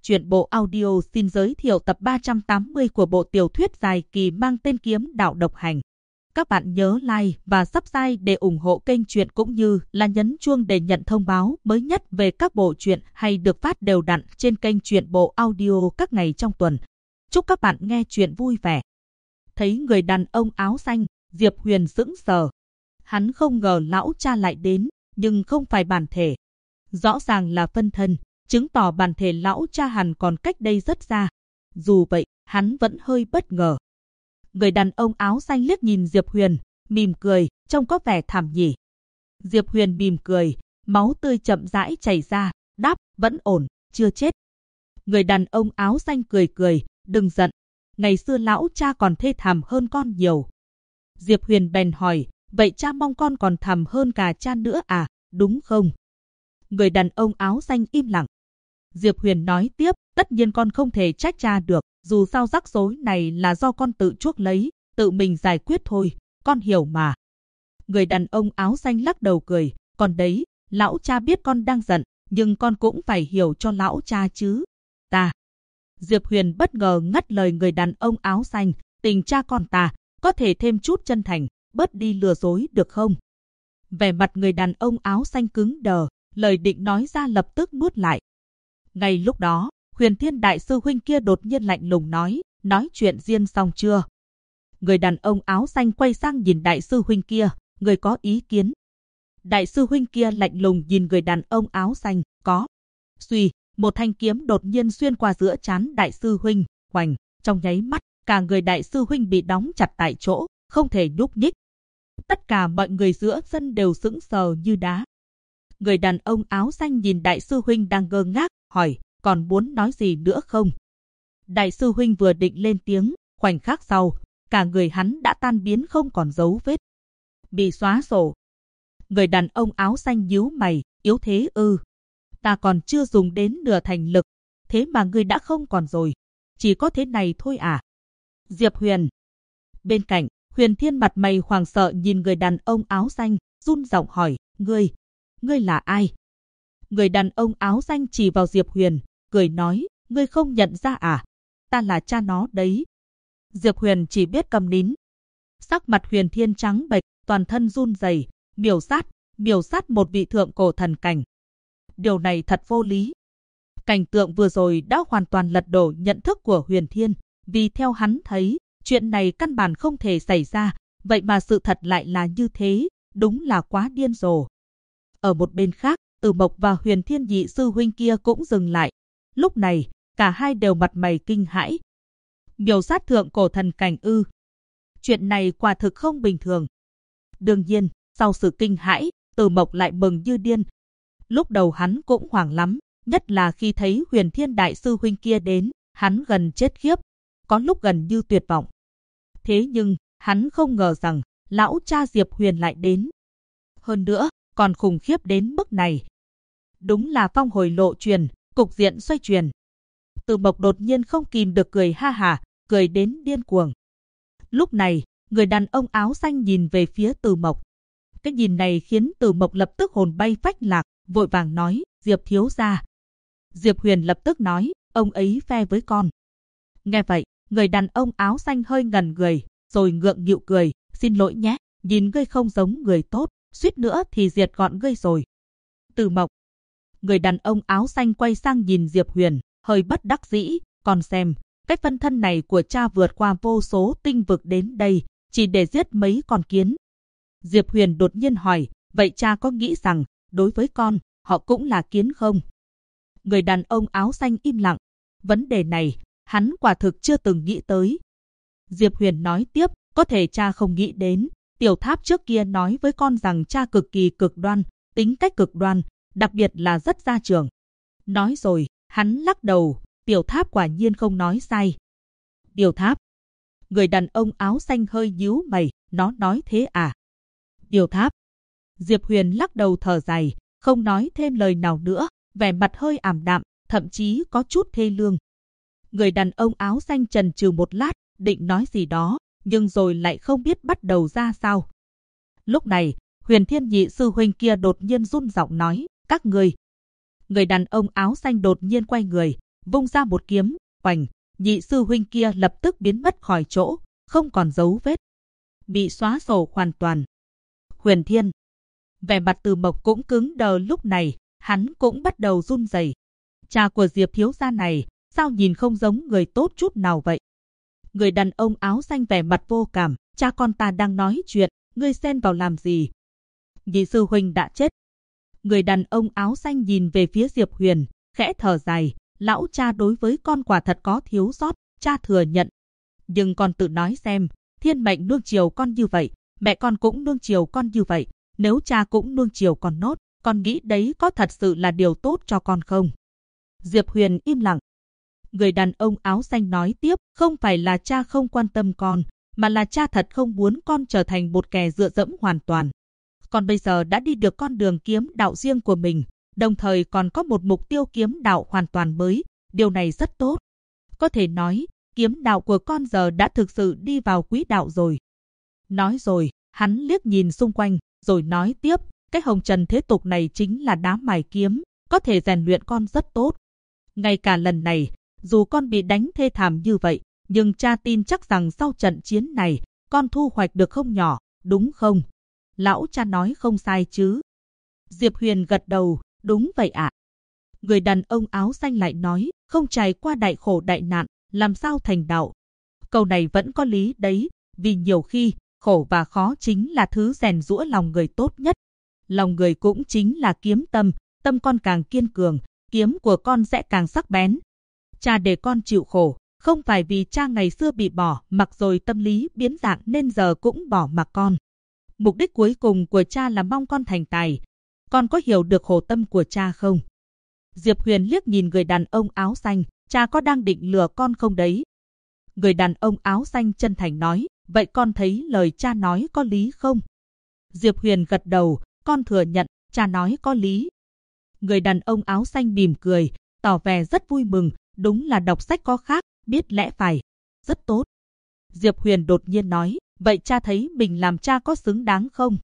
Truyện bộ audio xin giới thiệu tập 380 của bộ tiểu thuyết dài kỳ mang tên Kiếm Đạo Độc Hành. Các bạn nhớ like và subscribe để ủng hộ kênh truyện cũng như là nhấn chuông để nhận thông báo mới nhất về các bộ truyện hay được phát đều đặn trên kênh truyện bộ audio các ngày trong tuần. Chúc các bạn nghe truyện vui vẻ. Thấy người đàn ông áo xanh, Diệp Huyền sững sờ. Hắn không ngờ lão cha lại đến, nhưng không phải bản thể. Rõ ràng là phân thân, chứng tỏ bản thể lão cha hẳn còn cách đây rất xa. Dù vậy, hắn vẫn hơi bất ngờ. Người đàn ông áo xanh liếc nhìn Diệp Huyền, mỉm cười, trông có vẻ thảm nhỉ. Diệp Huyền mỉm cười, máu tươi chậm rãi chảy ra, đáp, vẫn ổn, chưa chết. Người đàn ông áo xanh cười cười, đừng giận. Ngày xưa lão cha còn thê thảm hơn con nhiều. Diệp Huyền bèn hỏi, vậy cha mong con còn thảm hơn cả cha nữa à, đúng không? Người đàn ông áo xanh im lặng. Diệp Huyền nói tiếp, tất nhiên con không thể trách cha được, dù sao rắc rối này là do con tự chuốc lấy, tự mình giải quyết thôi, con hiểu mà. Người đàn ông áo xanh lắc đầu cười, còn đấy, lão cha biết con đang giận, nhưng con cũng phải hiểu cho lão cha chứ. Ta. Diệp Huyền bất ngờ ngắt lời người đàn ông áo xanh, tình cha con ta, có thể thêm chút chân thành, bớt đi lừa dối được không? Vẻ mặt người đàn ông áo xanh cứng đờ, lời định nói ra lập tức nuốt lại. Ngay lúc đó, Huyền Thiên đại sư huynh kia đột nhiên lạnh lùng nói chuyện riêng xong chưa? Người đàn ông áo xanh quay sang nhìn đại sư huynh kia, người có ý kiến. Đại sư huynh kia lạnh lùng nhìn người đàn ông áo xanh, có. Suy, một thanh kiếm đột nhiên xuyên qua giữa trán đại sư huynh, hoành, trong nháy mắt, cả người đại sư huynh bị đóng chặt tại chỗ, không thể nhúc nhích. Tất cả mọi người giữa sân đều sững sờ như đá. Người đàn ông áo xanh nhìn đại sư huynh đang ngơ ngác, hỏi, còn muốn nói gì nữa không? Đại sư huynh vừa định lên tiếng, khoảnh khắc sau, cả người hắn đã tan biến không còn dấu vết. Bị xóa sổ. Người đàn ông áo xanh nhíu mày, yếu thế ư? Ta còn chưa dùng đến nửa thành lực, thế mà ngươi đã không còn rồi. Chỉ có thế này thôi à? Diệp Huyền. Bên cạnh, Huyền Thiên mặt mày hoảng sợ nhìn người đàn ông áo xanh, run giọng hỏi, ngươi là ai? Người đàn ông áo xanh chỉ vào Diệp Huyền, cười nói, ngươi không nhận ra à? Ta là cha nó đấy. Diệp Huyền chỉ biết câm nín. Sắc mặt Huyền Thiên trắng bệch, toàn thân run rẩy, miểu sát một vị thượng cổ thần cảnh. Điều này thật vô lý. Cảnh tượng vừa rồi đã hoàn toàn lật đổ nhận thức của Huyền Thiên, vì theo hắn thấy, chuyện này căn bản không thể xảy ra, vậy mà sự thật lại là như thế, đúng là quá điên rồ. Ở một bên khác, Tử Mộc và Huyền Thiên nhị sư huynh kia cũng dừng lại. Lúc này, cả hai đều mặt mày kinh hãi. Miểu sát thượng cổ thần cảnh ư? Chuyện này quả thực không bình thường. Đương nhiên, sau sự kinh hãi, Tử Mộc lại mừng như điên. Lúc đầu hắn cũng hoảng lắm, nhất là khi thấy Huyền Thiên đại sư huynh kia đến, hắn gần chết khiếp, có lúc gần như tuyệt vọng. Thế nhưng, hắn không ngờ rằng, lão cha Diệp Huyền lại đến. Hơn nữa, còn khủng khiếp đến mức này. Đúng là phong hồi lộ truyền, cục diện xoay chuyển. Tử Mộc đột nhiên không kìm được cười ha hả, cười đến điên cuồng. Lúc này, người đàn ông áo xanh nhìn về phía Tử Mộc. Cái nhìn này khiến Tử Mộc lập tức hồn bay phách lạc, vội vàng nói, Diệp thiếu gia. Diệp Huyền lập tức nói, ông ấy phe với con. Nghe vậy, người đàn ông áo xanh hơi ngẩn người, rồi ngượng nghịu cười, xin lỗi nhé, nhìn ngươi không giống người tốt, suýt nữa thì diệt gọn ngươi rồi. Tử Mộc. Người đàn ông áo xanh quay sang nhìn Diệp Huyền, hơi bất đắc dĩ, còn xem, cái phân thân này của cha vượt qua vô số tinh vực đến đây, chỉ để giết mấy con kiến. Diệp Huyền đột nhiên hỏi, vậy cha có nghĩ rằng, đối với con, họ cũng là kiến không? Người đàn ông áo xanh im lặng, vấn đề này, hắn quả thực chưa từng nghĩ tới. Diệp Huyền nói tiếp, có thể cha không nghĩ đến, Tiểu Tháp trước kia nói với con rằng cha cực kỳ cực đoan, tính cách cực đoan, đặc biệt là rất gia trưởng. Nói rồi, hắn lắc đầu, Tiểu Tháp quả nhiên không nói sai. Tiểu Tháp. Người đàn ông áo xanh hơi nhíu mày, nó nói thế à? Tiểu Tháp. Diệp Huyền lắc đầu thở dài, không nói thêm lời nào nữa, vẻ mặt hơi ảm đạm, thậm chí có chút thê lương. Người đàn ông áo xanh chần chừ một lát, định nói gì đó, nhưng rồi lại không biết bắt đầu ra sao. Lúc này, Huyền Thiên nhị sư huynh kia đột nhiên run giọng nói, các ngươi. Người đàn ông áo xanh đột nhiên quay người, vung ra một kiếm, oành, nhị sư huynh kia lập tức biến mất khỏi chỗ, không còn dấu vết, bị xóa sổ hoàn toàn. Huyền Thiên, vẻ mặt Từ Mộc cũng cứng đờ, lúc này, hắn cũng bắt đầu run rẩy. Cha của Diệp thiếu gia này, sao nhìn không giống người tốt chút nào vậy? Người đàn ông áo xanh vẻ mặt vô cảm, cha con ta đang nói chuyện, ngươi xen vào làm gì? Nhị sư huynh đã chết. Người đàn ông áo xanh nhìn về phía Diệp Huyền, khẽ thở dài, lão cha đối với con quả thật có thiếu sót, cha thừa nhận. Nhưng con tự nói xem, thiên mệnh nuông chiều con như vậy, mẹ con cũng nuông chiều con như vậy, nếu cha cũng nuông chiều con nốt, con nghĩ đấy có thật sự là điều tốt cho con không? Diệp Huyền im lặng. Người đàn ông áo xanh nói tiếp, không phải là cha không quan tâm con, mà là cha thật không muốn con trở thành một kẻ dựa dẫm hoàn toàn. Con bây giờ đã đi được con đường kiếm đạo riêng của mình, đồng thời còn có một mục tiêu kiếm đạo hoàn toàn mới, điều này rất tốt. Có thể nói, kiếm đạo của con giờ đã thực sự đi vào quỹ đạo rồi. Nói rồi, hắn liếc nhìn xung quanh, rồi nói tiếp, cái hồng trần thế tục này chính là đá mài kiếm, có thể rèn luyện con rất tốt. Ngay cả lần này, dù con bị đánh thê thảm như vậy, nhưng cha tin chắc rằng sau trận chiến này, con thu hoạch được không nhỏ, đúng không? Lão cha nói không sai chứ? Diệp Huyền gật đầu, đúng vậy ạ. Người đàn ông áo xanh lại nói, không trải qua đại khổ đại nạn, làm sao thành đạo? Câu này vẫn có lý đấy, vì nhiều khi, khổ và khó chính là thứ rèn giũa lòng người tốt nhất. Lòng người cũng chính là kiếm tâm, tâm con càng kiên cường, kiếm của con sẽ càng sắc bén. Cha để con chịu khổ, không phải vì cha ngày xưa bị bỏ mặc rồi tâm lý biến dạng nên giờ cũng bỏ mặc con. Mục đích cuối cùng của cha là mong con thành tài. Con có hiểu được khổ tâm của cha không? Diệp Huyền liếc nhìn người đàn ông áo xanh, cha có đang định lừa con không đấy? Người đàn ông áo xanh chân thành nói, vậy con thấy lời cha nói có lý không? Diệp Huyền gật đầu, con thừa nhận, cha nói có lý. Người đàn ông áo xanh mỉm cười, tỏ vẻ rất vui mừng, đúng là đọc sách có khác, biết lẽ phải. Rất tốt. Diệp Huyền đột nhiên nói, vậy cha thấy mình làm cha có xứng đáng không?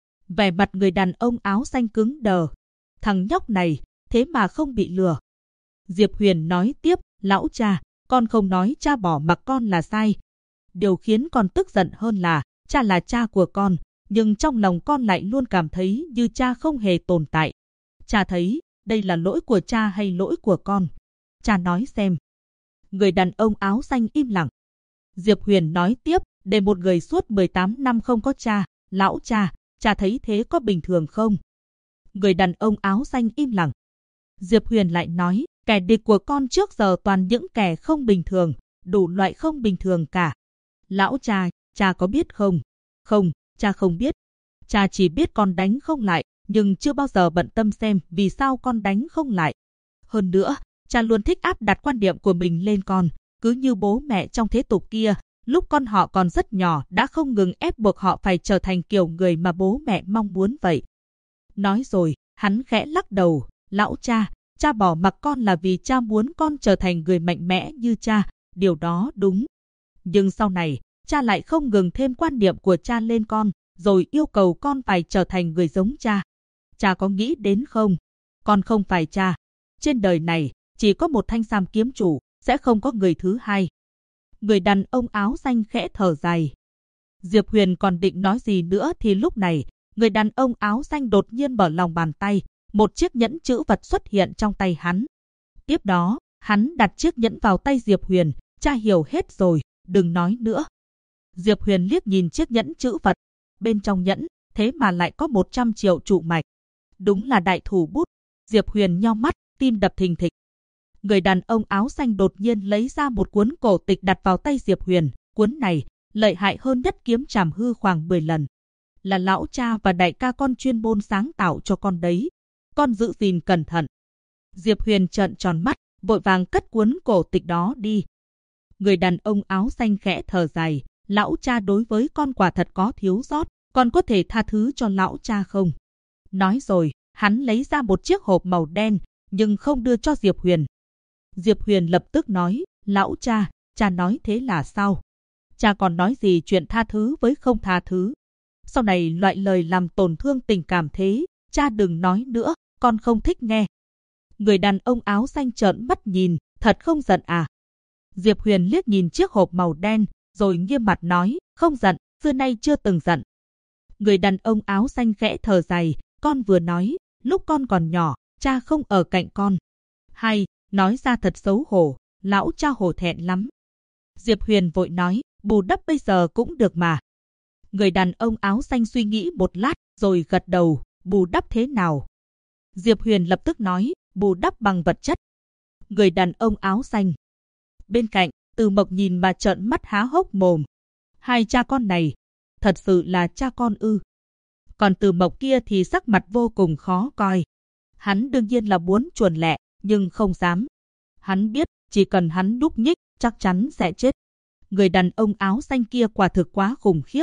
Vẻ mặt người đàn ông áo xanh cứng đờ. Thằng nhóc này, thế mà không bị lừa. Diệp Huyền nói tiếp, lão cha, con không nói cha bỏ mặc con là sai. Điều khiến con tức giận hơn là, cha là cha của con, nhưng trong lòng con lại luôn cảm thấy như cha không hề tồn tại. Cha thấy, đây là lỗi của cha hay lỗi của con? Cha nói xem. Người đàn ông áo xanh im lặng. Diệp Huyền nói tiếp, để một người suốt 18 năm không có cha, lão cha, cha thấy thế có bình thường không? Người đàn ông áo xanh im lặng. Diệp Huyền lại nói, kẻ địch của con trước giờ toàn những kẻ không bình thường, đủ loại không bình thường cả. Lão cha, cha có biết không? Không, cha không biết. Cha chỉ biết con đánh không lại, nhưng chưa bao giờ bận tâm xem vì sao con đánh không lại. Hơn nữa, cha luôn thích áp đặt quan điểm của mình lên con, cứ như bố mẹ trong thế tục kia, lúc con họ còn rất nhỏ đã không ngừng ép buộc họ phải trở thành kiểu người mà bố mẹ mong muốn vậy. Nói rồi, hắn khẽ lắc đầu, lão cha, cha bỏ mặc con là vì cha muốn con trở thành người mạnh mẽ như cha, điều đó đúng. Nhưng sau này, cha lại không ngừng thêm quan niệm của cha lên con, rồi yêu cầu con phải trở thành người giống cha. Cha có nghĩ đến không? Con không phải cha. Trên đời này, chỉ có một Thanh Sam kiếm chủ, sẽ không có người thứ hai. Người đàn ông áo xanh khẽ thở dài. Diệp Huyền còn định nói gì nữa thì lúc này, người đàn ông áo xanh đột nhiên mở lòng bàn tay, một chiếc nhẫn chữ vật xuất hiện trong tay hắn. Tiếp đó, hắn đặt chiếc nhẫn vào tay Diệp Huyền, cha hiểu hết rồi, đừng nói nữa. Diệp Huyền liếc nhìn chiếc nhẫn chữ vật, bên trong nhẫn, thế mà lại có 100 triệu trụ mạch. Đúng là đại thủ bút. Diệp Huyền nheo mắt, tim đập thình thịch. Người đàn ông áo xanh đột nhiên lấy ra một cuốn cổ tịch đặt vào tay Diệp Huyền, cuốn này lợi hại hơn nhất kiếm trảm hư khoảng 10 lần. Là lão cha và đại ca con chuyên môn sáng tạo cho con đấy. Con giữ gìn cẩn thận. Diệp Huyền trợn tròn mắt, vội vàng cất cuốn cổ tịch đó đi. Người đàn ông áo xanh khẽ thở dài, lão cha đối với con quả thật có thiếu sót, con có thể tha thứ cho lão cha không? Nói rồi, hắn lấy ra một chiếc hộp màu đen, nhưng không đưa cho Diệp Huyền. Diệp Huyền lập tức nói, lão cha, cha nói thế là sao? Cha còn nói gì chuyện tha thứ với không tha thứ? Sau này loại lời làm tổn thương tình cảm thế, cha đừng nói nữa, con không thích nghe. Người đàn ông áo xanh trợn mắt nhìn, thật không giận à? Diệp Huyền liếc nhìn chiếc hộp màu đen, rồi nghiêm mặt nói, không giận, xưa nay chưa từng giận. Người đàn ông áo xanh khẽ thở dài, con vừa nói, lúc con còn nhỏ, cha không ở cạnh con. Hay, nói ra thật xấu hổ, lão cha hổ thẹn lắm. Diệp Huyền vội nói, bù đắp bây giờ cũng được mà. Người đàn ông áo xanh suy nghĩ một lát, rồi gật đầu, bù đắp thế nào? Diệp Huyền lập tức nói, bù đắp bằng vật chất. Người đàn ông áo xanh. Bên cạnh, Từ Mộc nhìn mà trợn mắt há hốc mồm. Hai cha con này, thật sự là cha con ư? Còn Từ Mộc kia thì sắc mặt vô cùng khó coi. Hắn đương nhiên là muốn chuồn lẹ, nhưng không dám. Hắn biết, chỉ cần hắn nhúc nhích, chắc chắn sẽ chết. Người đàn ông áo xanh kia quả thực quá khủng khiếp.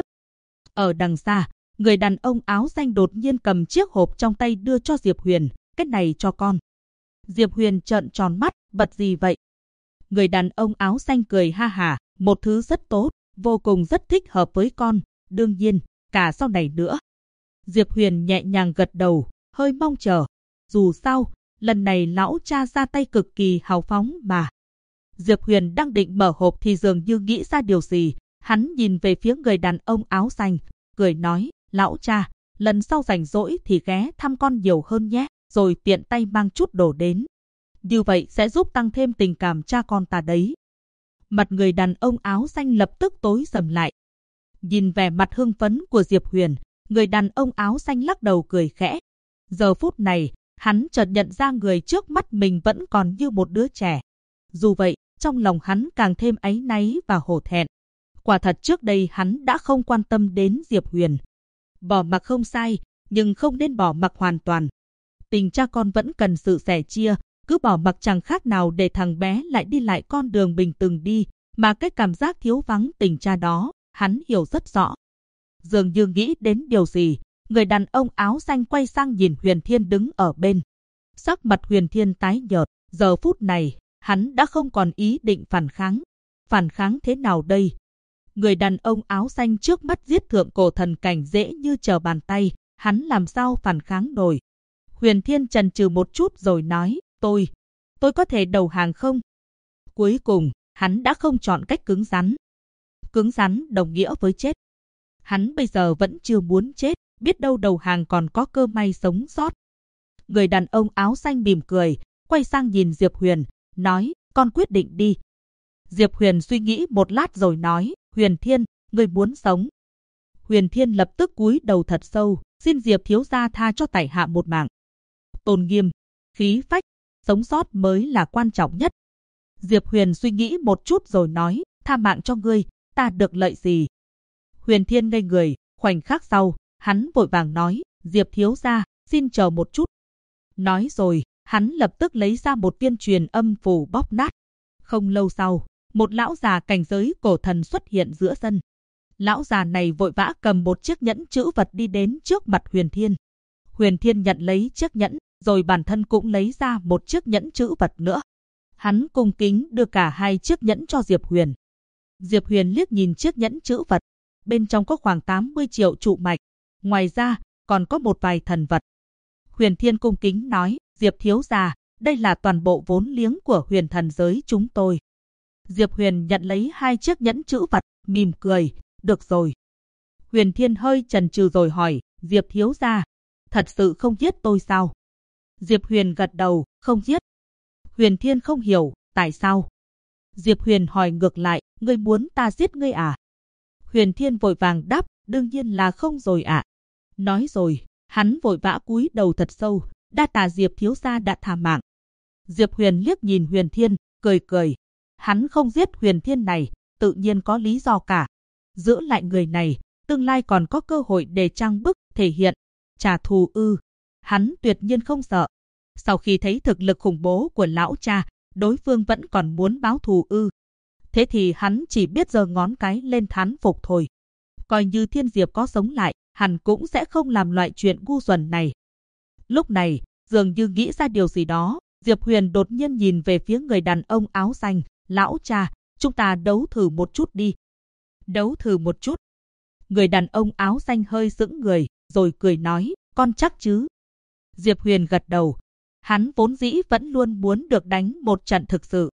Ở đằng xa, người đàn ông áo xanh đột nhiên cầm chiếc hộp trong tay đưa cho Diệp Huyền, cái này cho con. Diệp Huyền trợn tròn mắt, vật gì vậy? Người đàn ông áo xanh cười ha hả, một thứ rất tốt, vô cùng rất thích hợp với con, đương nhiên, cả sau này nữa. Diệp Huyền nhẹ nhàng gật đầu, hơi mong chờ. Dù sao, lần này lão cha ra tay cực kỳ hào phóng mà. Diệp Huyền đang định mở hộp thì dường như nghĩ ra điều gì. Hắn nhìn về phía người đàn ông áo xanh, cười nói, lão cha, lần sau rảnh rỗi thì ghé thăm con nhiều hơn nhé, rồi tiện tay mang chút đồ đến. Như vậy sẽ giúp tăng thêm tình cảm cha con ta đấy. Mặt người đàn ông áo xanh lập tức tối sầm lại. Nhìn vẻ mặt hưng phấn của Diệp Huyền, người đàn ông áo xanh lắc đầu cười khẽ. Giờ phút này, hắn chợt nhận ra người trước mắt mình vẫn còn như một đứa trẻ. Dù vậy, trong lòng hắn càng thêm áy náy và hổ thẹn. Quả thật trước đây hắn đã không quan tâm đến Diệp Huyền. Bỏ mặc không sai, nhưng không nên bỏ mặc hoàn toàn. Tình cha con vẫn cần sự sẻ chia, cứ bỏ mặc chẳng khác nào để thằng bé lại đi lại con đường mình từng đi, mà cái cảm giác thiếu vắng tình cha đó, hắn hiểu rất rõ. Dường như nghĩ đến điều gì, người đàn ông áo xanh quay sang nhìn Huyền Thiên đứng ở bên. Sắc mặt Huyền Thiên tái nhợt, giờ phút này, hắn đã không còn ý định phản kháng. Phản kháng thế nào đây? Người đàn ông áo xanh trước mắt giết thượng cổ thần cảnh dễ như trở bàn tay, hắn làm sao phản kháng nổi? Huyền Thiên chần chừ một chút rồi nói, tôi có thể đầu hàng không? Cuối cùng, hắn đã không chọn cách cứng rắn. Cứng rắn đồng nghĩa với chết. Hắn bây giờ vẫn chưa muốn chết, biết đâu đầu hàng còn có cơ may sống sót. Người đàn ông áo xanh mỉm cười, quay sang nhìn Diệp Huyền, nói, con quyết định đi. Diệp Huyền suy nghĩ một lát rồi nói, Huyền Thiên, ngươi muốn sống. Huyền Thiên lập tức cúi đầu thật sâu, xin Diệp thiếu gia tha cho tại hạ một mạng. Tôn nghiêm, khí phách, sống sót mới là quan trọng nhất. Diệp Huyền suy nghĩ một chút rồi nói, tha mạng cho ngươi, ta được lợi gì? Huyền Thiên ngây người, khoảnh khắc sau, hắn vội vàng nói, Diệp thiếu gia, xin chờ một chút. Nói rồi, hắn lập tức lấy ra một viên truyền âm phù bóp nát. Không lâu sau, một lão già cảnh giới cổ thần xuất hiện giữa sân. Lão già này vội vã cầm một chiếc nhẫn chữ vật đi đến trước mặt Huyền Thiên. Huyền Thiên nhận lấy chiếc nhẫn, rồi bản thân cũng lấy ra một chiếc nhẫn chữ vật nữa. Hắn cung kính đưa cả hai chiếc nhẫn cho Diệp Huyền. Diệp Huyền liếc nhìn chiếc nhẫn chữ vật. Bên trong có khoảng 80 triệu trụ mạch. Ngoài ra, còn có một vài thần vật. Huyền Thiên cung kính nói, Diệp thiếu gia, đây là toàn bộ vốn liếng của huyền thần giới chúng tôi. Diệp Huyền nhận lấy hai chiếc nhẫn chữ vật, mỉm cười, được rồi. Huyền Thiên hơi chần chừ rồi hỏi, Diệp thiếu gia, thật sự không giết tôi sao? Diệp Huyền gật đầu, không giết. Huyền Thiên không hiểu, tại sao? Diệp Huyền hỏi ngược lại, ngươi muốn ta giết ngươi à? Huyền Thiên vội vàng đáp, đương nhiên là không rồi ạ. Nói rồi, hắn vội vã cúi đầu thật sâu, đa tạ Diệp thiếu gia đã tha mạng. Diệp Huyền liếc nhìn Huyền Thiên, cười cười. Hắn không giết Huyền Thiên này, tự nhiên có lý do cả. Giữ lại người này, tương lai còn có cơ hội để trang bức, thể hiện, trả thù ư. Hắn tuyệt nhiên không sợ. Sau khi thấy thực lực khủng bố của lão cha, đối phương vẫn còn muốn báo thù ư. Thế thì hắn chỉ biết giơ ngón cái lên thán phục thôi. Coi như Thiên Diệp có sống lại, hắn cũng sẽ không làm loại chuyện ngu xuẩn này. Lúc này, dường như nghĩ ra điều gì đó, Diệp Huyền đột nhiên nhìn về phía người đàn ông áo xanh. Lão cha, chúng ta đấu thử một chút đi. Đấu thử một chút. Người đàn ông áo xanh hơi sững người, rồi cười nói, con chắc chứ? Diệp Huyền gật đầu. Hắn vốn dĩ vẫn luôn muốn được đánh một trận thực sự,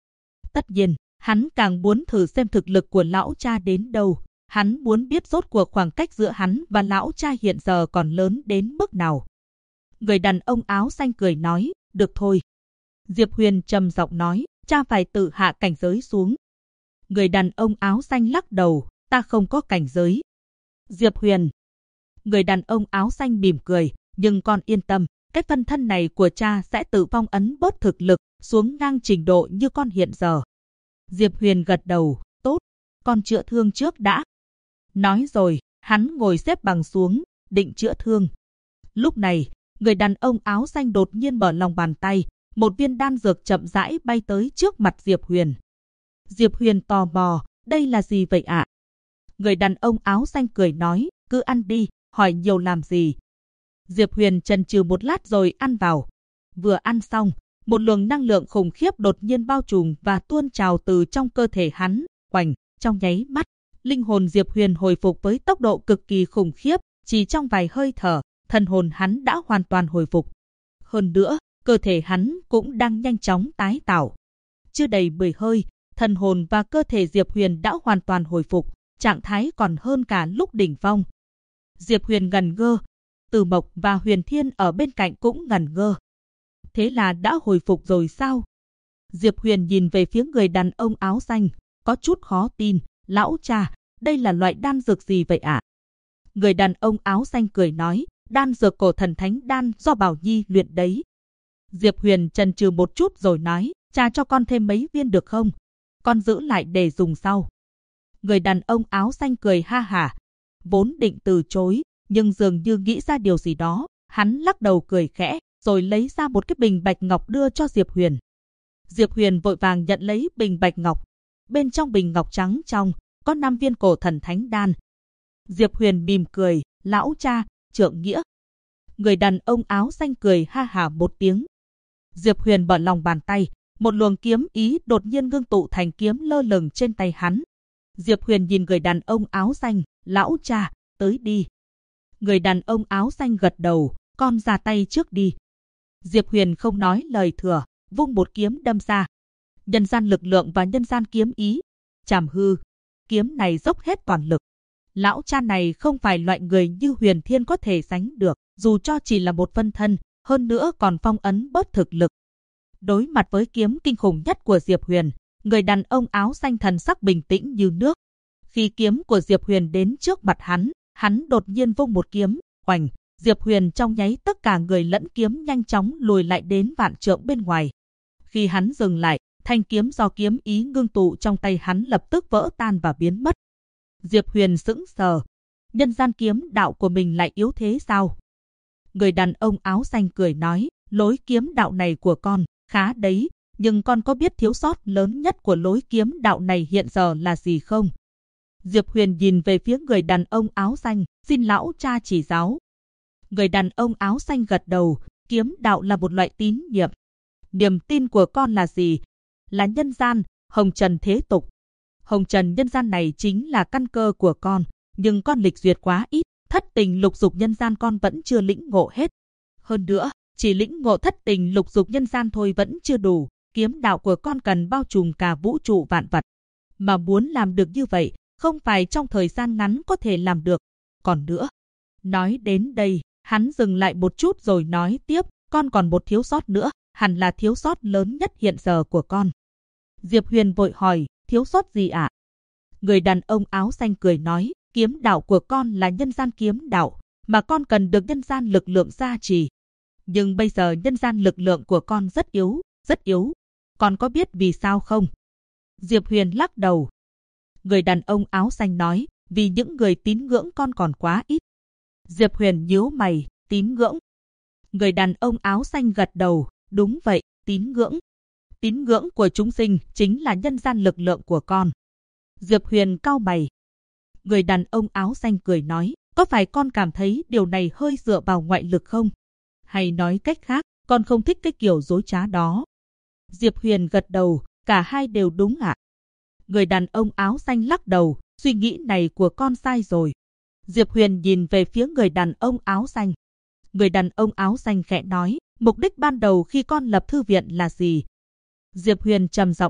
Tất nhiên, hắn càng muốn thử xem thực lực của lão cha đến đâu. Hắn muốn biết rốt cuộc khoảng cách giữa hắn và lão cha hiện giờ còn lớn đến mức nào. Người đàn ông áo xanh cười nói, được thôi. Diệp Huyền trầm giọng nói, cha phải tự hạ cảnh giới xuống. Người đàn ông áo xanh lắc đầu, ta không có cảnh giới. Diệp Huyền. Người đàn ông áo xanh mỉm cười, nhưng con yên tâm, cái phân thân này của cha sẽ tự phong ấn bớt thực lực, xuống ngang trình độ như con hiện giờ. Diệp Huyền gật đầu, tốt, con chữa thương trước đã. Nói rồi, hắn ngồi xếp bằng xuống, định chữa thương. Lúc này, người đàn ông áo xanh đột nhiên mở lòng bàn tay, một viên đan dược chậm rãi bay tới trước mặt Diệp Huyền. Diệp Huyền tò mò, đây là gì vậy ạ? Người đàn ông áo xanh cười nói, cứ ăn đi, hỏi nhiều làm gì. Diệp Huyền chần chừ một lát rồi ăn vào. Vừa ăn xong, một luồng năng lượng khủng khiếp đột nhiên bao trùm và tuôn trào từ trong cơ thể hắn, oành, trong nháy mắt. Linh hồn Diệp Huyền hồi phục với tốc độ cực kỳ khủng khiếp, chỉ trong vài hơi thở, thần hồn hắn đã hoàn toàn hồi phục. Hơn nữa, cơ thể hắn cũng đang nhanh chóng tái tạo. Chưa đầy 10 hơi, thần hồn và cơ thể Diệp Huyền đã hoàn toàn hồi phục, trạng thái còn hơn cả lúc đỉnh phong. Diệp Huyền ngẩn ngơ, Từ Mộc và Huyền Thiên ở bên cạnh cũng ngẩn ngơ. Thế là đã hồi phục rồi sao? Diệp Huyền nhìn về phía người đàn ông áo xanh, có chút khó tin, lão cha, đây là loại đan dược gì vậy ạ? Người đàn ông áo xanh cười nói, đan dược cổ thần thánh đan do Bảo Nhi luyện đấy. Diệp Huyền chần chừ một chút rồi nói, cha cho con thêm mấy viên được không? Con giữ lại để dùng sau. Người đàn ông áo xanh cười ha hả, vốn định từ chối, nhưng dường như nghĩ ra điều gì đó, hắn lắc đầu cười khẽ, rồi lấy ra một cái bình bạch ngọc đưa cho Diệp Huyền. Diệp Huyền vội vàng nhận lấy bình bạch ngọc. Bên trong bình ngọc trắng trong, có 5 viên cổ thần thánh đan. Diệp Huyền mỉm cười, lão cha, trượng nghĩa. Người đàn ông áo xanh cười ha hả một tiếng. Diệp Huyền mở lòng bàn tay, một luồng kiếm ý đột nhiên ngưng tụ thành kiếm lơ lửng trên tay hắn. Diệp Huyền nhìn người đàn ông áo xanh, lão cha, tới đi. Người đàn ông áo xanh gật đầu, con ra tay trước đi. Diệp Huyền không nói lời thừa, vung một kiếm đâm ra. Nhân gian lực lượng và nhân gian kiếm ý. Trảm hư, kiếm này dốc hết toàn lực. Lão cha này không phải loại người như Huyền Thiên có thể sánh được, dù cho chỉ là một phân thân, hơn nữa còn phong ấn bớt thực lực. Đối mặt với kiếm kinh khủng nhất của Diệp Huyền, người đàn ông áo xanh thần sắc bình tĩnh như nước. Khi kiếm của Diệp Huyền đến trước mặt hắn đột nhiên vung một kiếm, oành, Diệp Huyền trong nháy tất cả người lẫn kiếm nhanh chóng lùi lại đến vạn trượng bên ngoài. Khi hắn dừng lại, thanh kiếm do kiếm ý ngưng tụ trong tay hắn lập tức vỡ tan và biến mất. Diệp Huyền sững sờ, nhân gian kiếm đạo của mình lại yếu thế sao? Người đàn ông áo xanh cười nói, lối kiếm đạo này của con, khá đấy, nhưng con có biết thiếu sót lớn nhất của lối kiếm đạo này hiện giờ là gì không? Diệp Huyền nhìn về phía người đàn ông áo xanh, xin lão cha chỉ giáo. Người đàn ông áo xanh gật đầu, kiếm đạo là một loại tín niệm. Niềm tin của con là gì? Là nhân gian, hồng trần thế tục. Hồng trần nhân gian này chính là căn cơ của con, nhưng con lịch duyệt quá ít, thất tình lục dục nhân gian con vẫn chưa lĩnh ngộ hết. Hơn nữa, chỉ lĩnh ngộ thất tình lục dục nhân gian thôi vẫn chưa đủ, kiếm đạo của con cần bao trùm cả vũ trụ vạn vật. Mà muốn làm được như vậy, không phải trong thời gian ngắn có thể làm được. Còn nữa, nói đến đây, hắn dừng lại một chút rồi nói tiếp, con còn một thiếu sót nữa, hẳn là thiếu sót lớn nhất hiện giờ của con. Diệp Huyền vội hỏi, thiếu sót gì ạ? Người đàn ông áo xanh cười nói, kiếm đạo của con là nhân gian kiếm đạo, mà con cần được nhân gian lực lượng gia trì. Nhưng bây giờ nhân gian lực lượng của con rất yếu, rất yếu. Con có biết vì sao không? Diệp Huyền lắc đầu. Người đàn ông áo xanh nói, vì những người tín ngưỡng con còn quá ít. Diệp Huyền nhíu mày, tín ngưỡng. Người đàn ông áo xanh gật đầu, đúng vậy, tín ngưỡng. Tín ngưỡng của chúng sinh chính là nhân gian lực lượng của con. Diệp Huyền cau mày. Người đàn ông áo xanh cười nói, có phải con cảm thấy điều này hơi dựa vào ngoại lực không? Hay nói cách khác, con không thích cái kiểu dối trá đó. Diệp Huyền gật đầu, cả hai đều đúng ạ. Người đàn ông áo xanh lắc đầu, suy nghĩ này của con sai rồi. Diệp Huyền nhìn về phía người đàn ông áo xanh. Người đàn ông áo xanh khẽ nói, mục đích ban đầu khi con lập thư viện là gì? Diệp Huyền trầm giọng đáp,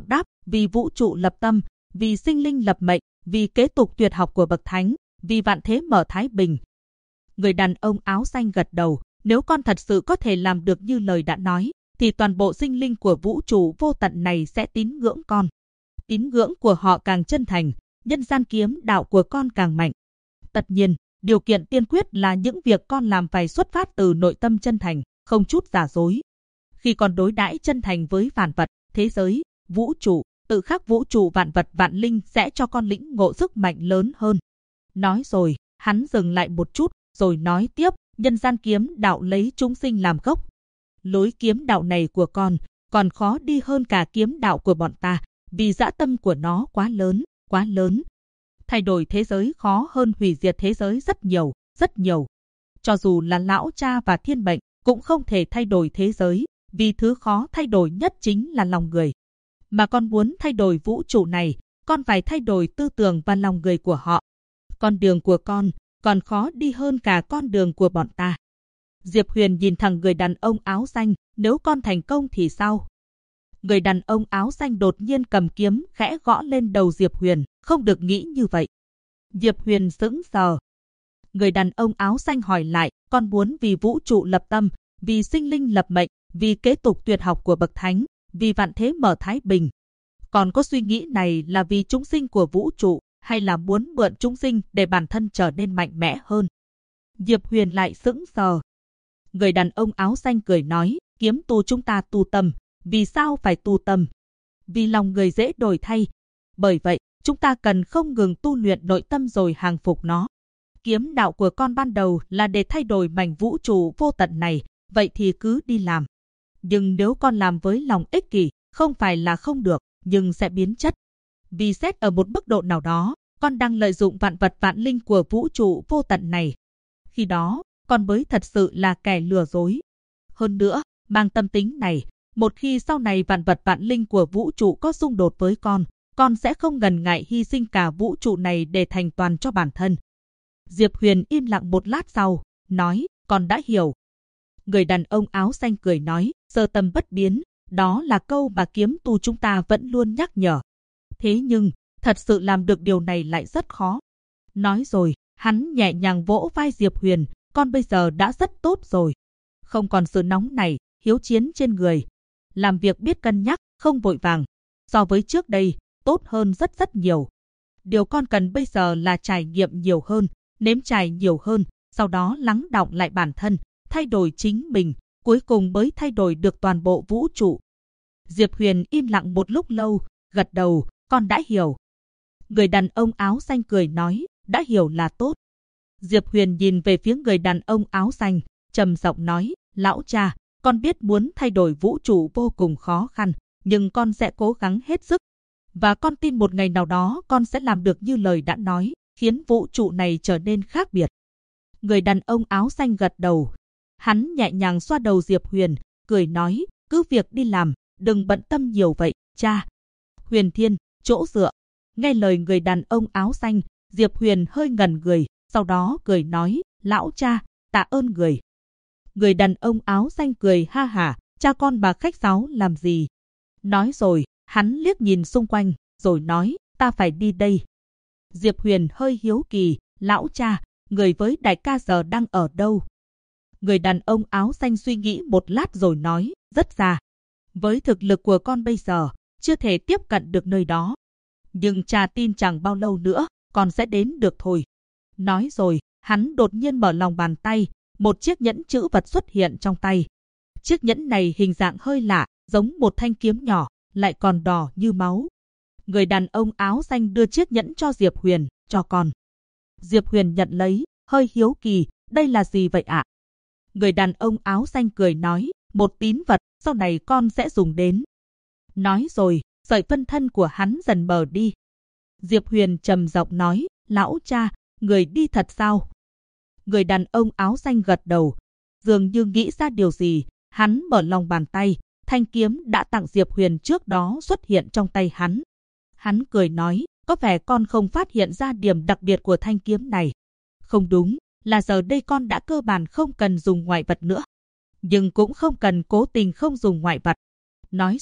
vì vũ trụ lập tâm, vì sinh linh lập mệnh, vì kế tục tuyệt học của bậc thánh, vì vạn thế mở thái bình. Người đàn ông áo xanh gật đầu, nếu con thật sự có thể làm được như lời đã nói, thì toàn bộ sinh linh của vũ trụ vô tận này sẽ tín ngưỡng con. Tín ngưỡng của họ càng chân thành, nhân gian kiếm đạo của con càng mạnh. Tất nhiên, điều kiện tiên quyết là những việc con làm phải xuất phát từ nội tâm chân thành, không chút giả dối. Khi con đối đãi chân thành với vạn vật, thế giới, vũ trụ, tự khắc vũ trụ vạn vật vạn linh sẽ cho con lĩnh ngộ sức mạnh lớn hơn. Nói rồi, hắn dừng lại một chút, rồi nói tiếp, nhân gian kiếm đạo lấy chúng sinh làm gốc. Lối kiếm đạo này của con còn khó đi hơn cả kiếm đạo của bọn ta, vì dã tâm của nó quá lớn, quá lớn. Thay đổi thế giới khó hơn hủy diệt thế giới rất nhiều, rất nhiều. Cho dù là lão cha và thiên mệnh, cũng không thể thay đổi thế giới, vì thứ khó thay đổi nhất chính là lòng người. Mà con muốn thay đổi vũ trụ này, con phải thay đổi tư tưởng và lòng người của họ. Con đường của con còn khó đi hơn cả con đường của bọn ta. Diệp Huyền nhìn thẳng người đàn ông áo xanh, nếu con thành công thì sao? Người đàn ông áo xanh đột nhiên cầm kiếm khẽ gõ lên đầu Diệp Huyền, không được nghĩ như vậy. Diệp Huyền sững sờ. Người đàn ông áo xanh hỏi lại, con muốn vì vũ trụ lập tâm, vì sinh linh lập mệnh, vì kế tục tuyệt học của bậc thánh, vì vạn thế mở thái bình. Còn có suy nghĩ này là vì chúng sinh của vũ trụ, hay là muốn mượn chúng sinh để bản thân trở nên mạnh mẽ hơn? Diệp Huyền lại sững sờ. Người đàn ông áo xanh cười nói, kiếm tu chúng ta tu tâm. Vì sao phải tu tâm? Vì lòng người dễ đổi thay. Bởi vậy, chúng ta cần không ngừng tu luyện nội tâm rồi hàng phục nó. Kiếm đạo của con ban đầu là để thay đổi mảnh vũ trụ vô tận này, vậy thì cứ đi làm. Nhưng nếu con làm với lòng ích kỷ, không phải là không được, nhưng sẽ biến chất. Vì xét ở một mức độ nào đó, con đang lợi dụng vạn vật vạn linh của vũ trụ vô tận này. Khi đó, con mới thật sự là kẻ lừa dối. Hơn nữa, mang tâm tính này, một khi sau này vạn vật vạn linh của vũ trụ có xung đột với con sẽ không ngần ngại hy sinh cả vũ trụ này để thành toàn cho bản thân. Diệp Huyền im lặng một lát sau, nói, con đã hiểu. Người đàn ông áo xanh cười nói, sơ tâm bất biến, đó là câu mà kiếm tu chúng ta vẫn luôn nhắc nhở. Thế nhưng, thật sự làm được điều này lại rất khó. Nói rồi, hắn nhẹ nhàng vỗ vai Diệp Huyền, con bây giờ đã rất tốt rồi. Không còn sự nóng này, hiếu chiến trên người. Làm việc biết cân nhắc, không vội vàng. So với trước đây, tốt hơn rất rất nhiều. Điều con cần bây giờ là trải nghiệm nhiều hơn, nếm trải nhiều hơn, sau đó lắng đọng lại bản thân, thay đổi chính mình, cuối cùng mới thay đổi được toàn bộ vũ trụ. Diệp Huyền im lặng một lúc lâu, gật đầu, con đã hiểu. Người đàn ông áo xanh cười nói, đã hiểu là tốt. Diệp Huyền nhìn về phía người đàn ông áo xanh, trầm giọng nói, lão cha, con biết muốn thay đổi vũ trụ vô cùng khó khăn, nhưng con sẽ cố gắng hết sức. Và con tin một ngày nào đó con sẽ làm được như lời đã nói, khiến vũ trụ này trở nên khác biệt. Người đàn ông áo xanh gật đầu. Hắn nhẹ nhàng xoa đầu Diệp Huyền, cười nói, cứ việc đi làm, đừng bận tâm nhiều vậy, cha. Huyền Thiên, chỗ dựa. Nghe lời người đàn ông áo xanh, Diệp Huyền hơi ngẩn người, sau đó cười nói, lão cha, tạ ơn người. Người đàn ông áo xanh cười ha hả, cha con bà khách sáo làm gì? Nói rồi, hắn liếc nhìn xung quanh, rồi nói, ta phải đi đây. Diệp Huyền hơi hiếu kỳ, lão cha, người với đại ca giờ đang ở đâu? Người đàn ông áo xanh suy nghĩ một lát rồi nói, rất xa. Với thực lực của con bây giờ, chưa thể tiếp cận được nơi đó. Nhưng cha tin chẳng bao lâu nữa, con sẽ đến được thôi. Nói rồi, hắn đột nhiên mở lòng bàn tay, một chiếc nhẫn chữ vật xuất hiện trong tay. Chiếc nhẫn này hình dạng hơi lạ, giống một thanh kiếm nhỏ, lại còn đỏ như máu. Người đàn ông áo xanh đưa chiếc nhẫn cho Diệp Huyền, cho con. Diệp Huyền nhận lấy, hơi hiếu kỳ, đây là gì vậy ạ? Người đàn ông áo xanh cười nói, một tín vật, sau này con sẽ dùng đến. Nói rồi, sợi phân thân của hắn dần mờ đi. Diệp Huyền trầm giọng nói, lão cha, người đi thật sao? Người đàn ông áo xanh gật đầu, dường như nghĩ ra điều gì, hắn mở lòng bàn tay, thanh kiếm đã tặng Diệp Huyền trước đó xuất hiện trong tay hắn. Hắn cười nói, có vẻ con không phát hiện ra điểm đặc biệt của thanh kiếm này. Không đúng, là giờ đây con đã cơ bản không cần dùng ngoại vật nữa. Nhưng cũng không cần cố tình không dùng ngoại vật. Nói rồi,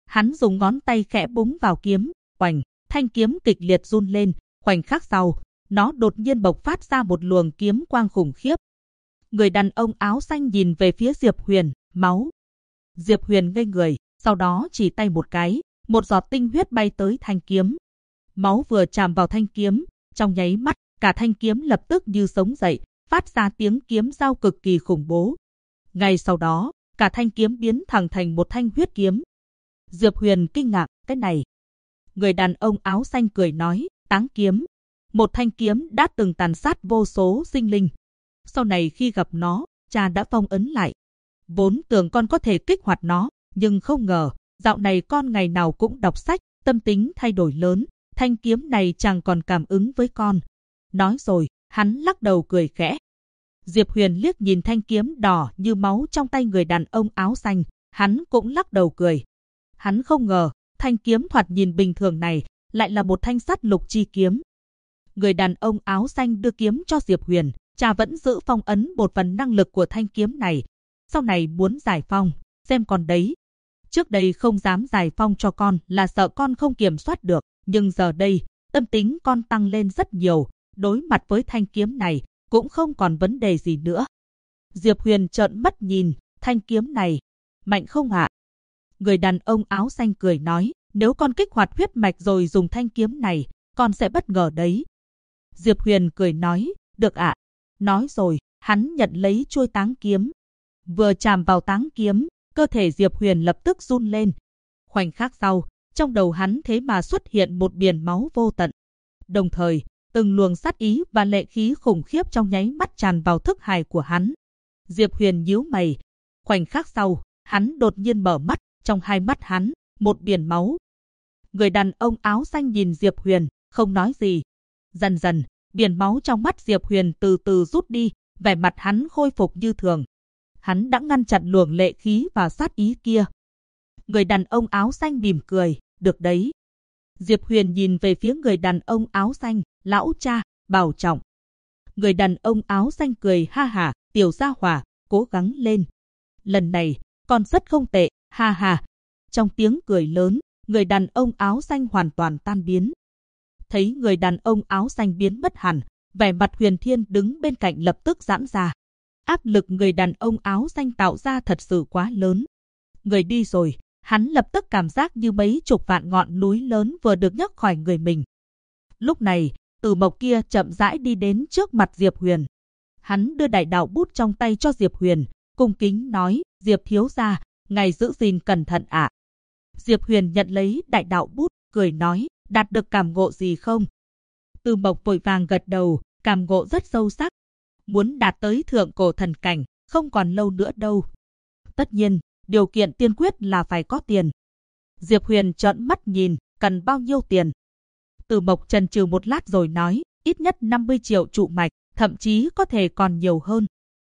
Hắn dùng ngón tay khẽ búng vào kiếm, oành, thanh kiếm kịch liệt run lên, khoảnh khắc sau, nó đột nhiên bộc phát ra một luồng kiếm quang khủng khiếp. Người đàn ông áo xanh nhìn về phía Diệp Huyền, máu. Diệp Huyền ngây người, sau đó chỉ tay một cái, một giọt tinh huyết bay tới thanh kiếm. Máu vừa chạm vào thanh kiếm, trong nháy mắt, cả thanh kiếm lập tức như sống dậy, phát ra tiếng kiếm giao cực kỳ khủng bố. Ngay sau đó, cả thanh kiếm biến thẳng thành một thanh huyết kiếm. Diệp Huyền kinh ngạc, cái này. Người đàn ông áo xanh cười nói, táng kiếm. Một thanh kiếm đã từng tàn sát vô số sinh linh. Sau này khi gặp nó, cha đã phong ấn lại. Vốn tưởng con có thể kích hoạt nó, nhưng không ngờ, dạo này con ngày nào cũng đọc sách, tâm tính thay đổi lớn. Thanh kiếm này chẳng còn cảm ứng với con. Nói rồi, hắn lắc đầu cười khẽ. Diệp Huyền liếc nhìn thanh kiếm đỏ như máu trong tay người đàn ông áo xanh, hắn cũng lắc đầu cười. Hắn không ngờ, thanh kiếm thoạt nhìn bình thường này lại là một thanh sắt lục chi kiếm. Người đàn ông áo xanh đưa kiếm cho Diệp Huyền, cha vẫn giữ phong ấn một phần năng lực của thanh kiếm này. Sau này muốn giải phong, xem con đấy. Trước đây không dám giải phong cho con là sợ con không kiểm soát được, nhưng giờ đây, tâm tính con tăng lên rất nhiều, đối mặt với thanh kiếm này, cũng không còn vấn đề gì nữa. Diệp Huyền trợn mắt nhìn, thanh kiếm này, mạnh không ạ? Người đàn ông áo xanh cười nói, nếu con kích hoạt huyết mạch rồi dùng thanh kiếm này, con sẽ bất ngờ đấy. Diệp Huyền cười nói, được ạ. Nói rồi, hắn nhận lấy chuôi táng kiếm. Vừa chạm vào táng kiếm, cơ thể Diệp Huyền lập tức run lên. Khoảnh khắc sau, trong đầu hắn thế mà xuất hiện một biển máu vô tận. Đồng thời, từng luồng sát ý và lệ khí khủng khiếp trong nháy mắt tràn vào thức hải của hắn. Diệp Huyền nhíu mày. Khoảnh khắc sau, hắn đột nhiên mở mắt, trong hai mắt hắn, một biển máu. Người đàn ông áo xanh nhìn Diệp Huyền, không nói gì. Dần dần, biển máu trong mắt Diệp Huyền từ từ rút đi, vẻ mặt hắn khôi phục như thường. Hắn đã ngăn chặn luồng lệ khí và sát ý kia. Người đàn ông áo xanh mỉm cười, được đấy. Diệp Huyền nhìn về phía người đàn ông áo xanh, lão cha, bảo trọng. Người đàn ông áo xanh cười ha hả, tiểu gia hỏa, cố gắng lên. Lần này, con rất không tệ, ha ha. Trong tiếng cười lớn, người đàn ông áo xanh hoàn toàn tan biến. Thấy người đàn ông áo xanh biến mất hẳn, vẻ mặt Huyền Thiên đứng bên cạnh lập tức giãn ra. Áp lực người đàn ông áo xanh tạo ra thật sự quá lớn. Người đi rồi, hắn lập tức cảm giác như mấy chục vạn ngọn núi lớn vừa được nhấc khỏi người mình. Lúc này, Từ Mộc kia chậm rãi đi đến trước mặt Diệp Huyền. Hắn đưa đại đạo bút trong tay cho Diệp Huyền, cung kính nói, Diệp thiếu gia, ngài giữ gìn cẩn thận ạ. Diệp Huyền nhận lấy đại đạo bút, cười nói, đạt được cảm ngộ gì không? Từ Mộc vội vàng gật đầu, cảm ngộ rất sâu sắc. Muốn đạt tới thượng cổ thần cảnh, không còn lâu nữa đâu. Tất nhiên, điều kiện tiên quyết là phải có tiền. Diệp Huyền trợn mắt nhìn, cần bao nhiêu tiền? Từ Mộc chần chừ một lát rồi nói, ít nhất 50 triệu trụ mạch, thậm chí có thể còn nhiều hơn.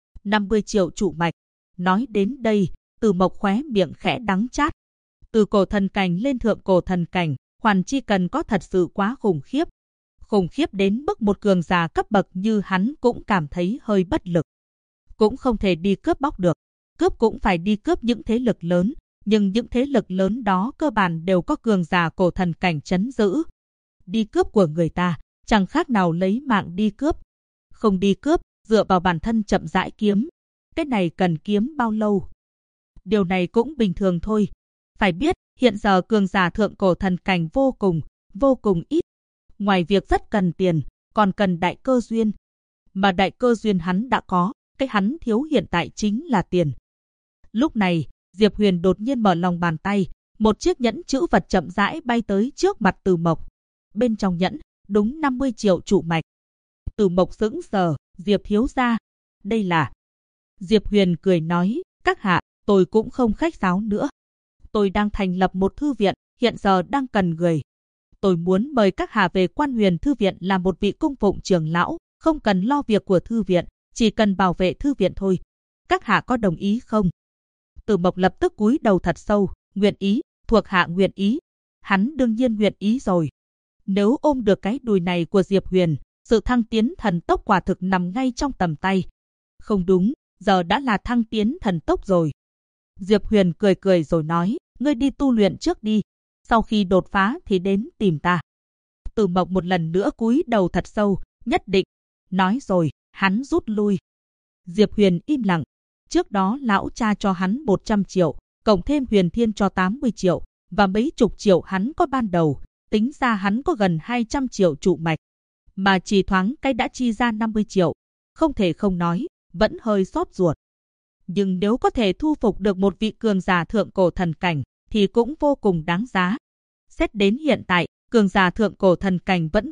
50 triệu trụ mạch. Nói đến đây, Từ Mộc khóe miệng khẽ đắng chát. Từ cổ thần cảnh lên thượng cổ thần cảnh, khoản chi cần có thật sự quá khủng khiếp. Khủng khiếp đến mức một cường giả cấp bậc như hắn cũng cảm thấy hơi bất lực. Cũng không thể đi cướp bóc được. Cướp cũng phải đi cướp những thế lực lớn, nhưng những thế lực lớn đó cơ bản đều có cường giả cổ thần cảnh trấn giữ. Đi cướp của người ta, chẳng khác nào lấy mạng đi cướp. Không đi cướp, dựa vào bản thân chậm rãi kiếm. Cái này cần kiếm bao lâu? Điều này cũng bình thường thôi. Phải biết, hiện giờ cường giả thượng cổ thần cảnh vô cùng ít. Ngoài việc rất cần tiền, còn cần đại cơ duyên. Mà đại cơ duyên hắn đã có, cái hắn thiếu hiện tại chính là tiền. Lúc này, Diệp Huyền đột nhiên mở lòng bàn tay, một chiếc nhẫn chữ vật chậm rãi bay tới trước mặt Từ Mộc. Bên trong nhẫn, đúng 50 triệu trụ mạch. Từ Mộc sững sờ, Diệp thiếu gia, đây là... Diệp Huyền cười nói, các hạ, tôi cũng không khách sáo nữa. Tôi đang thành lập một thư viện, hiện giờ đang cần người. Tôi muốn mời các hạ về Quan Huyền Thư viện làm một vị cung phụng trưởng lão, không cần lo việc của thư viện, chỉ cần bảo vệ thư viện thôi. Các hạ có đồng ý không? Từ Mộc lập tức cúi đầu thật sâu, nguyện ý, thuộc hạ nguyện ý. Hắn đương nhiên nguyện ý rồi. Nếu ôm được cái đùi này của Diệp Huyền, sự thăng tiến thần tốc quả thực nằm ngay trong tầm tay. Không đúng, giờ đã là thăng tiến thần tốc rồi. Diệp Huyền cười cười rồi nói, ngươi đi tu luyện trước đi, sau khi đột phá thì đến tìm ta. Từ Mộc một lần nữa cúi đầu thật sâu, nhất định. Nói rồi, hắn rút lui. Diệp Huyền im lặng. Trước đó lão cha cho hắn 100 triệu, cộng thêm Huyền Thiên cho 80 triệu, và mấy chục triệu hắn có ban đầu, tính ra hắn có gần 200 triệu trụ mạch. Mà chỉ thoáng cái đã chi ra 50 triệu. Không thể không nói, vẫn hơi xót ruột. Nhưng nếu có thể thu phục được một vị cường giả thượng cổ thần cảnh, thì cũng vô cùng đáng giá. Xét đến hiện tại, cường giả thượng cổ thần cảnh vẫn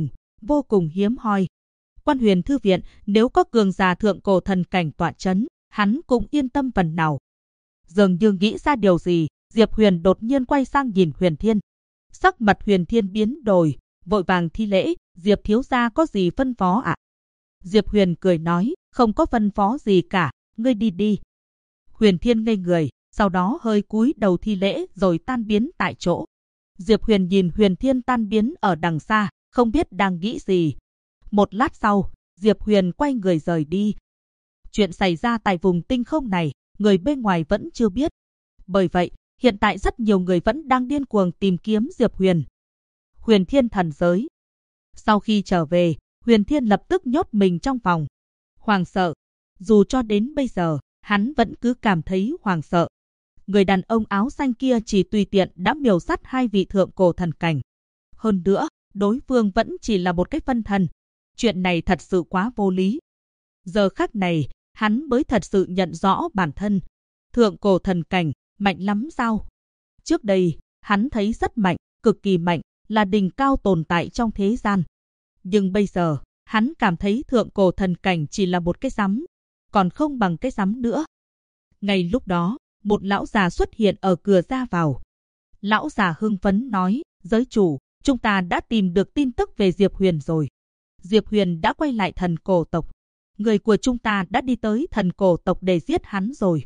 vô cùng hiếm hoi. Quan Huyền Thư Viện, nếu có cường giả thượng cổ thần cảnh tọa chấn, hắn cũng yên tâm phần nào. Dường như nghĩ ra điều gì, Diệp Huyền đột nhiên quay sang nhìn Huyền Thiên. Sắc mặt Huyền Thiên biến đổi, vội vàng thi lễ, Diệp thiếu gia có gì phân phó ạ? Diệp Huyền cười nói, không có phân phó gì cả, ngươi đi đi. Huyền Thiên ngây người, sau đó hơi cúi đầu thi lễ rồi tan biến tại chỗ. Diệp Huyền nhìn Huyền Thiên tan biến ở đằng xa, không biết đang nghĩ gì. Một lát sau, Diệp Huyền quay người rời đi. Chuyện xảy ra tại vùng tinh không này, người bên ngoài vẫn chưa biết. Bởi vậy, hiện tại rất nhiều người vẫn đang điên cuồng tìm kiếm Diệp Huyền. Huyền Thiên thần giới. Sau khi trở về, Huyền Thiên lập tức nhốt mình trong phòng. Hoàng sợ. Dù cho đến bây giờ, hắn vẫn cứ cảm thấy hoàng sợ. Người đàn ông áo xanh kia chỉ tùy tiện đã miểu sát 2 vị thượng cổ thần cảnh. Hơn nữa, đối phương vẫn chỉ là một cái phân thân. Chuyện này thật sự quá vô lý. Giờ khắc này, hắn mới thật sự nhận rõ bản thân. Thượng cổ thần cảnh, mạnh lắm sao? Trước đây, hắn thấy rất mạnh, cực kỳ mạnh, là đỉnh cao tồn tại trong thế gian. Nhưng bây giờ, hắn cảm thấy thượng cổ thần cảnh chỉ là một cái rắm, còn không bằng cái rắm nữa. Ngay lúc đó, một lão già xuất hiện ở cửa ra vào. Lão già hưng phấn nói, giới chủ, chúng ta đã tìm được tin tức về Diệp Huyền rồi. Diệp Huyền đã quay lại thần cổ tộc. Người của chúng ta đã đi tới thần cổ tộc để giết hắn rồi.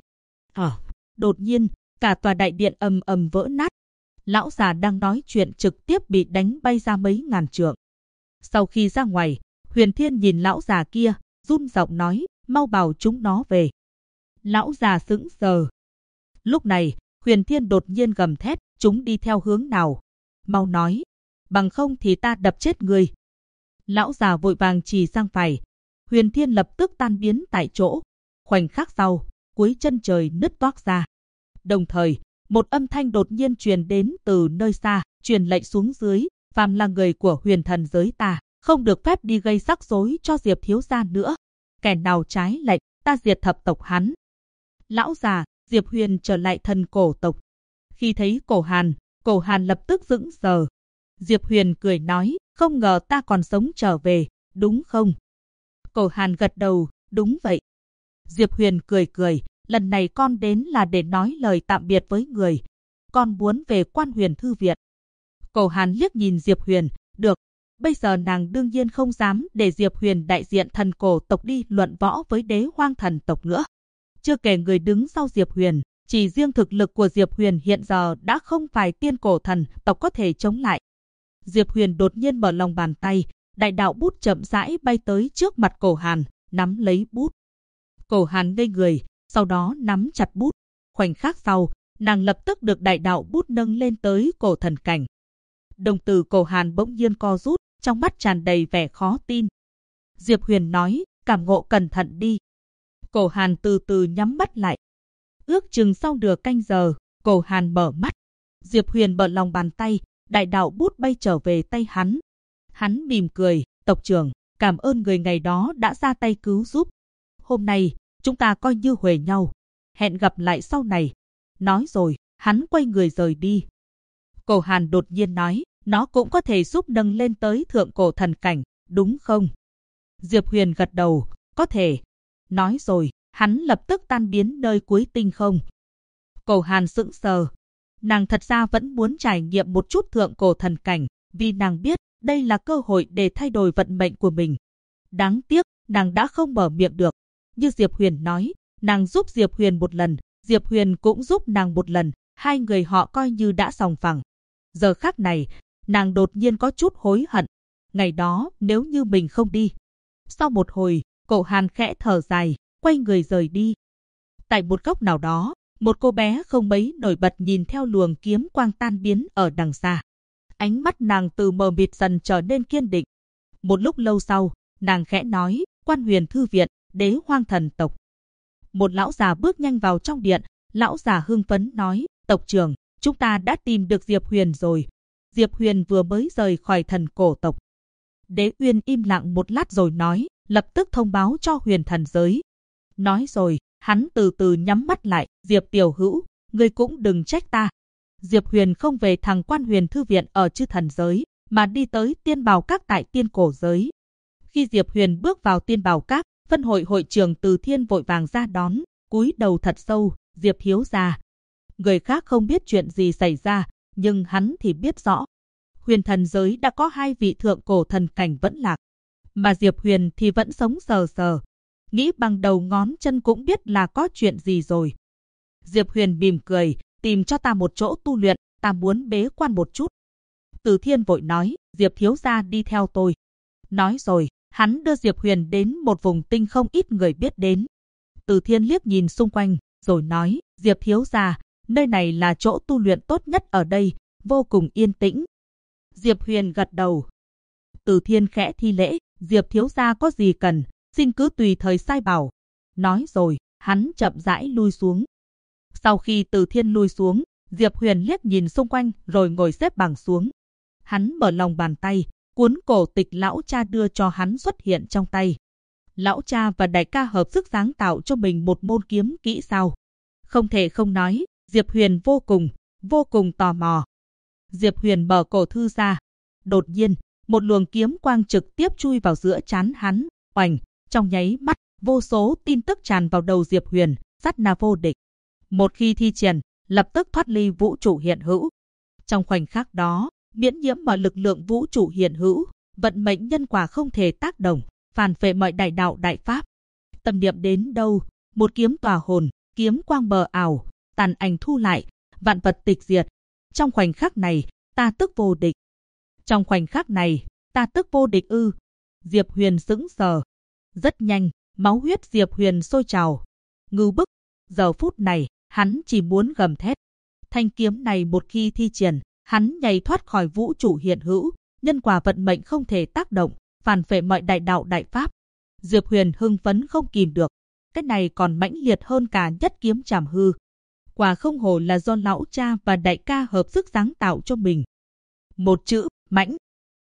Đột nhiên, cả tòa đại điện ầm ầm vỡ nát. Lão già đang nói chuyện trực tiếp bị đánh bay ra mấy ngàn trượng. Sau khi ra ngoài, Huyền Thiên nhìn lão già kia, run giọng nói, mau bảo chúng nó về. Lão già sững sờ. Lúc này, Huyền Thiên đột nhiên gầm thét, chúng đi theo hướng nào? Mau nói, bằng không thì ta đập chết người. Lão già vội vàng chỉ sang phải. Huyền Thiên lập tức tan biến tại chỗ. Khoảnh khắc sau, cuối chân trời nứt toác ra. Đồng thời, một âm thanh đột nhiên truyền đến từ nơi xa, truyền lệnh xuống dưới, phàm là người của huyền thần giới ta, không được phép đi gây rắc rối cho Diệp thiếu gia nữa. Kẻ nào trái lệnh, ta diệt thập tộc hắn. Lão già, Diệp Huyền trở lại thần cổ tộc. Khi thấy Cổ Hàn lập tức sững sờ. Diệp Huyền cười nói, không ngờ ta còn sống trở về, đúng không? Cổ Hàn gật đầu, đúng vậy. Diệp Huyền cười, lần này con đến là để nói lời tạm biệt với người. Con muốn về Quan Huyền Thư Viện. Cổ Hàn liếc nhìn Diệp Huyền, được. Bây giờ nàng đương nhiên không dám để Diệp Huyền đại diện thần cổ tộc đi luận võ với Đế Hoang thần tộc nữa. Chưa kể người đứng sau Diệp Huyền, chỉ riêng thực lực của Diệp Huyền hiện giờ đã không phải tiên cổ thần tộc có thể chống lại. Diệp Huyền đột nhiên mở lòng bàn tay, đại đạo bút chậm rãi bay tới trước mặt Cổ Hàn, nắm lấy bút. Cổ Hàn ngây người, sau đó nắm chặt bút. Khoảnh khắc sau, nàng lập tức được đại đạo bút nâng lên tới cổ thần cảnh. Đồng tử Cổ Hàn bỗng nhiên co rút, trong mắt tràn đầy vẻ khó tin. Diệp Huyền nói, cảm ngộ cẩn thận đi. Cổ Hàn từ từ nhắm mắt lại. Ước chừng sau nửa canh giờ, Cổ Hàn mở mắt. Diệp Huyền mở lòng bàn tay, đại đạo bút bay trở về tay hắn. Hắn mỉm cười, tộc trưởng, cảm ơn người ngày đó đã ra tay cứu giúp. Hôm nay, chúng ta coi như huề nhau. Hẹn gặp lại sau này. Nói rồi, hắn quay người rời đi. Cổ Hàn đột nhiên nói, nó cũng có thể giúp nâng lên tới thượng cổ thần cảnh, đúng không? Diệp Huyền gật đầu, có thể. Nói rồi, hắn lập tức tan biến nơi cuối tinh không. Cổ Hàn sững sờ. Nàng thật ra vẫn muốn trải nghiệm một chút thượng cổ thần cảnh, vì nàng biết đây là cơ hội để thay đổi vận mệnh của mình. Đáng tiếc, nàng đã không mở miệng được. Như Diệp Huyền nói, nàng giúp Diệp Huyền một lần, Diệp Huyền cũng giúp nàng một lần, hai người họ coi như đã sòng phẳng. Giờ khắc này, nàng đột nhiên có chút hối hận. Ngày đó, nếu như mình không đi. Sau một hồi, Cổ Hàn khẽ thở dài, quay người rời đi. Tại một góc nào đó, Một cô bé không mấy nổi bật nhìn theo luồng kiếm quang tan biến ở đằng xa. Ánh mắt nàng từ mờ mịt dần trở nên kiên định. Một lúc lâu sau, nàng khẽ nói, Quan Huyền thư viện, Đế Hoang thần tộc. Một lão già bước nhanh vào trong điện, lão già hưng phấn nói, tộc trưởng, chúng ta đã tìm được Diệp Huyền rồi. Diệp Huyền vừa mới rời khỏi thần cổ tộc. Đế Uyên im lặng một lát rồi nói, lập tức thông báo cho Huyền thần giới. Nói rồi, hắn từ từ nhắm mắt lại, Diệp tiểu hữu, ngươi cũng đừng trách ta. Diệp Huyền không về thằng Quan Huyền thư viện ở chư thần giới, mà đi tới Tiên Bảo Các tại Tiên Cổ giới. Khi Diệp Huyền bước vào Tiên Bảo Các, phân hội hội trưởng Từ Thiên vội vàng ra đón, cúi đầu thật sâu, Diệp thiếu gia. Người khác không biết chuyện gì xảy ra, nhưng hắn thì biết rõ. Huyền thần giới đã có 2 vị thượng cổ thần cảnh vẫn lạc, mà Diệp Huyền thì vẫn sống sờ sờ. Nghĩ bằng đầu ngón chân cũng biết là có chuyện gì rồi. Diệp Huyền mỉm cười, tìm cho ta một chỗ tu luyện, ta muốn bế quan một chút. Từ Thiên vội nói, Diệp thiếu gia đi theo tôi. Nói rồi, hắn đưa Diệp Huyền đến một vùng tinh không ít người biết đến. Từ Thiên liếc nhìn xung quanh, rồi nói, Diệp thiếu gia, nơi này là chỗ tu luyện tốt nhất ở đây, vô cùng yên tĩnh. Diệp Huyền gật đầu. Từ Thiên khẽ thi lễ, Diệp thiếu gia có gì cần, xin cứ tùy thời sai bảo. Nói rồi, hắn chậm rãi lui xuống. Sau khi Từ Thiên lui xuống, Diệp Huyền liếc nhìn xung quanh rồi ngồi xếp bằng xuống. Hắn mở lòng bàn tay, cuốn cổ tịch lão cha đưa cho hắn xuất hiện trong tay. Lão cha và đại ca hợp sức sáng tạo cho mình một môn kiếm kỹ sao. Không thể không nói, Diệp Huyền vô cùng tò mò. Diệp Huyền mở cổ thư ra. Đột nhiên, một luồng kiếm quang trực tiếp chui vào giữa trán hắn. Oành, trong nháy mắt, vô số tin tức tràn vào đầu Diệp Huyền, sát na vô địch. Một khi thi triển, lập tức thoát ly vũ trụ hiện hữu. Trong khoảnh khắc đó, miễn nhiễm mọi lực lượng vũ trụ hiện hữu, vận mệnh nhân quả không thể tác động, phản phệ mọi đại đạo đại pháp. Tâm niệm đến đâu, một kiếm tỏa hồn, kiếm quang mờ ảo, tàn ảnh thu lại, vạn vật tịch diệt. Trong khoảnh khắc này, ta tức vô địch. Trong khoảnh khắc này, ta tức vô địch ư? Diệp Huyền sững sờ. Rất nhanh, máu huyết Diệp Huyền sôi trào. Ngưu bức, giờ phút này, hắn chỉ muốn gầm thét. Thanh kiếm này một khi thi triển, hắn nhảy thoát khỏi vũ trụ hiện hữu, nhân quả vận mệnh không thể tác động, phản phệ mọi đại đạo đại pháp. Diệp Huyền hưng phấn không kìm được. Cái này còn mãnh liệt hơn cả nhất kiếm trảm hư. Quả không hổ là do lão cha và đại ca hợp sức sáng tạo cho mình. Một chữ, mãnh.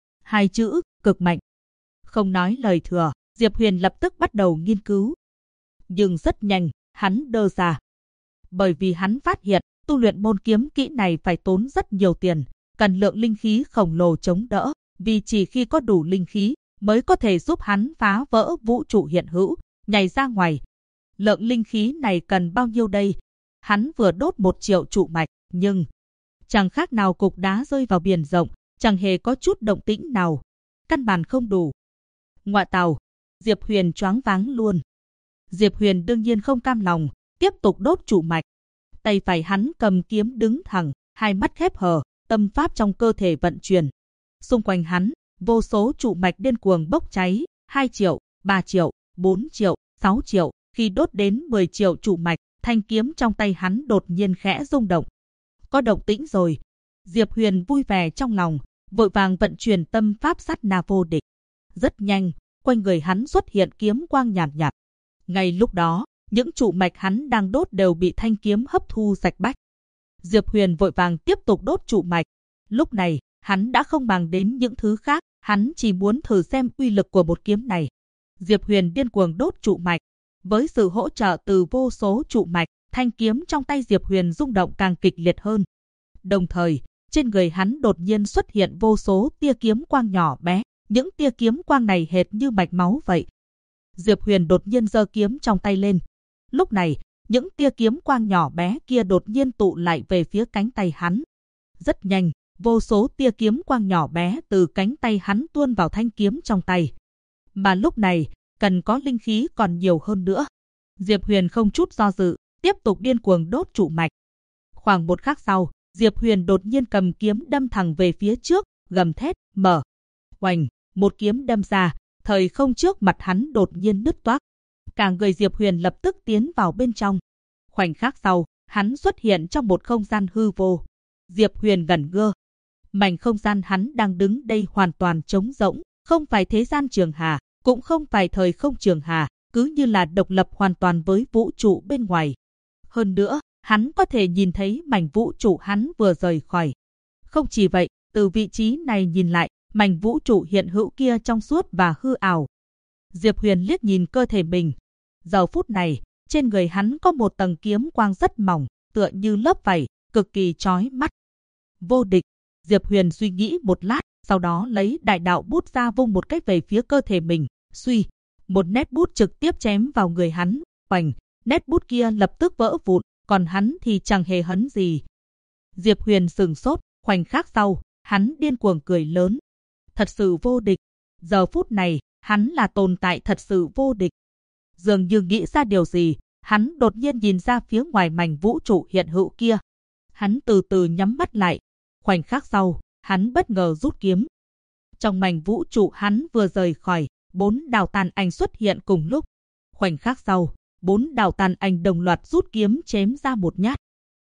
2 chữ, cực mạnh. Không nói lời thừa, Diệp Huyền lập tức bắt đầu nghiên cứu. Nhưng rất nhanh, hắn đơ ra. Bởi vì hắn phát hiện, tu luyện môn kiếm kỹ này phải tốn rất nhiều tiền, cần lượng linh khí khổng lồ chống đỡ, vì chỉ khi có đủ linh khí mới có thể giúp hắn phá vỡ vũ trụ hiện hữu, nhảy ra ngoài. Lượng linh khí này cần bao nhiêu đây? Hắn vừa đốt 1 triệu trụ mạch, nhưng chẳng khác nào cục đá rơi vào biển rộng, chẳng hề có chút động tĩnh nào. Căn bản không đủ. Ngoại tào, Diệp Huyền choáng váng luôn. Diệp Huyền đương nhiên không cam lòng, tiếp tục đốt trụ mạch. Tay phải hắn cầm kiếm đứng thẳng, 2 mắt khép hờ, tâm pháp trong cơ thể vận chuyển. Xung quanh hắn, vô số trụ mạch điên cuồng bốc cháy, 2 triệu, 3 triệu, 4 triệu, 6 triệu. Khi đốt đến 10 triệu trụ mạch, thanh kiếm trong tay hắn đột nhiên khẽ rung động. Có động tĩnh rồi. Diệp Huyền vui vẻ trong lòng, vội vàng vận chuyển tâm pháp sát na vô địch. Rất nhanh, quanh người hắn xuất hiện kiếm quang nhàn nhạt. Ngay lúc đó, những trụ mạch hắn đang đốt đều bị thanh kiếm hấp thu sạch bách. Diệp Huyền vội vàng tiếp tục đốt trụ mạch. Lúc này, hắn đã không màng đến những thứ khác, hắn chỉ muốn thử xem uy lực của một kiếm này. Diệp Huyền điên cuồng đốt trụ mạch. Với sự hỗ trợ từ vô số trụ mạch, thanh kiếm trong tay Diệp Huyền rung động càng kịch liệt hơn. Đồng thời, trên người hắn đột nhiên xuất hiện vô số tia kiếm quang nhỏ bé, những tia kiếm quang này hệt như mạch máu vậy. Diệp Huyền đột nhiên giơ kiếm trong tay lên. Lúc này, những tia kiếm quang nhỏ bé kia đột nhiên tụ lại về phía cánh tay hắn. Rất nhanh, vô số tia kiếm quang nhỏ bé từ cánh tay hắn tuôn vào thanh kiếm trong tay. Mà lúc này, cần có linh khí còn nhiều hơn nữa. Diệp Huyền không chút do dự, tiếp tục điên cuồng đốt trụ mạch. Khoảng một khắc sau, Diệp Huyền đột nhiên cầm kiếm đâm thẳng về phía trước, gầm thét, mở. Oành, một kiếm đâm ra, thời không trước mặt hắn đột nhiên nứt toác. Cả người Diệp Huyền lập tức tiến vào bên trong. Khoảnh khắc sau, hắn xuất hiện trong một không gian hư vô. Diệp Huyền ngẩn ngơ. Mảnh không gian hắn đang đứng đây hoàn toàn trống rỗng, không phải thế gian trường hà, cũng không phải thời không trường hà, cứ như là độc lập hoàn toàn với vũ trụ bên ngoài. Hơn nữa, hắn có thể nhìn thấy mảnh vũ trụ hắn vừa rời khỏi. Không chỉ vậy, từ vị trí này nhìn lại, mảnh vũ trụ hiện hữu kia trong suốt và hư ảo. Diệp Huyền liếc nhìn cơ thể mình. Giờ phút này, trên người hắn có một tầng kiếm quang rất mỏng, tựa như lớp vảy, cực kỳ chói mắt. Vô địch. Diệp Huyền suy nghĩ một lát, sau đó lấy đại đạo bút ra vung một cách về phía cơ thể mình. Suy, một nét bút trực tiếp chém vào người hắn. Oành, nét bút kia lập tức vỡ vụn, còn hắn thì chẳng hề hấn gì. Diệp Huyền sửng sốt, khoảnh khắc sau, hắn điên cuồng cười lớn. Thật sự vô địch. Giờ phút này, hắn là tồn tại thật sự vô địch. Dường như nghĩ ra điều gì, hắn đột nhiên nhìn ra phía ngoài mảnh vũ trụ hiện hữu kia. Hắn từ từ nhắm mắt lại. Khoảnh khắc sau, hắn bất ngờ rút kiếm. Trong mảnh vũ trụ hắn vừa rời khỏi, 4 đạo tàn ảnh xuất hiện cùng lúc. Khoảnh khắc sau, 4 đạo tàn ảnh đồng loạt rút kiếm chém ra một nhát.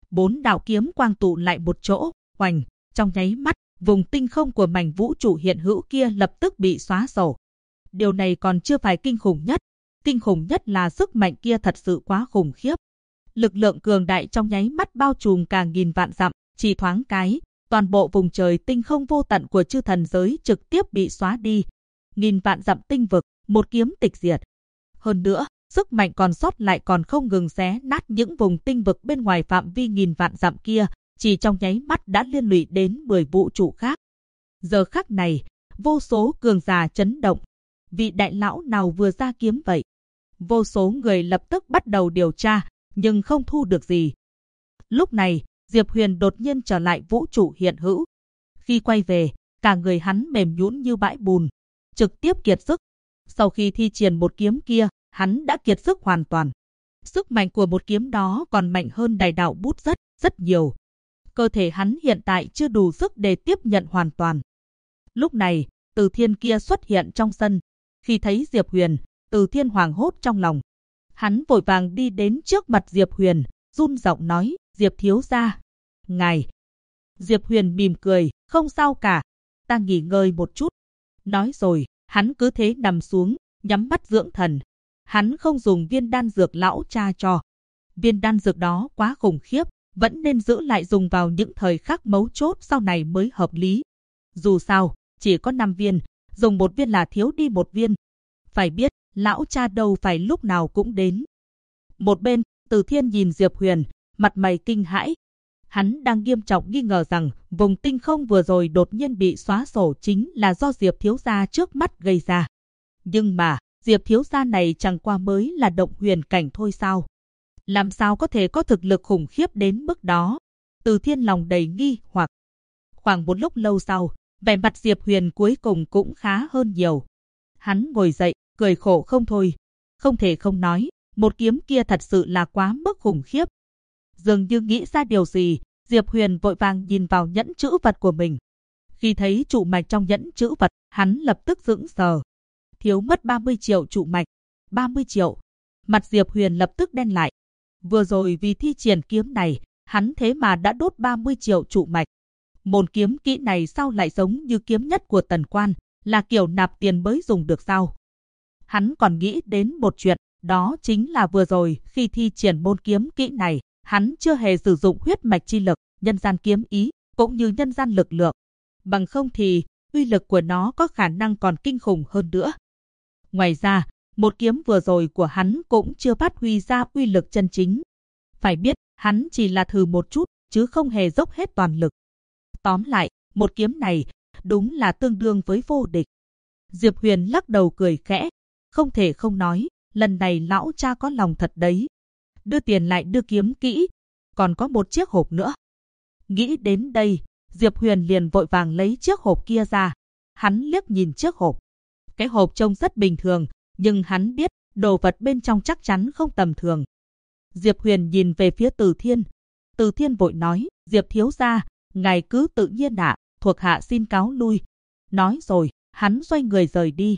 4 đạo kiếm quang tụ lại một chỗ, oành, trong nháy mắt, vùng tinh không của mảnh vũ trụ hiện hữu kia lập tức bị xóa sổ. Điều này còn chưa phải kinh khủng nhất. Kinh khủng nhất là sức mạnh kia thật sự quá khủng khiếp. Lực lượng cường đại trong nháy mắt bao trùm cả nghìn vạn dặm, chỉ thoáng cái, toàn bộ vùng trời tinh không vô tận của chư thần giới trực tiếp bị xóa đi. Nghìn vạn dặm tinh vực, một kiếm tịch diệt. Hơn nữa, sức mạnh còn sót lại còn không ngừng xé nát những vùng tinh vực bên ngoài phạm vi nghìn vạn dặm kia, chỉ trong nháy mắt đã liên lụy đến 10 vũ trụ khác. Giờ khắc này, vô số cường giả chấn động. Vị đại lão nào vừa ra kiếm vậy? Vô số người lập tức bắt đầu điều tra, nhưng không thu được gì. Lúc này, Diệp Huyền đột nhiên trở lại vũ trụ hiện hữu. Khi quay về, cả người hắn mềm nhũn như bãi bùn, trực tiếp kiệt sức. Sau khi thi triển một kiếm kia, hắn đã kiệt sức hoàn toàn. Sức mạnh của một kiếm đó còn mạnh hơn đại đạo bút rất nhiều. Cơ thể hắn hiện tại chưa đủ sức để tiếp nhận hoàn toàn. Lúc này, Từ Thiên kia xuất hiện trong sân. Khi thấy Diệp Huyền, Từ Thiên hoảng hốt trong lòng. Hắn vội vàng đi đến trước mặt Diệp Huyền, run giọng nói, Diệp thiếu gia, ngài. Diệp Huyền mỉm cười, không sao cả, ta nghỉ ngơi một chút. Nói rồi, hắn cứ thế nằm xuống, nhắm mắt dưỡng thần. Hắn không dùng viên đan dược lão cha cho. Viên đan dược đó quá khủng khiếp, vẫn nên giữ lại dùng vào những thời khắc mấu chốt sau này mới hợp lý. Dù sao, chỉ có 5 viên, dùng một viên là thiếu đi một viên. Phải biết, lão cha đâu phải lúc nào cũng đến. Một bên, Từ Thiên nhìn Diệp Huyền, mặt mày kinh hãi. Hắn đang nghiêm trọng nghi ngờ rằng vùng tinh không vừa rồi đột nhiên bị xóa sổ chính là do Diệp thiếu gia trước mắt gây ra. Nhưng mà, Diệp thiếu gia này chẳng qua mới là động huyền cảnh thôi sao? Làm sao có thể có thực lực khủng khiếp đến mức đó? Từ Thiên lòng đầy nghi hoặc. Khoảng một lúc lâu sau, vẻ mặt Diệp Huyền cuối cùng cũng khá hơn nhiều. Hắn ngồi dậy, cười khổ không thôi. Không thể không nói, một kiếm kia thật sự là quá mức khủng khiếp. Dường như nghĩ ra điều gì, Diệp Huyền vội vàng nhìn vào nhẫn chữ vật của mình. Khi thấy trụ mạch trong nhẫn chữ vật, hắn lập tức sững sờ. Thiếu mất 30 triệu trụ mạch. 30 triệu. Mặt Diệp Huyền lập tức đen lại. Vừa rồi vì thi triển kiếm này, hắn thế mà đã đốt 30 triệu trụ mạch. Môn kiếm kỹ này sao lại giống như kiếm nhất của Tần Quan, là kiểu nạp tiền mới dùng được sao? Hắn còn nghĩ đến một chuyện, đó chính là vừa rồi khi thi triển môn kiếm kỹ này, hắn chưa hề sử dụng huyết mạch chi lực, nhân gian kiếm ý, cũng như nhân gian lực lượng. Bằng không thì, uy lực của nó có khả năng còn kinh khủng hơn nữa. Ngoài ra, một kiếm vừa rồi của hắn cũng chưa phát huy ra uy lực chân chính. Phải biết, hắn chỉ là thử một chút, chứ không hề dốc hết toàn lực. Tóm lại, một kiếm này, đúng là tương đương với vô địch. Diệp Huyền lắc đầu cười khẽ. Không thể không nói, lần này lão cha có lòng thật đấy. Đưa tiền lại đưa kiếm kỹ, còn có một chiếc hộp nữa. Nghĩ đến đây, Diệp Huyền liền vội vàng lấy chiếc hộp kia ra. Hắn liếc nhìn chiếc hộp. Cái hộp trông rất bình thường, nhưng hắn biết đồ vật bên trong chắc chắn không tầm thường. Diệp Huyền nhìn về phía Từ Thiên. Từ Thiên vội nói, Diệp thiếu gia, ngài cứ tự nhiên ạ, thuộc hạ xin cáo lui. Nói rồi, hắn xoay người rời đi.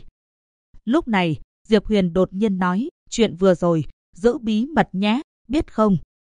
Lúc này, Diệp Huyền đột nhiên nói, chuyện vừa rồi, giữ bí mật nhé, biết không?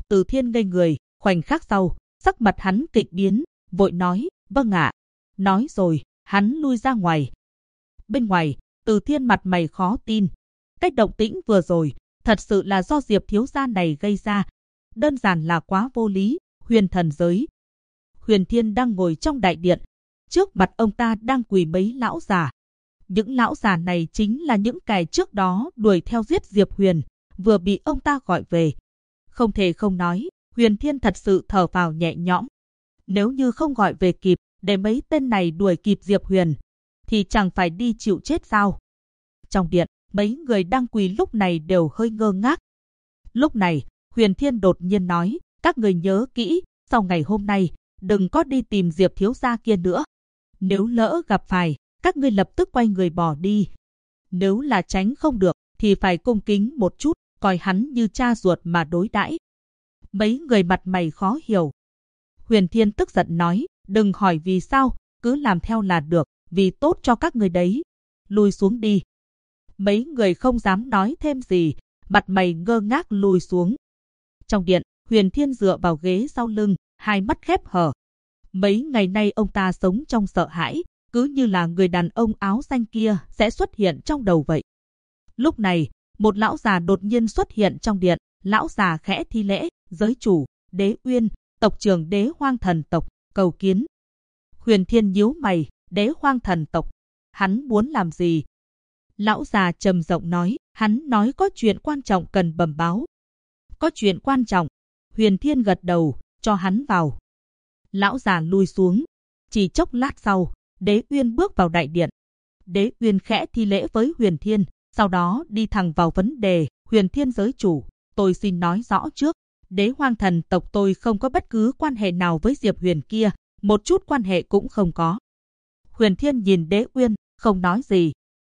Từ Thiên ngây người, khoảnh khắc sau, sắc mặt hắn kịch biến, vội nói, vâng ạ. Nói rồi, hắn lui ra ngoài. Bên ngoài, Từ Thiên mặt mày khó tin. Cách động tĩnh vừa rồi, thật sự là do Diệp thiếu gia này gây ra. Đơn giản là quá vô lý. Huyền thần giới. Huyền Thiên đang ngồi trong đại điện. Trước mặt ông ta đang quỳ mấy lão già. Những lão già này chính là những kẻ trước đó đuổi theo giết Diệp Huyền, vừa bị ông ta gọi về. Không thể không nói, Huyền Thiên thật sự thở phào nhẹ nhõm. Nếu như không gọi về kịp, để mấy tên này đuổi kịp Diệp Huyền, thì chẳng phải đi chịu chết sao? Trong điện, mấy người đang quỳ lúc này đều hơi ngơ ngác. Lúc này, Huyền Thiên đột nhiên nói, các người nhớ kỹ, sau ngày hôm nay, đừng có đi tìm Diệp thiếu gia kia nữa. Nếu lỡ gặp phải, các ngươi lập tức quay người bỏ đi. Nếu là tránh không được, thì phải cung kính một chút, coi hắn như cha ruột mà đối đãi. Mấy người mặt mày khó hiểu. Huyền Thiên tức giận nói, đừng hỏi vì sao, cứ làm theo là được, vì tốt cho các người đấy. Lùi xuống đi. Mấy người không dám nói thêm gì, mặt mày ngơ ngác lùi xuống. Trong điện, Huyền Thiên dựa vào ghế sau lưng, hai mắt khép hờ. Mấy ngày nay ông ta sống trong sợ hãi, cứ như là người đàn ông áo xanh kia sẽ xuất hiện trong đầu vậy. Lúc này, một lão già đột nhiên xuất hiện trong điện, lão già khẽ thi lễ, giới chủ, Đế Uyên, tộc trưởng Đế Hoang thần tộc, cầu kiến. Huyền Thiên nhíu mày, Đế Hoang thần tộc, hắn muốn làm gì? Lão già trầm giọng nói, hắn nói có chuyện quan trọng cần bẩm báo. Có chuyện quan trọng. Huyền Thiên gật đầu, cho hắn vào. Lão già lui xuống. Chỉ chốc lát sau, Đế Uyên bước vào đại điện. Đế Uyên khẽ thi lễ với Huyền Thiên, sau đó đi thẳng vào vấn đề. Huyền Thiên giới chủ, tôi xin nói rõ trước, Đế Hoang thần tộc tôi không có bất cứ quan hệ nào với Diệp Huyền kia, một chút quan hệ cũng không có. Huyền Thiên nhìn Đế Uyên, không nói gì.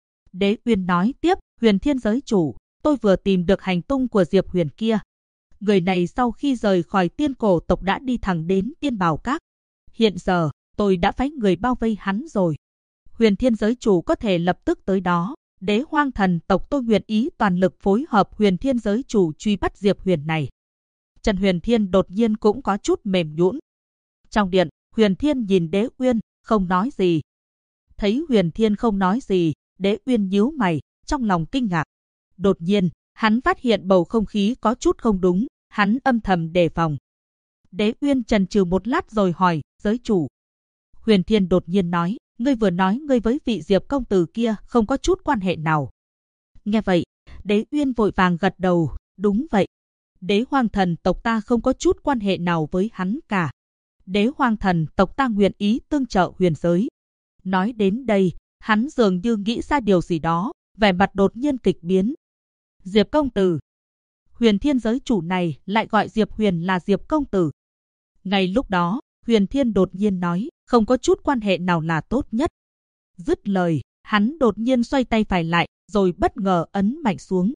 Đế Uyên nói tiếp, Huyền Thiên giới chủ, tôi vừa tìm được hành tung của Diệp Huyền kia. Người này sau khi rời khỏi Tiên Cổ tộc đã đi thẳng đến Tiên Bảo Các. Hiện giờ, tôi đã phái người bao vây hắn rồi. Huyền Thiên giới chủ có thể lập tức tới đó. Đế Hoang thần tộc tôi nguyện ý toàn lực phối hợp Huyền Thiên giới chủ truy bắt Diệp Huyền này. Trần Huyền Thiên đột nhiên cũng có chút mềm nhũn. Trong điện, Huyền Thiên nhìn Đế Uyên, không nói gì. Thấy Huyền Thiên không nói gì, Đế Uyên nhíu mày, trong lòng kinh ngạc. Đột nhiên, hắn phát hiện bầu không khí có chút không đúng, hắn âm thầm đề phòng. Đế Uyên chần chừ một lát rồi hỏi, giới chủ. Huyền Thiên đột nhiên nói, ngươi vừa nói ngươi với vị Diệp công tử kia không có chút quan hệ nào. Nghe vậy, Đế Uyên vội vàng gật đầu, đúng vậy. Đế Hoang thần tộc ta không có chút quan hệ nào với hắn cả. Đế Hoang thần tộc ta nguyện ý tương trợ huyền giới. Nói đến đây, hắn dường như nghĩ ra điều gì đó, vẻ mặt đột nhiên kịch biến. Diệp công tử. Huyền Thiên giới chủ này lại gọi Diệp Huyền là Diệp công tử. Ngay lúc đó, Huyền Thiên đột nhiên nói, không có chút quan hệ nào là tốt nhất. Dứt lời, hắn đột nhiên xoay tay phải lại, rồi bất ngờ ấn mạnh xuống.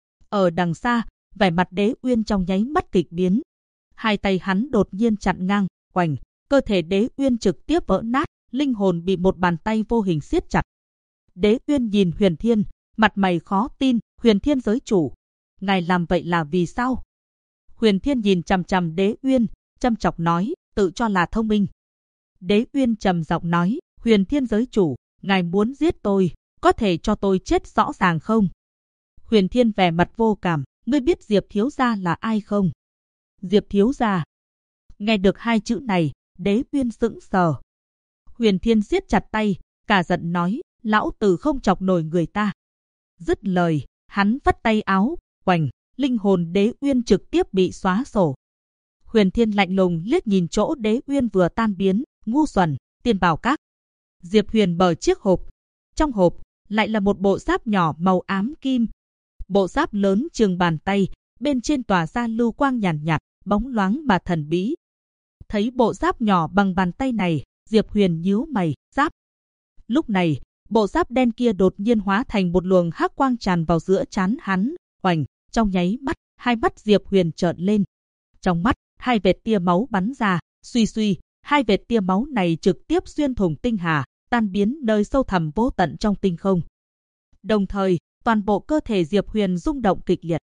Ở đằng xa, vẻ mặt Đế Uyên trong nháy mắt kịch biến. Hai tay hắn đột nhiên chặn ngang, quành, cơ thể Đế Uyên trực tiếp vỡ nát, linh hồn bị một bàn tay vô hình siết chặt. Đế Uyên nhìn Huyền Thiên, mặt mày khó tin, Huyền Thiên giới chủ. Ngài làm vậy là vì sao? Huyền Thiên nhìn chằm chằm Đế Uyên, châm chọc nói, tự cho là thông minh. Đế Uyên trầm giọng nói, Huyền Thiên giới chủ, ngài muốn giết tôi, có thể cho tôi chết rõ ràng không? Huyền Thiên vẻ mặt vô cảm, ngươi biết Diệp thiếu gia là ai không? Diệp thiếu gia. Nghe được hai chữ này, Đế Uyên sững sờ. Huyền Thiên siết chặt tay, cả giận nói, lão tử không chọc nổi người ta. Dứt lời, hắn vắt tay áo, quành, linh hồn Đế Uyên trực tiếp bị xóa sổ. Huyền Thiên lạnh lùng liếc nhìn chỗ Đế Uyên vừa tan biến, ngu xuẩn, Tiên Bảo Các. Diệp Huyền mở chiếc hộp. Trong hộp, lại là một bộ giáp nhỏ màu ám kim. Bộ giáp lớn chừng bàn tay, bên trên tỏa ra lưu quang nhàn nhạt, bóng loáng mà thần bí. Thấy bộ giáp nhỏ bằng bàn tay này, Diệp Huyền nhíu mày, giáp. Lúc này, bộ giáp đen kia đột nhiên hóa thành một luồng hắc quang tràn vào giữa trán hắn, oành, trong nháy mắt, hai mắt Diệp Huyền trợn lên. Trong mắt, hai vệt tia máu bắn ra, suy suy, hai vệt tia máu này trực tiếp xuyên thủng tinh hà, tan biến nơi sâu thẳm vô tận trong tinh không. Đồng thời, toàn bộ cơ thể Diệp Huyền rung động kịch liệt.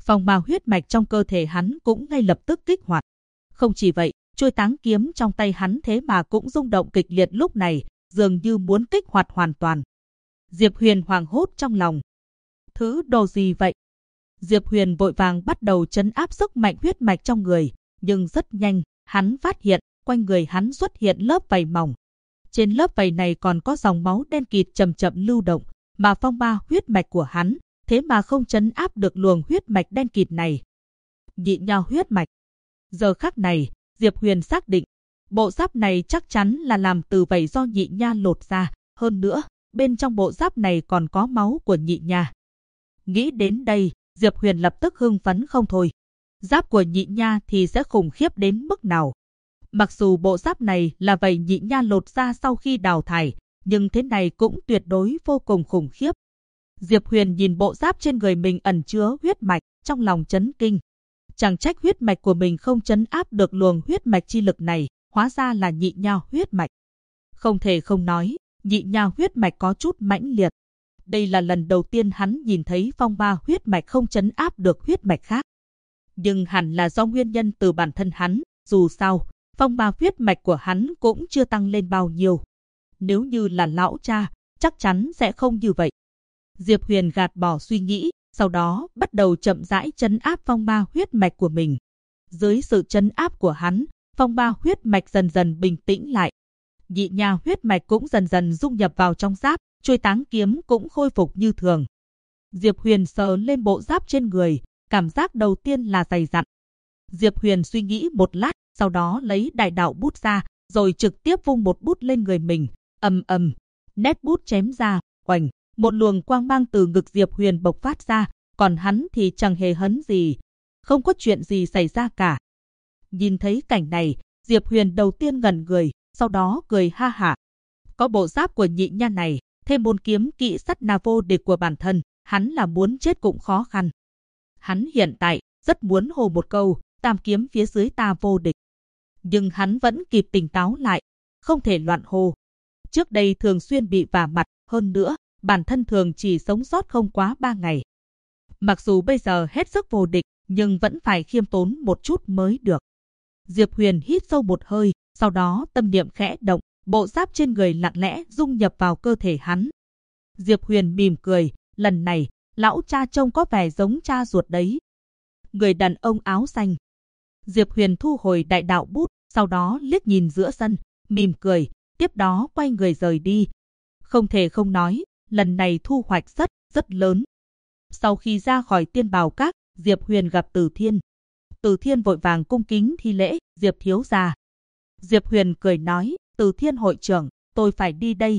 Phong ma huyết mạch trong cơ thể hắn cũng ngay lập tức kích hoạt. Không chỉ vậy, chuôi táng kiếm trong tay hắn thế mà cũng rung động kịch liệt lúc này, dường như muốn kích hoạt hoàn toàn. Diệp Huyền hoảng hốt trong lòng. Thứ đồ gì vậy? Diệp Huyền vội vàng bắt đầu trấn áp sức mạnh huyết mạch trong người, nhưng rất nhanh, hắn phát hiện, quanh người hắn xuất hiện lớp vảy mỏng. Trên lớp vảy này còn có dòng máu đen kịt chậm chậm lưu động, mà phong ma huyết mạch của hắn, thế mà không trấn áp được luồng huyết mạch đen kịt này. Nhị nha huyết mạch. Giờ khắc này, Diệp Huyền xác định, bộ giáp này chắc chắn là làm từ vảy do nhị nha lột ra, hơn nữa, bên trong bộ giáp này còn có máu của nhị nha. Nghĩ đến đây, Diệp Huyền lập tức hưng phấn không thôi. Giáp của nhị nha thì sẽ khủng khiếp đến mức nào? Mặc dù bộ giáp này là vảy nhị nha lột ra sau khi đào thải, nhưng thế này cũng tuyệt đối vô cùng khủng khiếp. Diệp Huyền nhìn bộ giáp trên người mình ẩn chứa huyết mạch, trong lòng chấn kinh. Chẳng trách huyết mạch của mình không trấn áp được luồng huyết mạch chi lực này, hóa ra là nhị nha huyết mạch. Không thể không nói, nhị nha huyết mạch có chút mãnh liệt. Đây là lần đầu tiên hắn nhìn thấy phong ma huyết mạch không trấn áp được huyết mạch khác. Nhưng hẳn là do nguyên nhân từ bản thân hắn, dù sao, phong ma huyết mạch của hắn cũng chưa tăng lên bao nhiêu. Nếu như là lão cha, chắc chắn sẽ không như vậy. Diệp Huyền gạt bỏ suy nghĩ, sau đó bắt đầu chậm rãi trấn áp phong ma huyết mạch của mình. Dưới sự trấn áp của hắn, phong ma huyết mạch dần dần bình tĩnh lại. Nhị nha huyết mạch cũng dần dần dung nhập vào trong giáp, chuôi táng kiếm cũng khôi phục như thường. Diệp Huyền sờ lên bộ giáp trên người, cảm giác đầu tiên là dày dặn. Diệp Huyền suy nghĩ một lát, sau đó lấy đại đạo bút ra, rồi trực tiếp vung một bút lên người mình, ầm ầm, nét bút chém ra, oành, một luồng quang mang từ ngực Diệp Huyền bộc phát ra, còn hắn thì chẳng hề hấn gì, không có chuyện gì xảy ra cả. Nhìn thấy cảnh này, Diệp Huyền đầu tiên ngẩn người, sau đó cười ha hả. Có bộ giáp của nhị nha này, thêm môn kiếm kỵ sắt na vô địch của bản thân, hắn là muốn chết cũng khó khăn. Hắn hiện tại rất muốn hô một câu, tam kiếm phía dưới ta vô địch. Nhưng hắn vẫn kịp tỉnh táo lại, không thể loạn hô. Trước đây thường xuyên bị vả mặt, hơn nữa, bản thân thường chỉ sống sót không quá 3 ngày. Mặc dù bây giờ hết sức vô địch, nhưng vẫn phải khiêm tốn một chút mới được. Diệp Huyền hít sâu một hơi, sau đó tâm niệm khẽ động, bộ giáp trên người lặng lẽ dung nhập vào cơ thể hắn. Diệp Huyền mỉm cười, lần này, lão cha trông có vẻ giống cha ruột đấy. Người đàn ông áo xanh. Diệp Huyền thu hồi đại đạo bút, sau đó liếc nhìn giữa sân, mỉm cười, tiếp đó quay người rời đi. Không thể không nói, lần này thu hoạch rất lớn. Sau khi ra khỏi Tiên Bào Các, Diệp Huyền gặp Từ Thiên. Từ Thiên vội vàng cung kính thi lễ, Diệp thiếu gia. Diệp Huyền cười nói, Từ Thiên hội trưởng, tôi phải đi đây.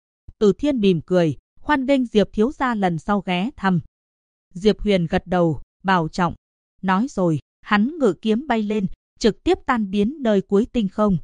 Từ Thiên mỉm cười, hoan nghênh Diệp thiếu gia lần sau ghé thăm. Diệp Huyền gật đầu, bảo trọng. Nói rồi, hắn ngự kiếm bay lên, trực tiếp tan biến nơi cuối tinh không.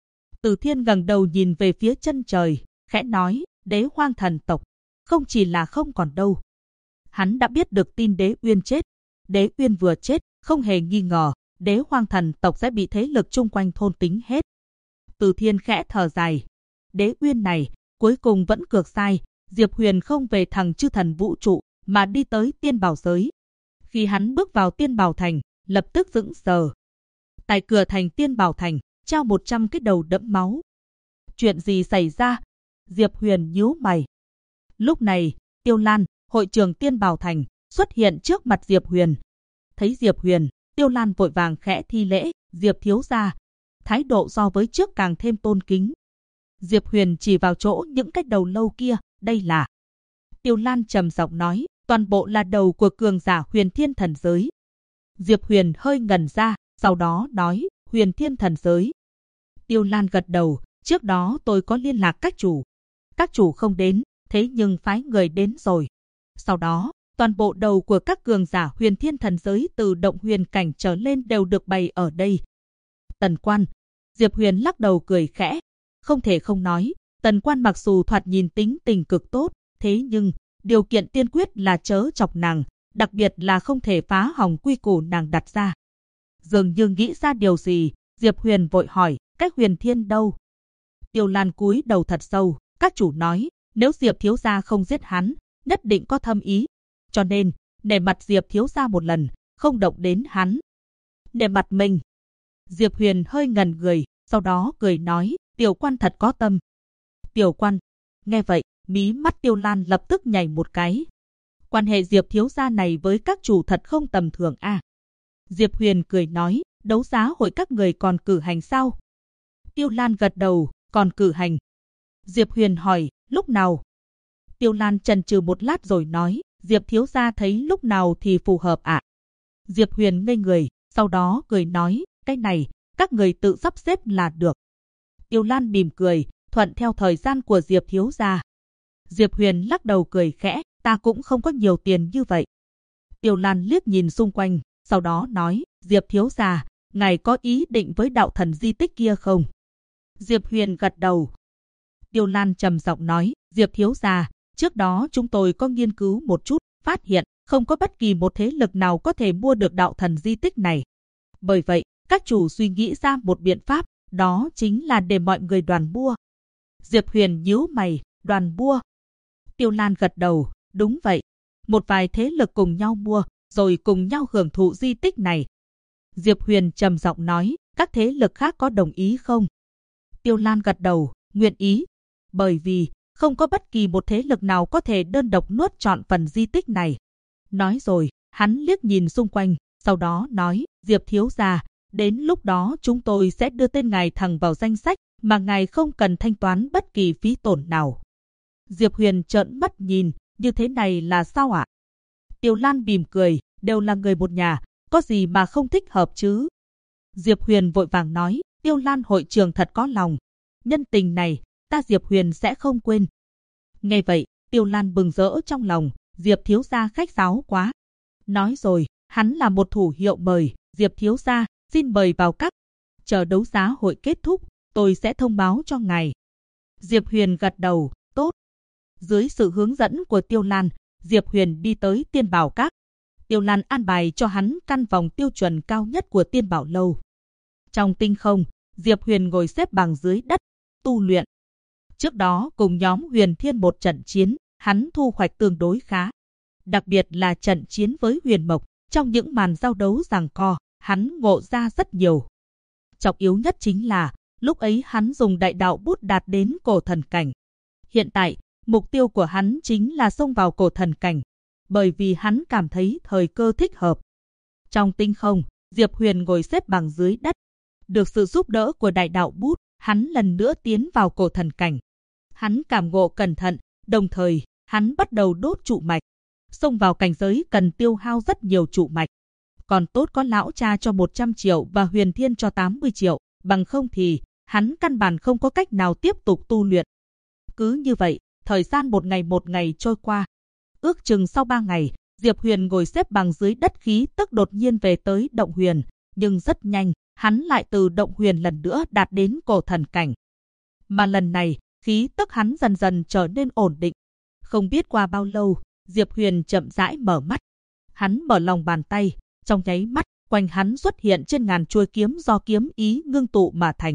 Từ Thiên ngẩng đầu nhìn về phía chân trời, khẽ nói, Đế Hoang thần tộc, không chỉ là không còn đâu. Hắn đã biết được tin Đế Uyên chết. Đế Uyên vừa chết, không hề nghi ngờ, Đế Hoang thần tộc sẽ bị thế lực chung quanh thôn tính hết. Từ Thiên khẽ thở dài. Đế Uyên này, cuối cùng vẫn cược sai. Diệp Huyền không về thằng chư thần vũ trụ, mà đi tới Tiên Bảo giới. Khi hắn bước vào Tiên Bảo Thành, lập tức sững sờ. Tại cửa thành Tiên Bảo Thành, treo 100 cái đầu đẫm máu. Chuyện gì xảy ra? Diệp Huyền nhíu mày. Lúc này, Tiêu Lan, hội trưởng Tiên Bảo Thành, xuất hiện trước mặt Diệp Huyền. Thấy Diệp Huyền, Tiêu Lan vội vàng khẽ thi lễ, Diệp thiếu gia. Thái độ so với trước càng thêm tôn kính. Diệp Huyền chỉ vào chỗ những cái đầu lâu kia, đây là. Tiêu Lan trầm giọng nói, toàn bộ là đầu của cường giả Huyền Thiên thần giới. Diệp Huyền hơi ngẩn ra, sau đó nói, Huyền Thiên thần giới. Tiêu Lan gật đầu, trước đó tôi có liên lạc các chủ. Các chủ không đến, thế nhưng phái người đến rồi. Sau đó, toàn bộ đầu của các cường giả Huyền Thiên thần giới từ động huyền cảnh trở lên đều được bày ở đây. Tần Quan. Diệp Huyền lắc đầu cười khẽ. Không thể không nói, Tần Quan mặc dù thoạt nhìn tính tình cực tốt, thế nhưng, điều kiện tiên quyết là chớ chọc nàng, đặc biệt là không thể phá hỏng quy củ nàng đặt ra. Dường như nghĩ ra điều gì, Diệp Huyền vội hỏi, cách Huyền Thiên đâu? Tiêu Lan cúi đầu thật sâu, các chủ nói, nếu Diệp thiếu gia không giết hắn, nhất định có thâm ý. Cho nên, nể mặt Diệp thiếu gia một lần, không động đến hắn. Nể mặt mình. Diệp Huyền hơi ngẩn người, sau đó cười nói, Tiểu Quan thật có tâm. Tiểu Quan. Nghe vậy, mí mắt Tiêu Lan lập tức nhảy một cái. Quan hệ Diệp thiếu gia này với các chủ thật không tầm thường à. Diệp Huyền cười nói, đấu giá hội các người còn cử hành sao? Tiêu Lan gật đầu, còn cử hành. Diệp Huyền hỏi, lúc nào? Tiêu Lan chần chừ một lát rồi nói, Diệp thiếu gia thấy lúc nào thì phù hợp ạ. Diệp Huyền ngây người, sau đó cười nói, cái này, các người tự sắp xếp là được. Tiêu Lan mỉm cười, thuận theo thời gian của Diệp thiếu gia. Diệp Huyền lắc đầu cười khẽ, ta cũng không có nhiều tiền như vậy. Tiêu Lan liếc nhìn xung quanh, sau đó nói, Diệp thiếu gia, ngài có ý định với đạo thần di tích kia không? Diệp Huyền gật đầu. Tiêu Lan trầm giọng nói, Diệp thiếu gia, trước đó chúng tôi có nghiên cứu một chút, phát hiện không có bất kỳ một thế lực nào có thể mua được đạo thần di tích này. Bởi vậy, các chủ suy nghĩ ra một biện pháp, đó chính là để mọi người đoàn mua. Diệp Huyền nhíu mày, đoàn mua. Tiêu Lan gật đầu, đúng vậy. Một vài thế lực cùng nhau mua, rồi cùng nhau hưởng thụ di tích này. Diệp Huyền trầm giọng nói, các thế lực khác có đồng ý không? Tiêu Lan gật đầu, nguyện ý. Bởi vì, không có bất kỳ một thế lực nào có thể đơn độc nuốt trọn phần di tích này. Nói rồi, hắn liếc nhìn xung quanh, sau đó nói, Diệp thiếu gia, đến lúc đó chúng tôi sẽ đưa tên ngài thẳng vào danh sách, mà ngài không cần thanh toán bất kỳ phí tổn nào. Diệp Huyền trợn mắt nhìn, như thế này là sao ạ? Tiêu Lan mỉm cười, đều là người một nhà, có gì mà không thích hợp chứ? Diệp Huyền vội vàng nói, Tiêu Lan hội trưởng thật có lòng. Nhân tình này, ta Diệp Huyền sẽ không quên. Nghe vậy, Tiêu Lan bừng rỡ trong lòng, Diệp thiếu gia khách sáo quá. Nói rồi, hắn là một thủ hiệu mời, Diệp thiếu gia, xin mời vào các. Chờ đấu giá hội kết thúc, tôi sẽ thông báo cho ngài. Diệp Huyền gật đầu, tốt. Dưới sự hướng dẫn của Tiêu Lan, Diệp Huyền đi tới Tiên Bảo Các. Tiêu Lan an bài cho hắn căn phòng tiêu chuẩn cao nhất của Tiên Bảo Lâu. Trong tinh không, Diệp Huyền ngồi xếp bằng dưới đất, tu luyện. Trước đó cùng nhóm Huyền Thiên một trận chiến, hắn thu hoạch tương đối khá. Đặc biệt là trận chiến với Huyền Mộc, trong những màn giao đấu giằng co, hắn ngộ ra rất nhiều. Trọng yếu nhất chính là, lúc ấy hắn dùng đại đạo bút đạt đến cổ thần cảnh. Hiện tại, mục tiêu của hắn chính là xông vào cổ thần cảnh, bởi vì hắn cảm thấy thời cơ thích hợp. Trong tinh không, Diệp Huyền ngồi xếp bằng dưới đất. Được sự giúp đỡ của đại đạo bút, hắn lần nữa tiến vào cổ thần cảnh. Hắn cảm ngộ cẩn thận, đồng thời, hắn bắt đầu đốt trụ mạch. Xông vào cảnh giới cần tiêu hao rất nhiều trụ mạch. Còn tốt có lão cha cho 100 triệu và Huyền Thiên cho 80 triệu, bằng không thì, hắn căn bản không có cách nào tiếp tục tu luyện. Cứ như vậy, thời gian một ngày trôi qua. Ước chừng sau 3 ngày, Diệp Huyền ngồi xếp bằng dưới đất khí tức đột nhiên về tới động huyền, nhưng rất nhanh, hắn lại từ động huyền lần nữa đạt đến cổ thần cảnh. Mà lần này, khí tức hắn dần dần trở nên ổn định. Không biết qua bao lâu, Diệp Huyền chậm rãi mở mắt. Hắn mở lòng bàn tay, trong nháy mắt, quanh hắn xuất hiện trên ngàn chuôi kiếm do kiếm ý ngưng tụ mà thành.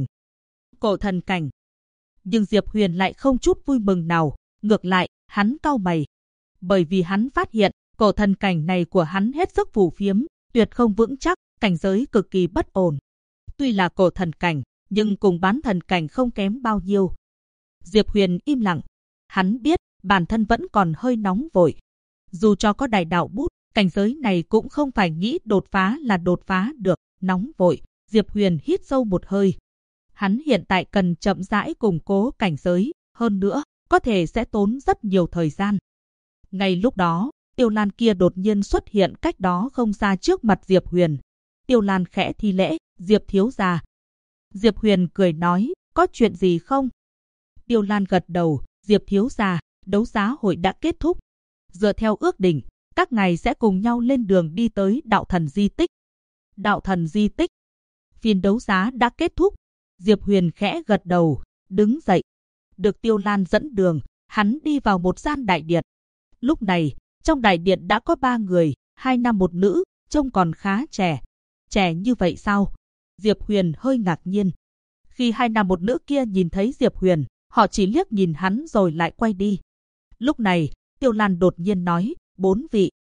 Cổ thần cảnh. Nhưng Diệp Huyền lại không chút vui mừng nào, ngược lại, hắn cau mày. Bởi vì hắn phát hiện, cổ thần cảnh này của hắn hết sức phù phiếm, tuyệt không vững chắc, cảnh giới cực kỳ bất ổn. Tuy là cổ thần cảnh, nhưng cùng bán thần cảnh không kém bao nhiêu. Diệp Huyền im lặng. Hắn biết, bản thân vẫn còn hơi nóng vội. Dù cho có đại đạo bút, cảnh giới này cũng không phải nghĩ đột phá là đột phá được, nóng vội. Diệp Huyền hít sâu một hơi. Hắn hiện tại cần chậm rãi củng cố cảnh giới, hơn nữa, có thể sẽ tốn rất nhiều thời gian. Ngay lúc đó, Tiêu Lan kia đột nhiên xuất hiện cách đó không xa trước mặt Diệp Huyền. Tiêu Lan khẽ thi lễ, Diệp thiếu gia. Diệp Huyền cười nói, có chuyện gì không? Tiêu Lan gật đầu, Diệp thiếu gia, đấu giá hội đã kết thúc. Dựa theo ước định, các ngài sẽ cùng nhau lên đường đi tới đạo thần di tích. Đạo thần di tích. Phiên đấu giá đã kết thúc. Diệp Huyền khẽ gật đầu, đứng dậy. Được Tiêu Lan dẫn đường, hắn đi vào một gian đại điện. Lúc này, trong đại điện đã có 3 người, 2 nam 1 nữ, trông còn khá trẻ. Trẻ như vậy sao? Diệp Huyền hơi ngạc nhiên. Khi 2 nam 1 nữ kia nhìn thấy Diệp Huyền, họ chỉ liếc nhìn hắn rồi lại quay đi. Lúc này, Tiêu Lan đột nhiên nói, 4 vị,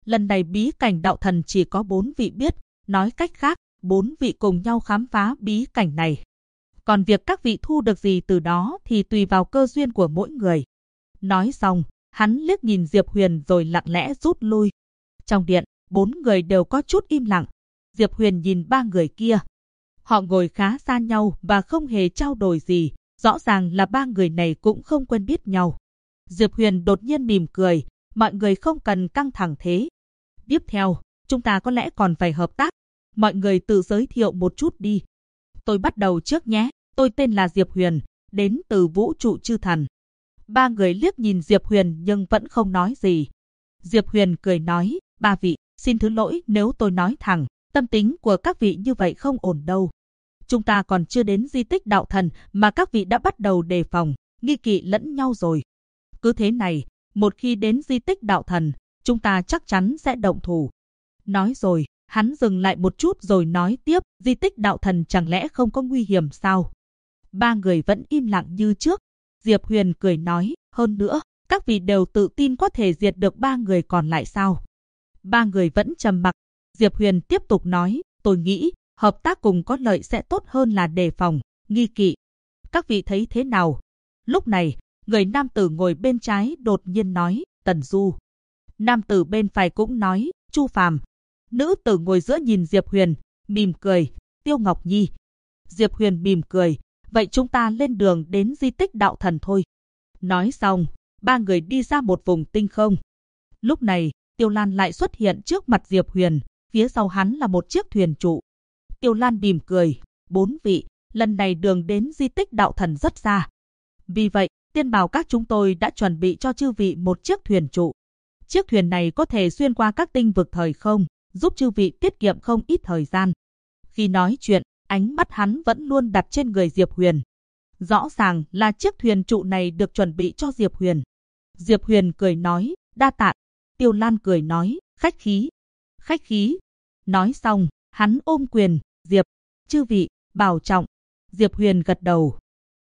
lần này bí cảnh đạo thần chỉ có 4 vị biết, nói cách khác, 4 vị cùng nhau khám phá bí cảnh này. Còn việc các vị thu được gì từ đó thì tùy vào cơ duyên của mỗi người. Nói xong, hắn liếc nhìn Diệp Huyền rồi lặng lẽ rút lui. Trong điện, 4 người đều có chút im lặng. Diệp Huyền nhìn 3 người kia. Họ ngồi khá xa nhau và không hề trao đổi gì, rõ ràng là 3 người này cũng không quen biết nhau. Diệp Huyền đột nhiên mỉm cười, mọi người không cần căng thẳng thế. Tiếp theo, chúng ta có lẽ còn phải hợp tác. Mọi người tự giới thiệu một chút đi. Tôi bắt đầu trước nhé, tôi tên là Diệp Huyền, đến từ vũ trụ chư thần. 3 người liếc nhìn Diệp Huyền nhưng vẫn không nói gì. Diệp Huyền cười nói, 3 vị, xin thứ lỗi nếu tôi nói thẳng, tâm tính của các vị như vậy không ổn đâu. Chúng ta còn chưa đến di tích đạo thần mà các vị đã bắt đầu đề phòng, nghi kỵ lẫn nhau rồi. Cứ thế này, một khi đến di tích đạo thần, chúng ta chắc chắn sẽ động thủ. Nói rồi, hắn dừng lại một chút rồi nói tiếp, di tích đạo thần chẳng lẽ không có nguy hiểm sao? 3 người vẫn im lặng như trước. Diệp Huyền cười nói, hơn nữa, các vị đều tự tin có thể diệt được 3 người còn lại sao? 3 người vẫn trầm mặc. Diệp Huyền tiếp tục nói, tôi nghĩ, hợp tác cùng có lợi sẽ tốt hơn là đề phòng, nghi kỵ. Các vị thấy thế nào? Lúc này, người nam tử ngồi bên trái đột nhiên nói, Tần Du. Nam tử bên phải cũng nói, Chu Phàm. Nữ tử ngồi giữa nhìn Diệp Huyền, mỉm cười, Tiêu Ngọc Nhi. Diệp Huyền mỉm cười, vậy chúng ta lên đường đến di tích đạo thần thôi. Nói xong, 3 người đi ra một vùng tinh không. Lúc này, Tiêu Lan lại xuất hiện trước mặt Diệp Huyền, phía sau hắn là một chiếc thuyền trụ. Tiêu Lan mỉm cười, 4 vị, lần này đường đến di tích đạo thần rất xa. Vì vậy, Tiên Bảo Các chúng tôi đã chuẩn bị cho chư vị một chiếc thuyền trụ. Chiếc thuyền này có thể xuyên qua các tinh vực thời không, giúp chư vị tiết kiệm không ít thời gian. Khi nói chuyện, ánh mắt hắn vẫn luôn đặt trên người Diệp Huyền. Rõ ràng là chiếc thuyền trụ này được chuẩn bị cho Diệp Huyền. Diệp Huyền cười nói, đa tạ. Tiêu Lan cười nói, khách khí. Khách khí. Nói xong, hắn ôm quyền, Diệp, chư vị, bảo trọng. Diệp Huyền gật đầu.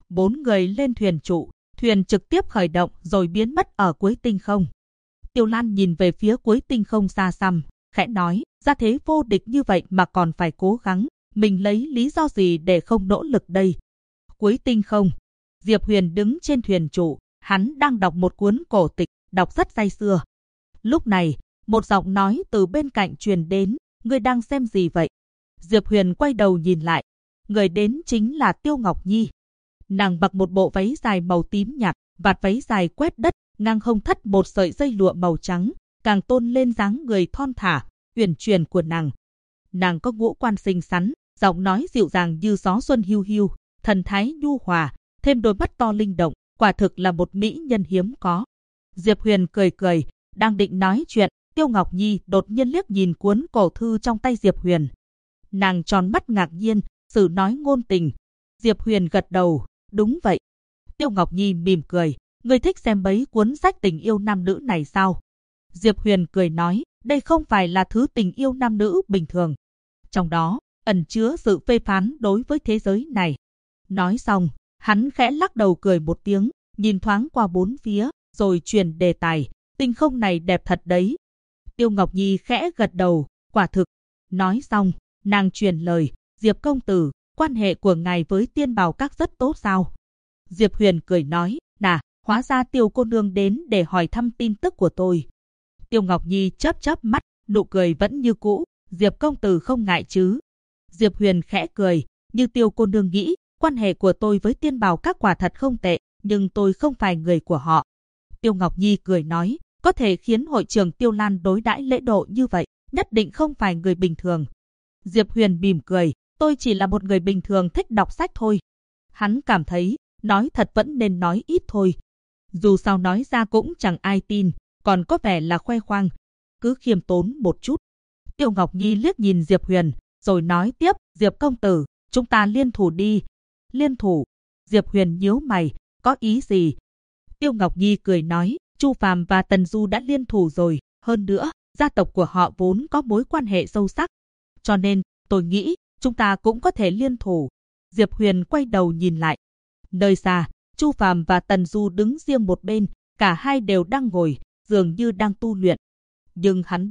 4 người lên thuyền trụ, thuyền trực tiếp khởi động rồi biến mất ở cuối tinh không. Tiêu Lan nhìn về phía cuối tinh không xa xăm, khẽ nói, ra thế vô địch như vậy mà còn phải cố gắng, mình lấy lý do gì để không nỗ lực đây? Cuối tinh không, Diệp Huyền đứng trên thuyền trụ, hắn đang đọc một cuốn cổ tịch, đọc rất say sưa. Lúc này, một giọng nói từ bên cạnh truyền đến, ngươi đang xem gì vậy? Diệp Huyền quay đầu nhìn lại, người đến chính là Tiêu Ngọc Nhi. Nàng mặc một bộ váy dài màu tím nhạt, vạt váy dài quét đất, ngang hông thắt một sợi dây lụa màu trắng, càng tôn lên dáng người thon thả, uyển chuyển của nàng. Nàng có ngũ quan xinh xắn, giọng nói dịu dàng như gió xuân hiu hiu, thần thái nhu hòa, thêm đôi mắt to linh động, quả thực là một mỹ nhân hiếm có. Diệp Huyền cười cười, đang định nói chuyện, Tiêu Ngọc Nhi đột nhiên liếc nhìn cuốn cổ thư trong tay Diệp Huyền. Nàng tròn mắt ngạc nhiên, sử nói ngôn tình. Diệp Huyền gật đầu, đúng vậy. Tiêu Ngọc Nhi mỉm cười, ngươi thích xem mấy cuốn sách tình yêu nam nữ này sao? Diệp Huyền cười nói, đây không phải là thứ tình yêu nam nữ bình thường. Trong đó, ẩn chứa sự phê phán đối với thế giới này. Nói xong, hắn khẽ lắc đầu cười một tiếng, nhìn thoáng qua bốn phía, rồi chuyển đề tài, tinh không này đẹp thật đấy. Tiêu Ngọc Nhi khẽ gật đầu, quả thực. Nói xong, nàng truyền lời, Diệp công tử, quan hệ của ngài với Tiên Bảo Các rất tốt sao? Diệp Huyền cười nói, hóa ra Tiêu cô nương đến để hỏi thăm tin tức của tôi. Tiêu Ngọc Nhi chớp chớp mắt, nụ cười vẫn như cũ, Diệp công tử không ngại chứ? Diệp Huyền khẽ cười, như Tiêu cô nương nghĩ, quan hệ của tôi với Tiên Bảo Các quả thật không tệ, nhưng tôi không phải người của họ. Tiêu Ngọc Nhi cười nói, có thể khiến hội trưởng Tiêu Lan đối đãi lễ độ như vậy, nhất định không phải người bình thường. Diệp Huyền mỉm cười, tôi chỉ là một người bình thường thích đọc sách thôi. Hắn cảm thấy, nói thật vẫn nên nói ít thôi. Dù sao nói ra cũng chẳng ai tin, còn có vẻ là khoe khoang. Cứ khiêm tốn một chút. Tiêu Ngọc Nhi liếc nhìn Diệp Huyền, rồi nói tiếp, Diệp công tử, chúng ta liên thủ đi. Liên thủ? Diệp Huyền nhíu mày, có ý gì? Tiêu Ngọc Nhi cười nói, Chu Phàm và Tần Du đã liên thủ rồi, hơn nữa, gia tộc của họ vốn có mối quan hệ sâu sắc. Cho nên, tôi nghĩ, chúng ta cũng có thể liên thủ. Diệp Huyền quay đầu nhìn lại. Nơi xa, Chu Phàm và Tần Du đứng riêng một bên, cả hai đều đang ngồi, dường như đang tu luyện. Nhưng hắn biết,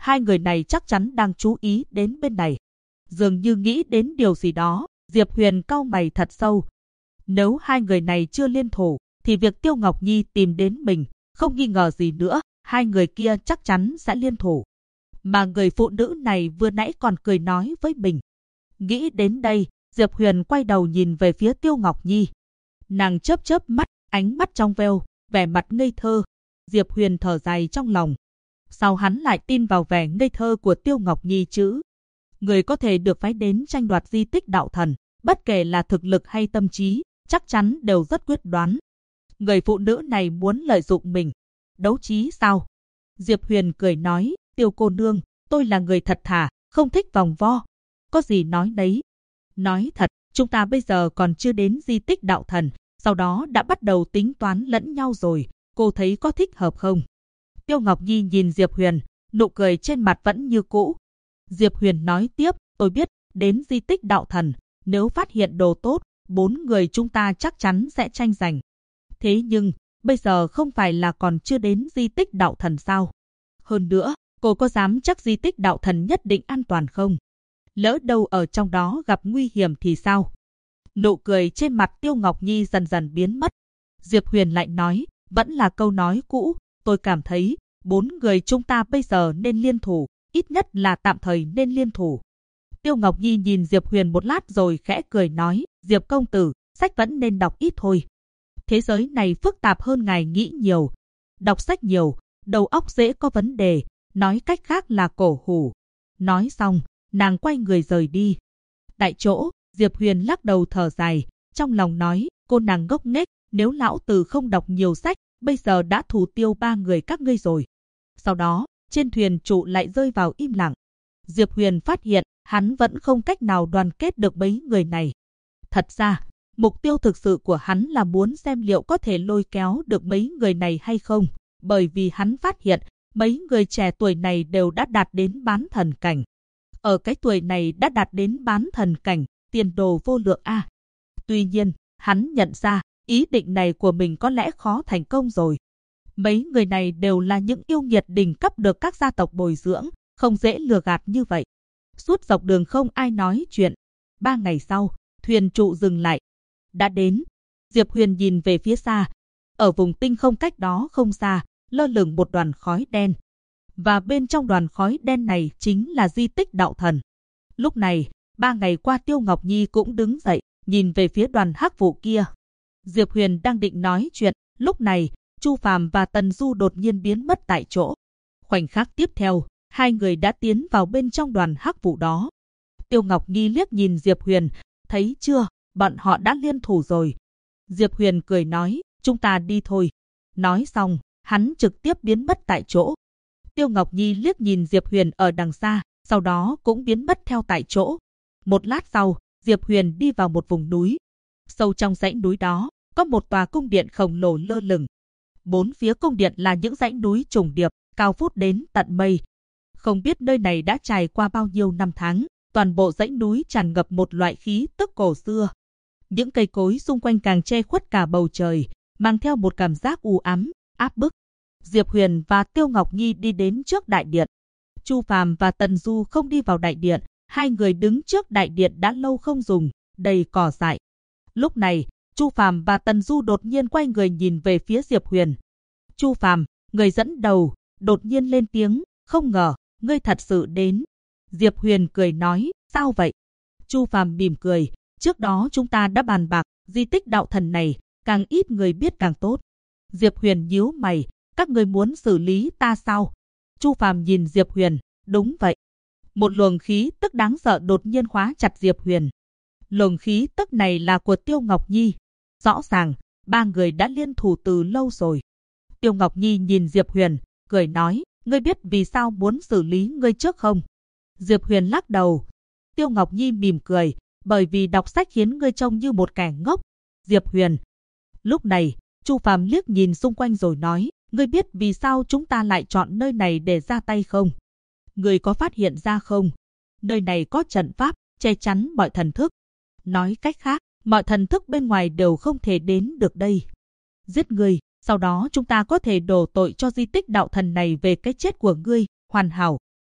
hai người này chắc chắn đang chú ý đến bên này. Dường như nghĩ đến điều gì đó, Diệp Huyền cau mày thật sâu. Nếu hai người này chưa liên thủ, thì việc Tiêu Ngọc Nhi tìm đến mình, không nghi ngờ gì nữa, hai người kia chắc chắn sẽ liên thủ. Mà người phụ nữ này vừa nãy còn cười nói với mình. Nghĩ đến đây, Diệp Huyền quay đầu nhìn về phía Tiêu Ngọc Nhi. Nàng chớp mắt, ánh mắt trong veo, vẻ mặt ngây thơ. Diệp Huyền thở dài trong lòng. Sao hắn lại tin vào vẻ ngây thơ của Tiêu Ngọc Nhi chứ? Người có thể được phái đến tranh đoạt di tích đạo thần, bất kể là thực lực hay tâm trí, chắc chắn đều rất quyết đoán. Người phụ nữ này muốn lợi dụng mình. Đấu trí sao? Diệp Huyền cười nói, Tiêu cô nương, tôi là người thật thà, không thích vòng vo. Có gì nói đấy. Nói thật, chúng ta bây giờ còn chưa đến di tích đạo thần, sau đó đã bắt đầu tính toán lẫn nhau rồi, cô thấy có thích hợp không? Tiêu Ngọc Nhi nhìn Diệp Huyền, nụ cười trên mặt vẫn như cũ. Diệp Huyền nói tiếp, tôi biết, đến di tích đạo thần, nếu phát hiện đồ tốt, 4 người chúng ta chắc chắn sẽ tranh giành. Thế nhưng, bây giờ không phải là còn chưa đến di tích đạo thần sao? Hơn nữa, cô có dám chắc di tích đạo thần nhất định an toàn không? Lỡ đâu ở trong đó gặp nguy hiểm thì sao? Nụ cười trên mặt Tiêu Ngọc Nhi dần dần biến mất. Diệp Huyền lại nói, vẫn là câu nói cũ, tôi cảm thấy 4 người chúng ta bây giờ nên liên thủ, ít nhất là tạm thời nên liên thủ. Tiêu Ngọc Nhi nhìn Diệp Huyền một lát rồi khẽ cười nói, Diệp công tử, sách vẫn nên đọc ít thôi. Thế giới này phức tạp hơn ngài nghĩ nhiều. Đọc sách nhiều, đầu óc dễ có vấn đề, nói cách khác là cổ hủ. Nói xong, nàng quay người rời đi. Tại chỗ, Diệp Huyền lắc đầu thở dài, trong lòng nói, cô nàng ngốc nghếch, nếu lão tử không đọc nhiều sách, bây giờ đã thủ tiêu 3 người các ngươi rồi. Sau đó, trên thuyền trụ lại rơi vào im lặng. Diệp Huyền phát hiện, hắn vẫn không cách nào đoàn kết được mấy người này. Thật ra, mục tiêu thực sự của hắn là muốn xem liệu có thể lôi kéo được mấy người này hay không, bởi vì hắn phát hiện, mấy người trẻ tuổi này đều đã đạt đến bán thần cảnh. Ở cái tuổi này đã đạt đến bán thần cảnh, tiền đồ vô lượng a. Tuy nhiên, hắn nhận ra, ý định này của mình có lẽ khó thành công rồi. Mấy người này đều là những yêu nghiệt đỉnh cấp được các gia tộc bồi dưỡng, không dễ lừa gạt như vậy. Suốt dọc đường không ai nói chuyện. 3 ngày sau, thuyền trụ dừng lại. Đã đến. Diệp Huyền nhìn về phía xa. Ở vùng tinh không cách đó không xa, lơ lửng một đoàn khói đen. Và bên trong đoàn khói đen này chính là di tích đạo thần. Lúc này, 3 ngày qua Tiêu Ngọc Nhi cũng đứng dậy, nhìn về phía đoàn hắc vụ kia. Diệp Huyền đang định nói chuyện, lúc này, Chu Phàm và Tần Du đột nhiên biến mất tại chỗ. Khoảnh khắc tiếp theo, hai người đã tiến vào bên trong đoàn hắc vụ đó. Tiêu Ngọc Nhi liếc nhìn Diệp Huyền, thấy chưa, bọn họ đã liên thủ rồi. Diệp Huyền cười nói, chúng ta đi thôi. Nói xong, hắn trực tiếp biến mất tại chỗ. Tiêu Ngọc Nhi liếc nhìn Diệp Huyền ở đằng xa, sau đó cũng biến mất theo tại chỗ. Một lát sau, Diệp Huyền đi vào một vùng núi. Sâu trong dãy núi đó, có một tòa cung điện khổng lồ lơ lửng. 4 phía cung điện là những dãy núi trùng điệp, cao vút đến tận mây. Không biết nơi này đã trải qua bao nhiêu năm tháng, toàn bộ dãy núi tràn ngập một loại khí tức cổ xưa. Những cây cối xung quanh càng che khuất cả bầu trời, mang theo một cảm giác u ám, áp bức. Diệp Huyền và Tiêu Ngọc Nhi đi đến trước đại điện. Chu Phàm và Tần Du không đi vào đại điện, hai người đứng trước đại điện đã lâu không dùng, đầy cỏ dại. Lúc này, Chu Phàm và Tần Du đột nhiên quay người nhìn về phía Diệp Huyền. Chu Phàm, người dẫn đầu, đột nhiên lên tiếng, không ngờ, ngươi thật sự đến. Diệp Huyền cười nói, sao vậy? Chu Phàm mỉm cười, trước đó chúng ta đã bàn bạc, di tích đạo thần này, càng ít người biết càng tốt. Diệp Huyền nhíu mày, các người muốn xử lý ta sao? Chu Phàm nhìn Diệp Huyền, đúng vậy. Một luồng khí tức đáng sợ đột nhiên khóa chặt Diệp Huyền. Luồng khí tức này là của Tiêu Ngọc Nhi. Rõ ràng, 3 người đã liên thủ từ lâu rồi. Tiêu Ngọc Nhi nhìn Diệp Huyền, cười nói, ngươi biết vì sao muốn xử lý ngươi trước không? Diệp Huyền lắc đầu. Tiêu Ngọc Nhi mỉm cười, bởi vì đọc sách khiến ngươi trông như một kẻ ngốc. Diệp Huyền. Lúc này, Chu Phàm liếc nhìn xung quanh rồi nói, ngươi biết vì sao chúng ta lại chọn nơi này để ra tay không? Ngươi có phát hiện ra không? Nơi này có trận pháp, che chắn mọi thần thức. Nói cách khác, mọi thần thức bên ngoài đều không thể đến được đây. Giết ngươi, sau đó chúng ta có thể đổ tội cho di tích đạo thần này về cái chết của ngươi, hoàn hảo.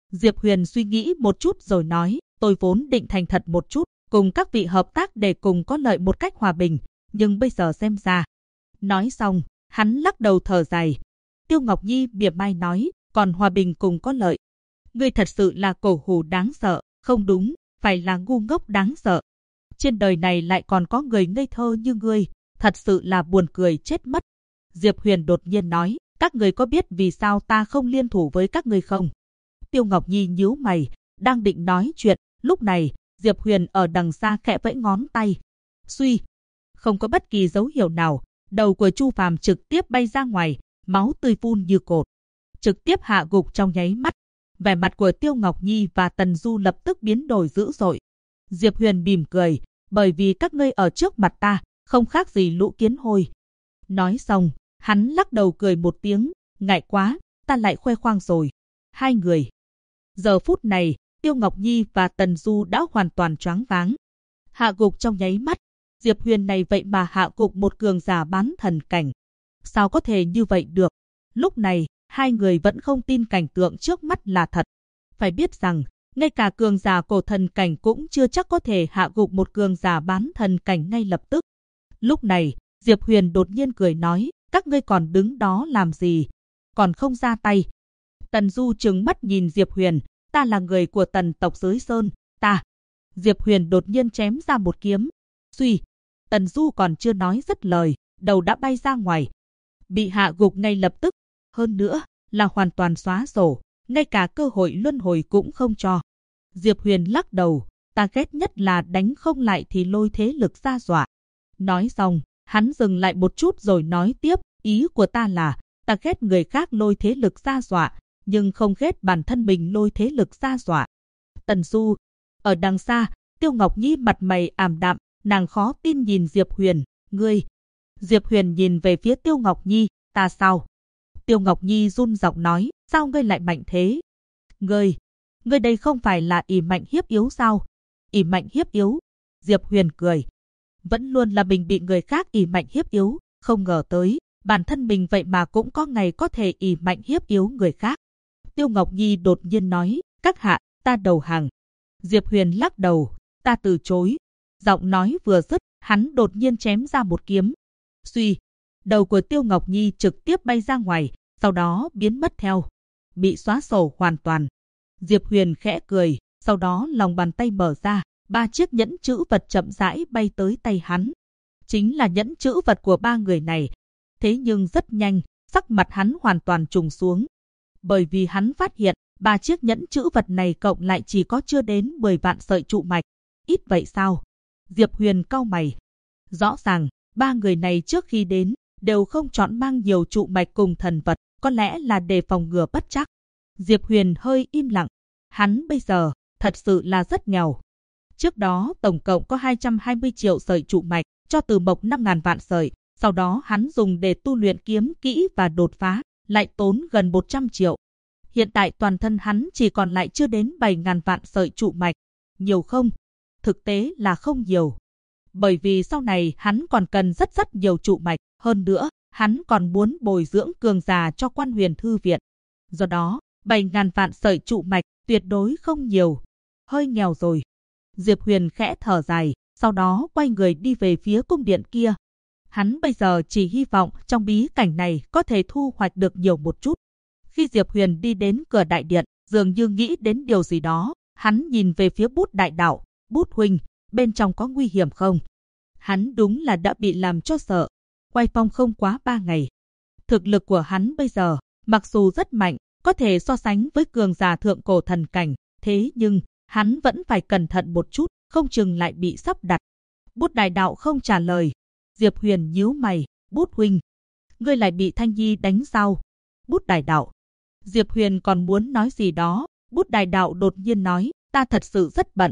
Diệp Huyền suy nghĩ một chút rồi nói, tôi vốn định thành thật một chút, cùng các vị hợp tác để cùng có lợi một cách hòa bình, nhưng bây giờ xem ra. Nói xong, hắn lắc đầu thở dài. Tiêu Ngọc Nhi mỉa mai nói, còn hòa bình cùng có lợi. Ngươi thật sự là cổ hủ đáng sợ, không đúng, phải là ngu ngốc đáng sợ. Trên đời này lại còn có người ngây thơ như ngươi, thật sự là buồn cười chết mất. Diệp Huyền đột nhiên nói, các người có biết vì sao ta không liên thủ với các ngươi không? Tiêu Ngọc Nhi nhíu mày, đang định nói chuyện, lúc này, Diệp Huyền ở đằng xa khẽ vẫy ngón tay. Suy, không có bất kỳ dấu hiệu nào, đầu của Chu Phàm trực tiếp bay ra ngoài, máu tươi phun như cột, trực tiếp hạ gục trong nháy mắt. Vẻ mặt của Tiêu Ngọc Nhi và Tần Du lập tức biến đổi dữ dội. Diệp Huyền mỉm cười, bởi vì các ngươi ở trước mặt ta, không khác gì lũ kiến hôi. Nói xong, hắn lắc đầu cười một tiếng, ngại quá, ta lại khoe khoang rồi. Hai người. Giờ phút này, Tiêu Ngọc Nhi và Tần Du đã hoàn toàn choáng váng. Hạ gục trong nháy mắt, Diệp Huyền này vậy mà hạ gục một cường giả bán thần cảnh. Sao có thể như vậy được? Lúc này, hai người vẫn không tin cảnh tượng trước mắt là thật. Phải biết rằng, ngay cả cường giả cổ thần cảnh cũng chưa chắc có thể hạ gục một cường giả bán thần cảnh ngay lập tức. Lúc này, Diệp Huyền đột nhiên cười nói, các ngươi còn đứng đó làm gì? Còn không ra tay. Tần Du trừng mắt nhìn Diệp Huyền, ta là người của Tần tộc dưới sơn, ta. Diệp Huyền đột nhiên chém ra một kiếm. Suy, Tần Du còn chưa nói dứt lời, đầu đã bay ra ngoài. Bị hạ gục ngay lập tức, hơn nữa là hoàn toàn xóa sổ, ngay cả cơ hội luân hồi cũng không cho. Diệp Huyền lắc đầu, ta ghét nhất là đánh không lại thì lôi thế lực ra dọa. Nói xong, hắn dừng lại một chút rồi nói tiếp, ý của ta là, ta ghét người khác lôi thế lực ra dọa, nhưng không ghét bản thân mình lôi thế lực ra dọa. Tần Du, ở đằng xa, Tiêu Ngọc Nhi mặt mày ảm đạm, nàng khó tin nhìn Diệp Huyền, ngươi. Diệp Huyền nhìn về phía Tiêu Ngọc Nhi, ta sao? Tiêu Ngọc Nhi run giọng nói, sao ngươi lại mạnh thế? Ngươi đây không phải là ỷ mạnh hiếp yếu sao? Ỷ mạnh hiếp yếu? Diệp Huyền cười. Vẫn luôn là mình bị người khác ỷ mạnh hiếp yếu, không ngờ tới, bản thân mình vậy mà cũng có ngày có thể ỷ mạnh hiếp yếu người khác. Tiêu Ngọc Nhi đột nhiên nói, các hạ, ta đầu hàng. Diệp Huyền lắc đầu, ta từ chối. Giọng nói vừa dứt, hắn đột nhiên chém ra một kiếm. Suy, đầu của Tiêu Ngọc Nhi trực tiếp bay ra ngoài, sau đó biến mất theo, bị xóa sổ hoàn toàn. Diệp Huyền khẽ cười, sau đó lòng bàn tay mở ra, 3 chiếc nhẫn chữ vật chậm rãi bay tới tay hắn. Chính là nhẫn chữ vật của 3 người này. Thế nhưng rất nhanh, sắc mặt hắn hoàn toàn trùng xuống. Bởi vì hắn phát hiện, 3 chiếc nhẫn chữ vật này cộng lại chỉ có chưa đến 10 vạn sợi trụ mạch. Ít vậy sao? Diệp Huyền cau mày. Rõ ràng, 3 người này trước khi đến, đều không chọn mang nhiều trụ mạch cùng thần vật, có lẽ là để phòng ngừa bất trắc. Diệp Huyền hơi im lặng. Hắn bây giờ, thật sự là rất nghèo. Trước đó, tổng cộng có 220 triệu sợi trụ mạch, cho Từ Mộc 5.000 vạn sợi. Sau đó hắn dùng để tu luyện kiếm kỹ và đột phá, lại tốn gần 100 triệu. Hiện tại toàn thân hắn chỉ còn lại chưa đến 7.000 vạn sợi trụ mạch. Nhiều không? Thực tế là không nhiều. Bởi vì sau này hắn còn cần rất nhiều trụ mạch. Hơn nữa, hắn còn muốn bồi dưỡng cường giả cho Quan Huyền Thư Viện. Do đó, 7.000 vạn sợi trụ mạch tuyệt đối không nhiều. Hơi nghèo rồi. Diệp Huyền khẽ thở dài, sau đó quay người đi về phía cung điện kia. Hắn bây giờ chỉ hy vọng trong bí cảnh này có thể thu hoạch được nhiều một chút. Khi Diệp Huyền đi đến cửa đại điện, dường như nghĩ đến điều gì đó, hắn nhìn về phía Bút đại đạo, Bút huynh, bên trong có nguy hiểm không? Hắn đúng là đã bị làm cho sợ. Quay phong không quá 3 ngày. Thực lực của hắn bây giờ, mặc dù rất mạnh, có thể so sánh với cường giả thượng cổ thần cảnh, thế nhưng hắn vẫn phải cẩn thận một chút, không chừng lại bị sắp đặt. Bút đại đạo không trả lời. Diệp Huyền nhíu mày, Bút huynh, ngươi lại bị Thanh Nhi đánh sao? Bút đại đạo. Diệp Huyền còn muốn nói gì đó, Bút đại đạo đột nhiên nói, ta thật sự rất bận.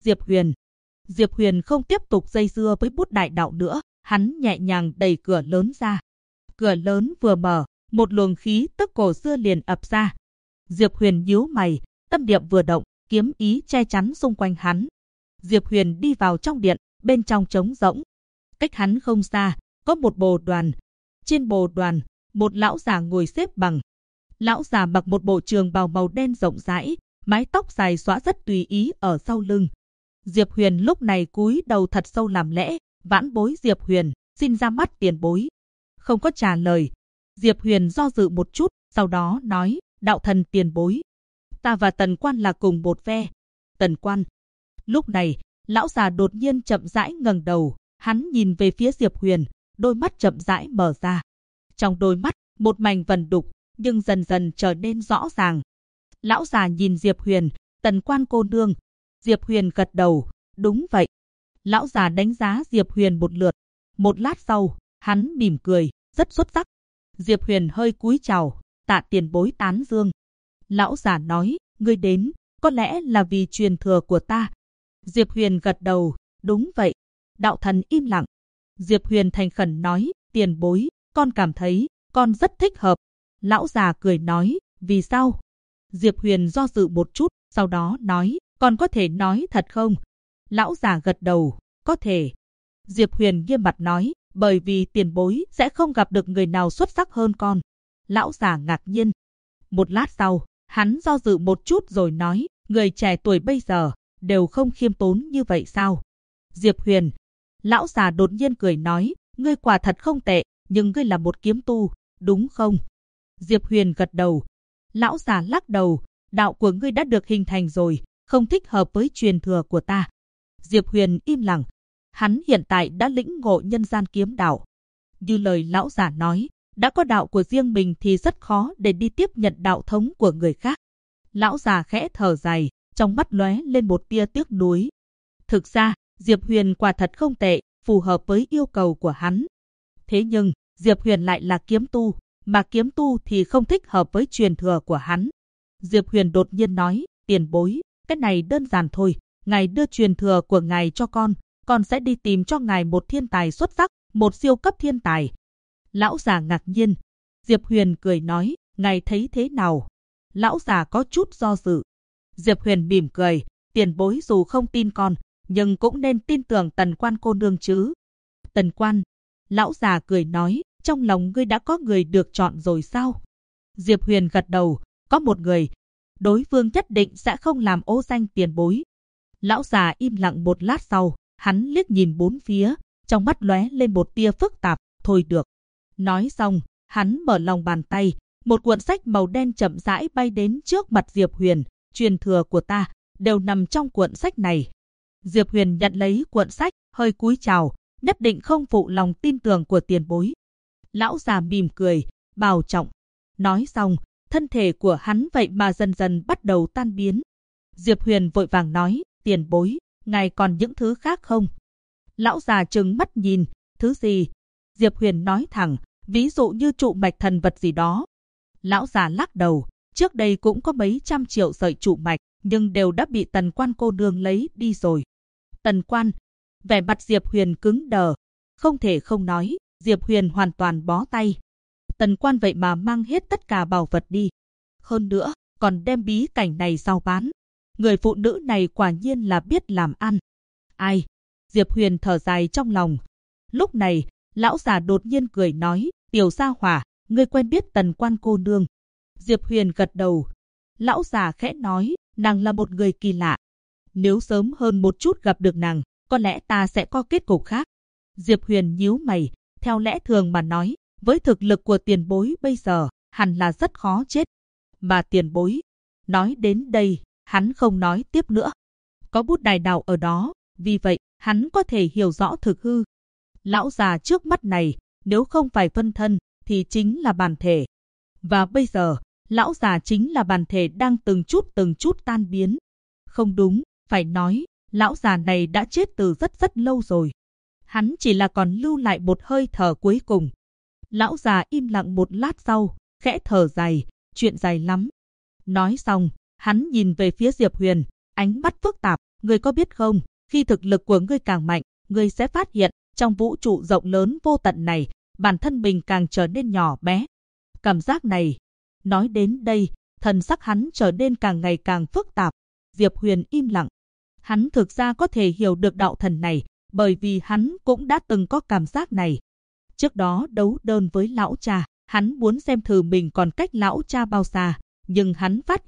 Diệp Huyền không tiếp tục dây dưa với Bút đại đạo nữa, hắn nhẹ nhàng đẩy cửa lớn ra. Cửa lớn vừa mở, một luồng khí tức cổ xưa liền ập ra. Diệp Huyền nhíu mày, tâm niệm vừa động, kiếm ý che chắn xung quanh hắn. Diệp Huyền đi vào trong điện, bên trong trống rỗng. Cách hắn không xa, có một bồ đoàn. Trên bồ đoàn, một lão già ngồi xếp bằng. Lão già mặc một bộ trường bào màu đen rộng rãi, mái tóc dài xõa rất tùy ý ở sau lưng. Diệp Huyền lúc này cúi đầu thật sâu làm lễ, vãn bối Diệp Huyền, xin ra mắt tiền bối. Không có trả lời. Diệp Huyền do dự một chút, sau đó nói, đạo thần tiền bối. Ta và Tần Quan là cùng một phe. Tần Quan. Lúc này, lão già đột nhiên chậm rãi ngẩng đầu, hắn nhìn về phía Diệp Huyền, đôi mắt chậm rãi mở ra. Trong đôi mắt, một mảnh vần đục, nhưng dần dần trở nên rõ ràng. Lão già nhìn Diệp Huyền, Tần Quan cô nương. Diệp Huyền gật đầu, đúng vậy. Lão già đánh giá Diệp Huyền một lượt. Một lát sau, hắn mỉm cười, rất xuất sắc. Diệp Huyền hơi cúi chào, tạ tiền bối tán dương. Lão già nói, ngươi đến, có lẽ là vì truyền thừa của ta. Diệp Huyền gật đầu, đúng vậy. Đạo thần im lặng. Diệp Huyền thành khẩn nói, tiền bối, con cảm thấy, con rất thích hợp. Lão già cười nói, vì sao? Diệp Huyền do dự một chút, sau đó nói, con có thể nói thật không? Lão già gật đầu, có thể. Diệp Huyền nghiêm mặt nói, bởi vì tiền bối sẽ không gặp được người nào xuất sắc hơn con. Lão già ngạc nhiên. Một lát sau, hắn do dự một chút rồi nói, người trẻ tuổi bây giờ đều không khiêm tốn như vậy sao? Diệp Huyền. Lão già đột nhiên cười nói, ngươi quả thật không tệ, nhưng ngươi là một kiếm tu, đúng không? Diệp Huyền gật đầu. Lão già lắc đầu, đạo của ngươi đã được hình thành rồi, không thích hợp với truyền thừa của ta. Diệp Huyền im lặng. Hắn hiện tại đã lĩnh ngộ nhân gian kiếm đạo. Như lời lão già nói, đã có đạo của riêng mình thì rất khó để đi tiếp nhận đạo thống của người khác. Lão già khẽ thở dài, trong mắt lóe lên một tia tiếc nuối. Thực ra, Diệp Huyền quả thật không tệ, phù hợp với yêu cầu của hắn. Thế nhưng, Diệp Huyền lại là kiếm tu, mà kiếm tu thì không thích hợp với truyền thừa của hắn. Diệp Huyền đột nhiên nói, tiền bối, cái này đơn giản thôi, ngài đưa truyền thừa của ngài cho con sẽ đi tìm cho ngài một thiên tài xuất sắc, một siêu cấp thiên tài. Lão già ngạc nhiên. Diệp Huyền cười nói, ngài thấy thế nào? Lão già có chút do dự. Diệp Huyền mỉm cười, tiền bối dù không tin con, nhưng cũng nên tin tưởng Tần Quan cô nương chứ. Tần Quan. Lão già cười nói, trong lòng ngươi đã có người được chọn rồi sao? Diệp Huyền gật đầu, có một người. Đối phương nhất định sẽ không làm ô danh tiền bối. Lão già im lặng một lát sau, hắn liếc nhìn bốn phía, trong mắt lóe lên một tia phức tạp, thôi được. Nói xong, hắn mở lòng bàn tay, một cuộn sách màu đen chậm rãi bay đến trước mặt Diệp Huyền, truyền thừa của ta đều nằm trong cuộn sách này. Diệp Huyền nhận lấy cuộn sách, hơi cúi chào, nhất định không phụ lòng tin tưởng của tiền bối. Lão già mỉm cười, bảo trọng. Nói xong, thân thể của hắn vậy mà dần dần bắt đầu tan biến. Diệp Huyền vội vàng nói, tiền bối, ngài còn những thứ khác không? Lão già trừng mắt nhìn, thứ gì? Diệp Huyền nói thẳng, ví dụ như trụ mạch thần vật gì đó. Lão già lắc đầu, trước đây cũng có mấy trăm triệu sợi trụ mạch, nhưng đều đã bị Tần Quan cô nương lấy đi rồi. Tần Quan. Vẻ mặt Diệp Huyền cứng đờ. Không thể không nói, Diệp Huyền hoàn toàn bó tay. Tần Quan vậy mà mang hết tất cả bảo vật đi. Hơn nữa, còn đem bí cảnh này giao bán. Người phụ nữ này quả nhiên là biết làm ăn. Ai? Diệp Huyền thở dài trong lòng. Lúc này, lão già đột nhiên cười nói, tiểu gia hỏa, ngươi quen biết Tần Quan cô nương. Diệp Huyền gật đầu. Lão già khẽ nói, nàng là một người kỳ lạ. Nếu sớm hơn một chút gặp được nàng, có lẽ ta sẽ có kết cục khác. Diệp Huyền nhíu mày, theo lẽ thường mà nói, với thực lực của tiền bối bây giờ, hẳn là rất khó chết. Mà tiền bối, nói đến đây, hắn không nói tiếp nữa. Có bút đài đạo ở đó, vì vậy, hắn có thể hiểu rõ thực hư. Lão già trước mắt này, nếu không phải phân thân, thì chính là bản thể. Và bây giờ, lão già chính là bản thể đang từng chút tan biến. Không đúng, phải nói, lão già này đã chết từ rất lâu rồi. Hắn chỉ là còn lưu lại một hơi thở cuối cùng. Lão già im lặng một lát sau, khẽ thở dài, chuyện dài lắm. Nói xong, hắn nhìn về phía Diệp Huyền, ánh mắt phức tạp, ngươi có biết không, khi thực lực của ngươi càng mạnh, ngươi sẽ phát hiện, trong vũ trụ rộng lớn vô tận này, bản thân mình càng trở nên nhỏ bé. Cảm giác này, nói đến đây, thần sắc hắn trở nên càng ngày càng phức tạp. Diệp Huyền im lặng. Hắn thực ra có thể hiểu được đạo thần này, bởi vì hắn cũng đã từng có cảm giác này. Trước đó đấu đơn với lão cha, hắn muốn xem thử mình còn cách lão cha bao xa, nhưng hắn phát hiện,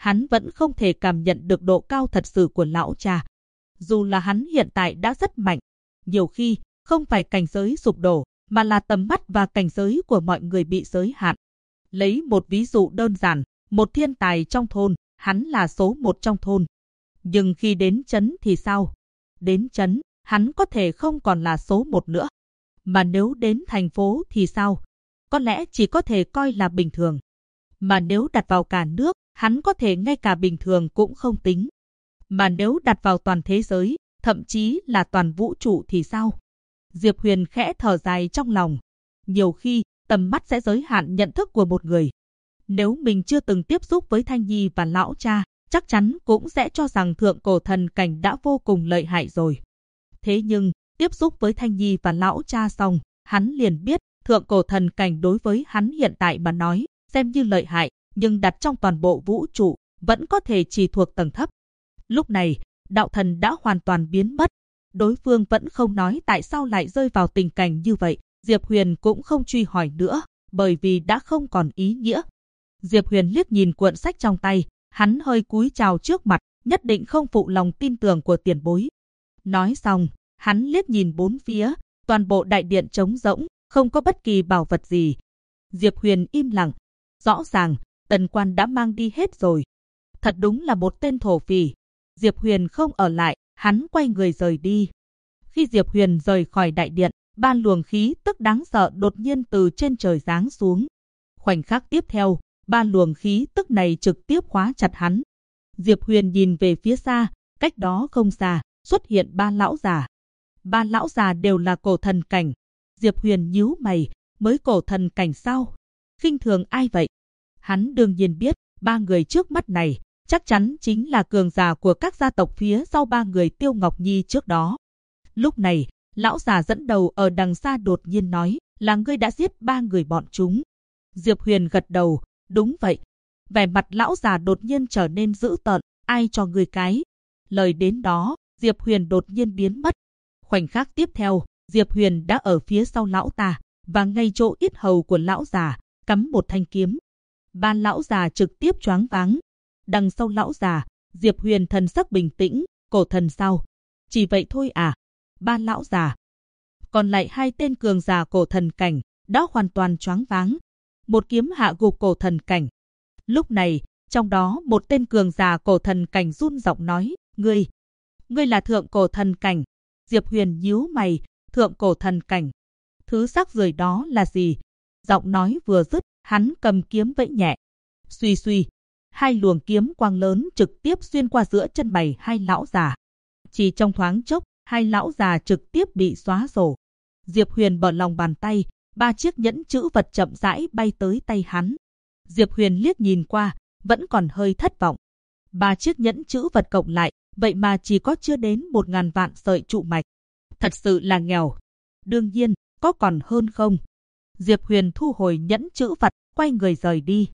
hắn vẫn không thể cảm nhận được độ cao thật sự của lão cha. Dù là hắn hiện tại đã rất mạnh, nhiều khi không phải cảnh giới sụp đổ, mà là tầm mắt và cảnh giới của mọi người bị giới hạn. Lấy một ví dụ đơn giản, một thiên tài trong thôn, hắn là số 1 trong thôn. Nhưng khi đến trấn thì sao? Đến trấn, hắn có thể không còn là số 1 nữa. Mà nếu đến thành phố thì sao? Có lẽ chỉ có thể coi là bình thường. Mà nếu đặt vào cả nước, hắn có thể ngay cả bình thường cũng không tính. Mà nếu đặt vào toàn thế giới, thậm chí là toàn vũ trụ thì sao? Diệp Huyền khẽ thở dài trong lòng. Nhiều khi, tầm mắt sẽ giới hạn nhận thức của một người. Nếu mình chưa từng tiếp xúc với Thanh Nhi và lão cha, chắc chắn cũng sẽ cho rằng thượng cổ thần cảnh đã vô cùng lợi hại rồi. Thế nhưng, tiếp xúc với Thanh Nhi và lão cha xong, hắn liền biết thượng cổ thần cảnh đối với hắn hiện tại mà nói, xem như lợi hại, nhưng đặt trong toàn bộ vũ trụ, vẫn có thể chỉ thuộc tầng thấp. Lúc này, đạo thần đã hoàn toàn biến mất. Đối phương vẫn không nói tại sao lại rơi vào tình cảnh như vậy. Diệp Huyền cũng không truy hỏi nữa, bởi vì đã không còn ý nghĩa. Diệp Huyền liếc nhìn cuộn sách trong tay, hắn hơi cúi chào trước mặt, nhất định không phụ lòng tin tưởng của tiền bối. Nói xong, hắn liếc nhìn bốn phía, toàn bộ đại điện trống rỗng, không có bất kỳ bảo vật gì. Diệp Huyền im lặng, rõ ràng, Tần Quan đã mang đi hết rồi. Thật đúng là một tên thổ phỉ. Diệp Huyền không ở lại, hắn quay người rời đi. Khi Diệp Huyền rời khỏi đại điện, 3 luồng khí tức đáng sợ đột nhiên từ trên trời giáng xuống. Khoảnh khắc tiếp theo, 3 luồng khí tức này trực tiếp khóa chặt hắn. Diệp Huyền nhìn về phía xa, cách đó không xa, xuất hiện 3 lão già. 3 lão già đều là cổ thần cảnh. Diệp Huyền nhíu mày, mới cổ thần cảnh sao? Khinh thường ai vậy? Hắn đương nhiên biết, 3 người trước mắt này chắc chắn chính là cường giả của các gia tộc phía sau 3 người Tiêu Ngọc Nhi trước đó. Lúc này, lão già dẫn đầu ở đằng xa đột nhiên nói, là ngươi đã giết 3 người bọn chúng. Diệp Huyền gật đầu, đúng vậy. Vẻ mặt lão già đột nhiên trở nên dữ tợn, ai cho ngươi cái? Lời đến đó, Diệp Huyền đột nhiên biến mất. Khoảnh khắc tiếp theo, Diệp Huyền đã ở phía sau lão ta, và ngay chỗ yết hầu của lão già, cắm một thanh kiếm. 3 lão già trực tiếp choáng váng. Đằng sau lão già, Diệp Huyền thần sắc bình tĩnh, cổ thần sao? Chỉ vậy thôi à? 3 lão già. Còn lại 2 tên cường giả cổ thần cảnh, đã hoàn toàn choáng váng. Một kiếm hạ gục cổ thần cảnh. Lúc này, trong đó một tên cường giả cổ thần cảnh run giọng nói, ngươi là thượng cổ thần cảnh. Diệp Huyền nhíu mày, thượng cổ thần cảnh. Thứ rác rưởi đó là gì? Giọng nói vừa dứt, hắn cầm kiếm vẫy nhẹ. Suy suy, 2 luồng kiếm quang lớn trực tiếp xuyên qua giữa chân mày 2 lão già. Chỉ trong thoáng chốc, 2 lão già trực tiếp bị xóa sổ. Diệp Huyền mở lòng bàn tay, 3 chiếc nhẫn chữ vật chậm rãi bay tới tay hắn. Diệp Huyền liếc nhìn qua, vẫn còn hơi thất vọng. 3 chiếc nhẫn chữ vật cộng lại, vậy mà chỉ có chưa đến 1000 vạn sợi trụ mạch. Thật sự là nghèo. Đương nhiên, có còn hơn không? Diệp Huyền thu hồi nhẫn chữ vật, quay người rời đi.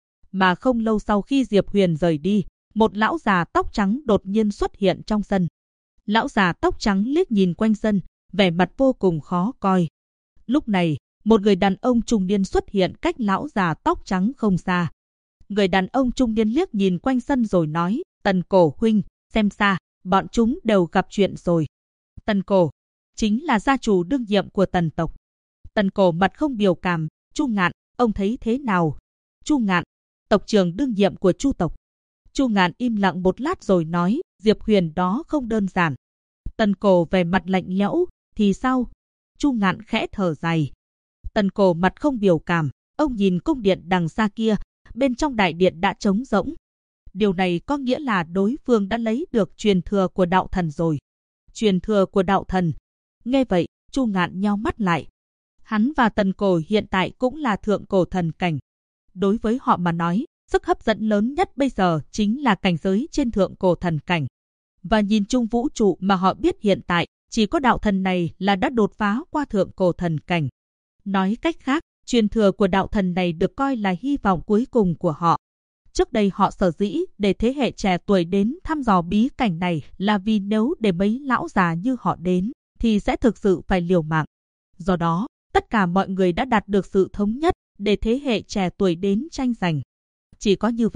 Mà không lâu sau khi Diệp Huyền rời đi, một lão già tóc trắng đột nhiên xuất hiện trong sân. Lão già tóc trắng liếc nhìn quanh sân, vẻ mặt vô cùng khó coi. Lúc này, một người đàn ông trung niên xuất hiện cách lão già tóc trắng không xa. Người đàn ông trung niên liếc nhìn quanh sân rồi nói, Tần Cổ huynh, xem xa, bọn chúng đều gặp chuyện rồi. Tần Cổ, chính là gia chủ đương nhiệm của Tần tộc. Tần Cổ mặt không biểu cảm, Chu Ngạn, ông thấy thế nào? Chu Ngạn, tộc trưởng đương nhiệm của Chu tộc. Chu Ngạn im lặng một lát rồi nói, Diệp Huyền đó không đơn giản. Tần Cổ vẻ mặt lạnh lẽo, thì sao? Chu Ngạn khẽ thở dài. Tần Cổ mặt không biểu cảm, ông nhìn cung điện đằng xa kia, bên trong đại điện đã trống rỗng. Điều này có nghĩa là đối phương đã lấy được truyền thừa của đạo thần rồi. Truyền thừa của đạo thần. Nghe vậy, Chu Ngạn nheo mắt lại. Hắn và Tần Cổ hiện tại cũng là thượng cổ thần cảnh. Đối với họ mà nói, sức hấp dẫn lớn nhất bây giờ chính là cảnh giới trên thượng cổ thần cảnh. Và nhìn chung vũ trụ mà họ biết hiện tại, chỉ có đạo thần này là đã đột phá qua thượng cổ thần cảnh. Nói cách khác, truyền thừa của đạo thần này được coi là hy vọng cuối cùng của họ. Trước đây họ sở dĩ để thế hệ trẻ tuổi đến thăm dò bí cảnh này là vì nếu để mấy lão già như họ đến, thì sẽ thực sự phải liều mạng. Do đó, tất cả mọi người đã đạt được sự thống nhất để thế hệ trẻ tuổi đến tranh giành. Chỉ có như vậy,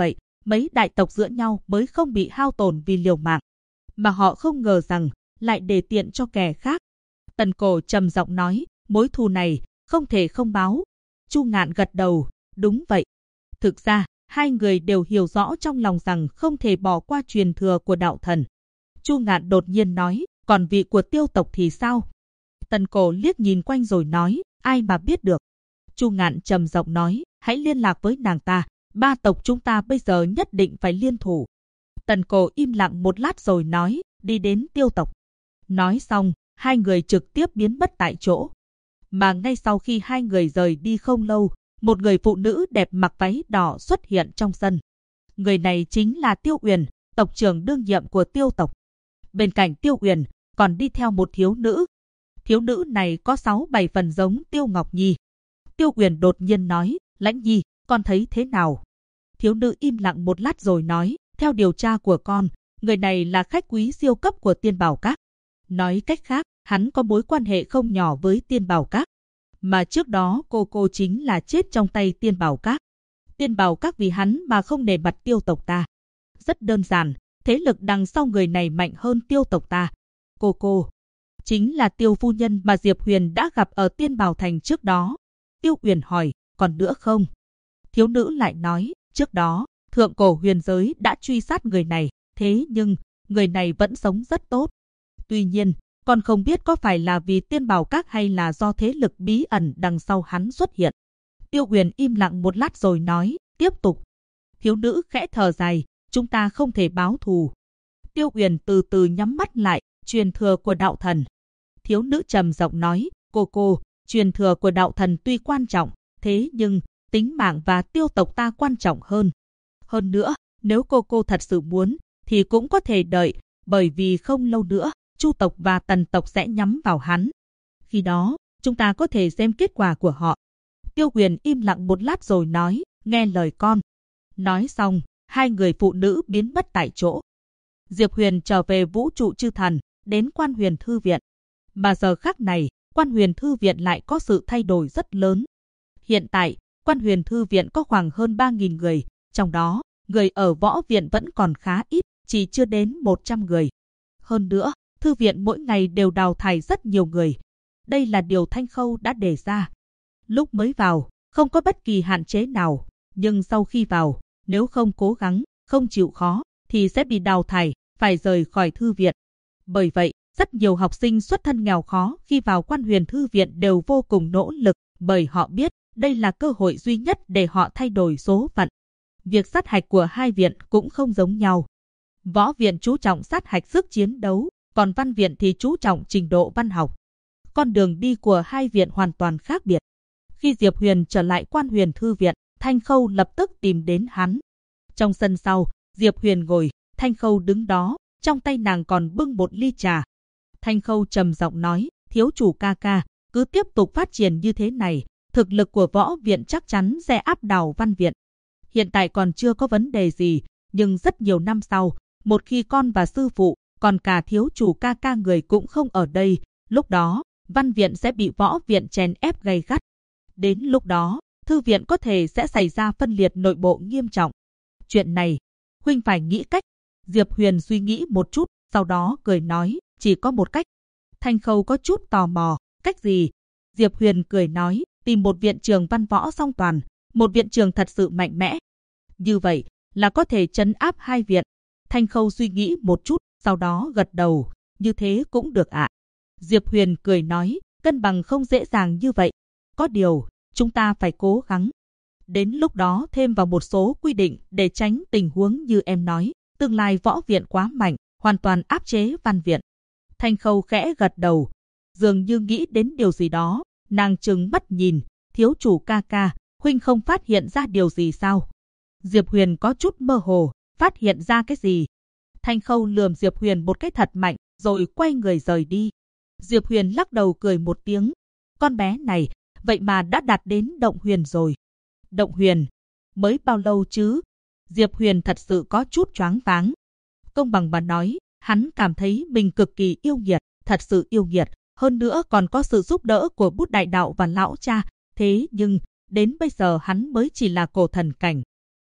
mấy đại tộc giữa nhau mới không bị hao tổn vì liều mạng. Mà họ không ngờ rằng lại để tiện cho kẻ khác. Tần Cổ trầm giọng nói, mối thù này không thể không báo. Chu Ngạn gật đầu, đúng vậy. Thực ra, hai người đều hiểu rõ trong lòng rằng không thể bỏ qua truyền thừa của đạo thần. Chu Ngạn đột nhiên nói, còn vị của Tiêu tộc thì sao? Tần Cổ liếc nhìn quanh rồi nói, ai mà biết được. Chu Ngạn trầm giọng nói, hãy liên lạc với nàng ta, ba tộc chúng ta bây giờ nhất định phải liên thủ. Tần Cổ im lặng một lát rồi nói, đi đến Tiêu tộc. Nói xong, hai người trực tiếp biến mất tại chỗ. Mà ngay sau khi hai người rời đi không lâu, một người phụ nữ đẹp mặc váy đỏ xuất hiện trong sân. Người này chính là Tiêu Uyển, tộc trưởng đương nhiệm của Tiêu tộc. Bên cạnh Tiêu Uyển còn đi theo một thiếu nữ. Thiếu nữ này có 6-7 phần giống Tiêu Ngọc Nhi. Tiêu Uyển đột nhiên nói, Lãnh Nhi, con thấy thế nào? Thiếu nữ im lặng một lát rồi nói, theo điều tra của con, người này là khách quý siêu cấp của Tiên Bảo Các. Nói cách khác, hắn có mối quan hệ không nhỏ với Tiên Bảo Các. Mà trước đó cô chính là chết trong tay Tiên Bảo Các. Tiên Bảo Các vì hắn mà không nể mặt Tiêu tộc ta. Rất đơn giản, thế lực đằng sau người này mạnh hơn Tiêu tộc ta. Cô chính là Tiêu phu nhân mà Diệp Huyền đã gặp ở Tiên Bảo Thành trước đó. Tiêu Uyển hỏi, còn nữa không? Thiếu nữ lại nói, trước đó, thượng cổ huyền giới đã truy sát người này, thế nhưng, người này vẫn sống rất tốt. Tuy nhiên, con không biết có phải là vì Tiên Bảo Các hay là do thế lực bí ẩn đằng sau hắn xuất hiện. Tiêu Uyển im lặng một lát rồi nói, tiếp tục. Thiếu nữ khẽ thở dài, chúng ta không thể báo thù. Tiêu Uyển từ từ nhắm mắt lại, truyền thừa của đạo thần. Thiếu nữ trầm giọng nói, cô, truyền thừa của đạo thần tuy quan trọng, thế nhưng, tính mạng và Tiêu tộc ta quan trọng hơn. Hơn nữa, nếu cô thật sự muốn, thì cũng có thể đợi, bởi vì không lâu nữa, Chu tộc và Tần tộc sẽ nhắm vào hắn. Khi đó, chúng ta có thể xem kết quả của họ. Tiêu Uyển im lặng một lát rồi nói, nghe lời con. Nói xong, hai người phụ nữ biến mất tại chỗ. Diệp Huyền trở về vũ trụ chư thần, đến Quan Huyền Thư Viện. Mà giờ khắc này, Quan Huyền Thư Viện lại có sự thay đổi rất lớn. Hiện tại, Quan Huyền Thư Viện có khoảng hơn 3.000 người, trong đó, người ở võ viện vẫn còn khá ít, chỉ chưa đến 100 người. Hơn nữa, thư viện mỗi ngày đều đào thải rất nhiều người. Đây là điều Thanh Khâu đã đề ra. Lúc mới vào, không có bất kỳ hạn chế nào, nhưng sau khi vào, nếu không cố gắng, không chịu khó, thì sẽ bị đào thải, phải rời khỏi thư viện. Bởi vậy, rất nhiều học sinh xuất thân nghèo khó khi vào Quan Huyền Thư Viện đều vô cùng nỗ lực, bởi họ biết đây là cơ hội duy nhất để họ thay đổi số phận. Việc sát hạch của hai viện cũng không giống nhau. Võ viện chú trọng sát hạch sức chiến đấu, còn văn viện thì chú trọng trình độ văn học. Con đường đi của hai viện hoàn toàn khác biệt. Khi Diệp Huyền trở lại Quan Huyền Thư Viện, Thanh Khâu lập tức tìm đến hắn. Trong sân sau, Diệp Huyền ngồi, Thanh Khâu đứng đó, trong tay nàng còn bưng một ly trà. Thanh Khâu trầm giọng nói, thiếu chủ ca ca, cứ tiếp tục phát triển như thế này, thực lực của võ viện chắc chắn sẽ áp đảo văn viện. Hiện tại còn chưa có vấn đề gì, nhưng rất nhiều năm sau, một khi con và sư phụ, còn cả thiếu chủ ca ca người cũng không ở đây, lúc đó, văn viện sẽ bị võ viện chèn ép gay gắt. Đến lúc đó, thư viện có thể sẽ xảy ra phân liệt nội bộ nghiêm trọng. Chuyện này, huynh phải nghĩ cách. Diệp Huyền suy nghĩ một chút, sau đó cười nói, chỉ có một cách. Thanh Khâu có chút tò mò, cách gì? Diệp Huyền cười nói, tìm một viện trường văn võ song toàn, một viện trường thật sự mạnh mẽ. Như vậy, là có thể trấn áp hai viện. Thanh Khâu suy nghĩ một chút, sau đó gật đầu, như thế cũng được ạ. Diệp Huyền cười nói, cân bằng không dễ dàng như vậy. Có điều, chúng ta phải cố gắng. Đến lúc đó thêm vào một số quy định để tránh tình huống như em nói, tương lai võ viện quá mạnh, hoàn toàn áp chế văn viện. Thanh Khâu khẽ gật đầu, dường như nghĩ đến điều gì đó, nàng trừng mắt nhìn, thiếu chủ ca ca, huynh không phát hiện ra điều gì sao? Diệp Huyền có chút mơ hồ, phát hiện ra cái gì? Thanh Khâu lườm Diệp Huyền một cái thật mạnh, rồi quay người rời đi. Diệp Huyền lắc đầu cười một tiếng, con bé này, vậy mà đã đạt đến Động Huyền rồi. Động Huyền, mới bao lâu chứ? Diệp Huyền thật sự có chút choáng váng. Công bằng mà nói, hắn cảm thấy mình cực kỳ yêu nghiệt, thật sự yêu nghiệt, hơn nữa còn có sự giúp đỡ của Bút Đại Đạo và lão cha, thế nhưng, đến bây giờ hắn mới chỉ là cổ thần cảnh.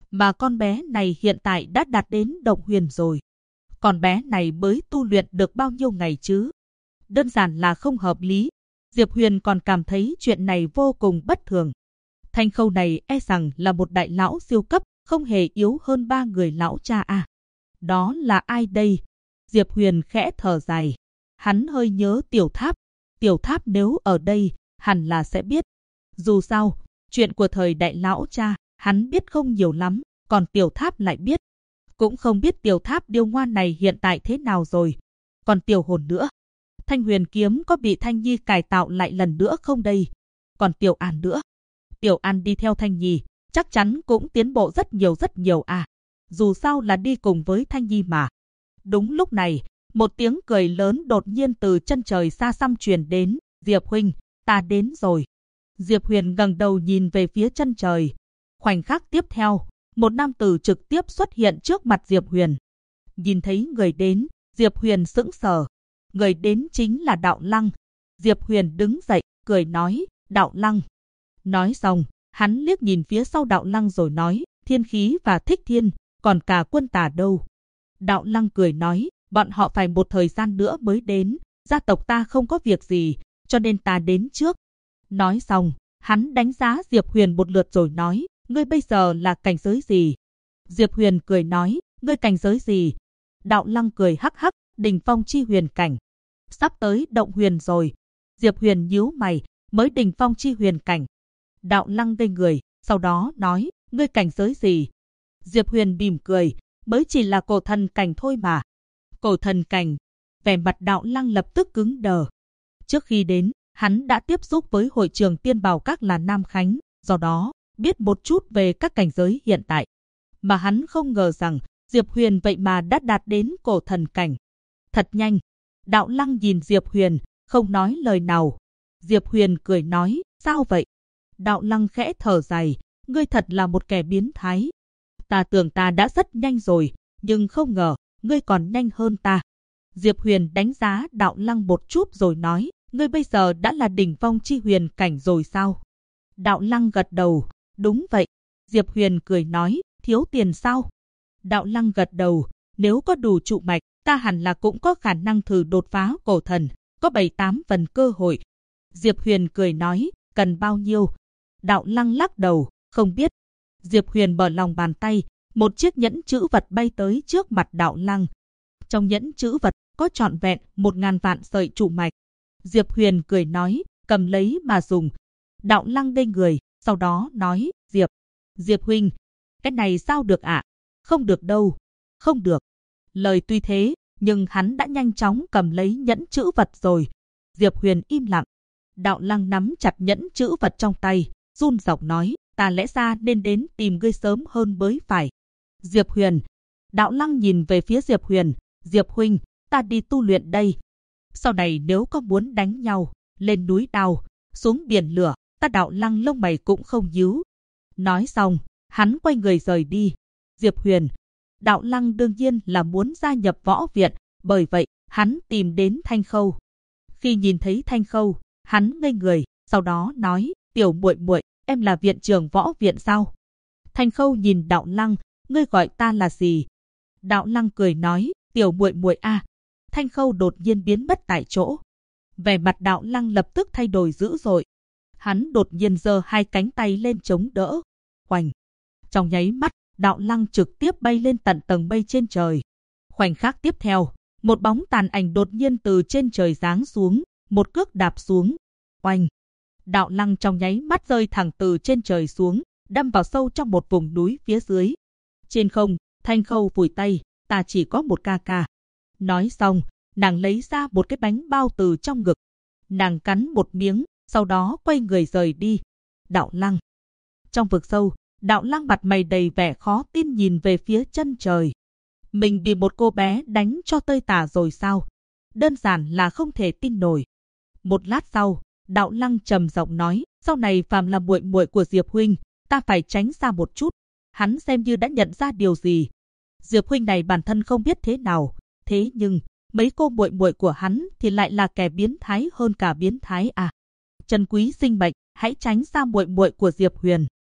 Mà con bé này hiện tại đã đạt đến Động Huyền rồi. Con bé này mới tu luyện được bao nhiêu ngày chứ? Đơn giản là không hợp lý. Diệp Huyền còn cảm thấy chuyện này vô cùng bất thường. Thanh Khâu này e rằng là một đại lão siêu cấp, không hề yếu hơn 3 người lão cha à. Đó là ai đây? Diệp Huyền khẽ thở dài. Hắn hơi nhớ Tiểu Tháp. Tiểu Tháp nếu ở đây, hẳn là sẽ biết. Dù sao, chuyện của thời đại lão cha, hắn biết không nhiều lắm, còn Tiểu Tháp lại biết. Cũng không biết Tiểu Tháp điêu ngoan này hiện tại thế nào rồi. Còn Tiểu Hồn nữa. Thanh Huyền kiếm có bị Thanh Nhi cải tạo lại lần nữa không đây? Còn Tiểu An nữa. Tiểu An đi theo Thanh Nhi, chắc chắn cũng tiến bộ rất nhiều à. Dù sao là đi cùng với Thanh Nhi mà. Đúng lúc này, một tiếng cười lớn đột nhiên từ chân trời xa xăm truyền đến. Diệp huynh, ta đến rồi. Diệp Huyền ngẩng đầu nhìn về phía chân trời. Khoảnh khắc tiếp theo, một nam tử trực tiếp xuất hiện trước mặt Diệp Huyền. Nhìn thấy người đến, Diệp Huyền sững sờ. Người đến chính là Đạo Lăng. Diệp Huyền đứng dậy, cười nói, Đạo Lăng. Nói xong, hắn liếc nhìn phía sau Đạo Lăng rồi nói, Thiên Khí và Thích Thiên, còn cả Quân Tà đâu? Đạo Lăng cười nói, bọn họ phải một thời gian nữa mới đến, gia tộc ta không có việc gì, cho nên ta đến trước. Nói xong, hắn đánh giá Diệp Huyền một lượt rồi nói, ngươi bây giờ là cảnh giới gì? Diệp Huyền cười nói, ngươi cảnh giới gì? Đạo Lăng cười hắc hắc, đỉnh phong chi huyền cảnh. Sắp tới Động Huyền rồi. Diệp Huyền nhíu mày, mới đỉnh phong chi huyền cảnh. Đạo Lăng ngây người, sau đó nói, ngươi cảnh giới gì? Diệp Huyền mỉm cười, mới chỉ là cổ thần cảnh thôi mà. Cổ thần cảnh. Vẻ mặt Đạo Lăng lập tức cứng đờ. Trước khi đến, hắn đã tiếp xúc với hội trường Tiên Bảo Các là Nam Khánh, do đó biết một chút về các cảnh giới hiện tại. Mà hắn không ngờ rằng Diệp Huyền vậy mà đã đạt đến cổ thần cảnh. Thật nhanh. Đạo Lăng nhìn Diệp Huyền, không nói lời nào. Diệp Huyền cười nói, sao vậy? Đạo Lăng khẽ thở dài, ngươi thật là một kẻ biến thái. Ta tưởng ta đã rất nhanh rồi, nhưng không ngờ, ngươi còn nhanh hơn ta. Diệp Huyền đánh giá Đạo Lăng một chút rồi nói, ngươi bây giờ đã là đỉnh phong chi huyền cảnh rồi sao? Đạo Lăng gật đầu, đúng vậy. Diệp Huyền cười nói, thiếu tiền sao? Đạo Lăng gật đầu, nếu có đủ trụ mạch, ta hẳn là cũng có khả năng thử đột phá cổ thần, có 7-8 phần cơ hội. Diệp Huyền cười nói, cần bao nhiêu? Đạo Lăng lắc đầu, không biết. Diệp Huyền mở lòng bàn tay, một chiếc nhẫn chữ vật bay tới trước mặt Đạo Lăng. Trong nhẫn chữ vật có trọn vẹn 1000 vạn sợi trụ mạch. Diệp Huyền cười nói, cầm lấy mà dùng. Đạo Lăng ngây người, sau đó nói, Diệp huynh, cái này sao được ạ? Không được đâu, không được. Lời tuy thế, nhưng hắn đã nhanh chóng cầm lấy nhẫn chữ vật rồi. Diệp Huyền im lặng. Đạo Lăng nắm chặt nhẫn chữ vật trong tay, run giọng nói, ta lẽ ra nên đến tìm ngươi sớm hơn mới phải. Diệp Huyền. Đạo Lăng nhìn về phía Diệp Huyền, Diệp huynh, ta đi tu luyện đây. Sau này nếu có muốn đánh nhau, lên núi đao, xuống biển lửa, ta Đạo Lăng lông mày cũng không nhíu. Nói xong, hắn quay người rời đi. Diệp Huyền. Đạo Lăng đương nhiên là muốn gia nhập võ viện, bởi vậy, hắn tìm đến Thanh Khâu. Khi nhìn thấy Thanh Khâu, hắn ngây người, sau đó nói, tiểu muội muội, em là viện trưởng võ viện sao? Thanh Khâu nhìn Đạo Lăng, ngươi gọi ta là gì? Đạo Lăng cười nói, tiểu muội muội a. Thanh Khâu đột nhiên biến mất tại chỗ. Vẻ mặt Đạo Lăng lập tức thay đổi dữ dội. Hắn đột nhiên giơ hai cánh tay lên chống đỡ. Oành. Trong nháy mắt, Đạo Lăng trực tiếp bay lên tận tầng mây trên trời. Khoảnh khắc tiếp theo, một bóng tàn ảnh đột nhiên từ trên trời giáng xuống, một cước đạp xuống. Oanh! Đạo Lăng trong nháy mắt rơi thẳng từ trên trời xuống, đâm vào sâu trong một vùng núi phía dưới. Trên không, Thanh Khâu phủi tay, ta chỉ có một ca ca. Nói xong, nàng lấy ra một cái bánh bao từ trong ngực. Nàng cắn một miếng, sau đó quay người rời đi. Đạo Lăng. Trong vực sâu, Đạo Lăng mặt mày đầy vẻ khó tin nhìn về phía chân trời. Mình bị một cô bé đánh cho tơi tả rồi sao? Đơn giản là không thể tin nổi. Một lát sau, Đạo Lăng trầm giọng nói, sau này phàm là muội muội của Diệp huynh, ta phải tránh xa một chút. Hắn xem như đã nhận ra điều gì. Diệp huynh này bản thân không biết thế nào, thế nhưng mấy cô muội muội của hắn thì lại là kẻ biến thái hơn cả biến thái à. Trân quý sinh mệnh, hãy tránh xa muội muội của Diệp Huyền.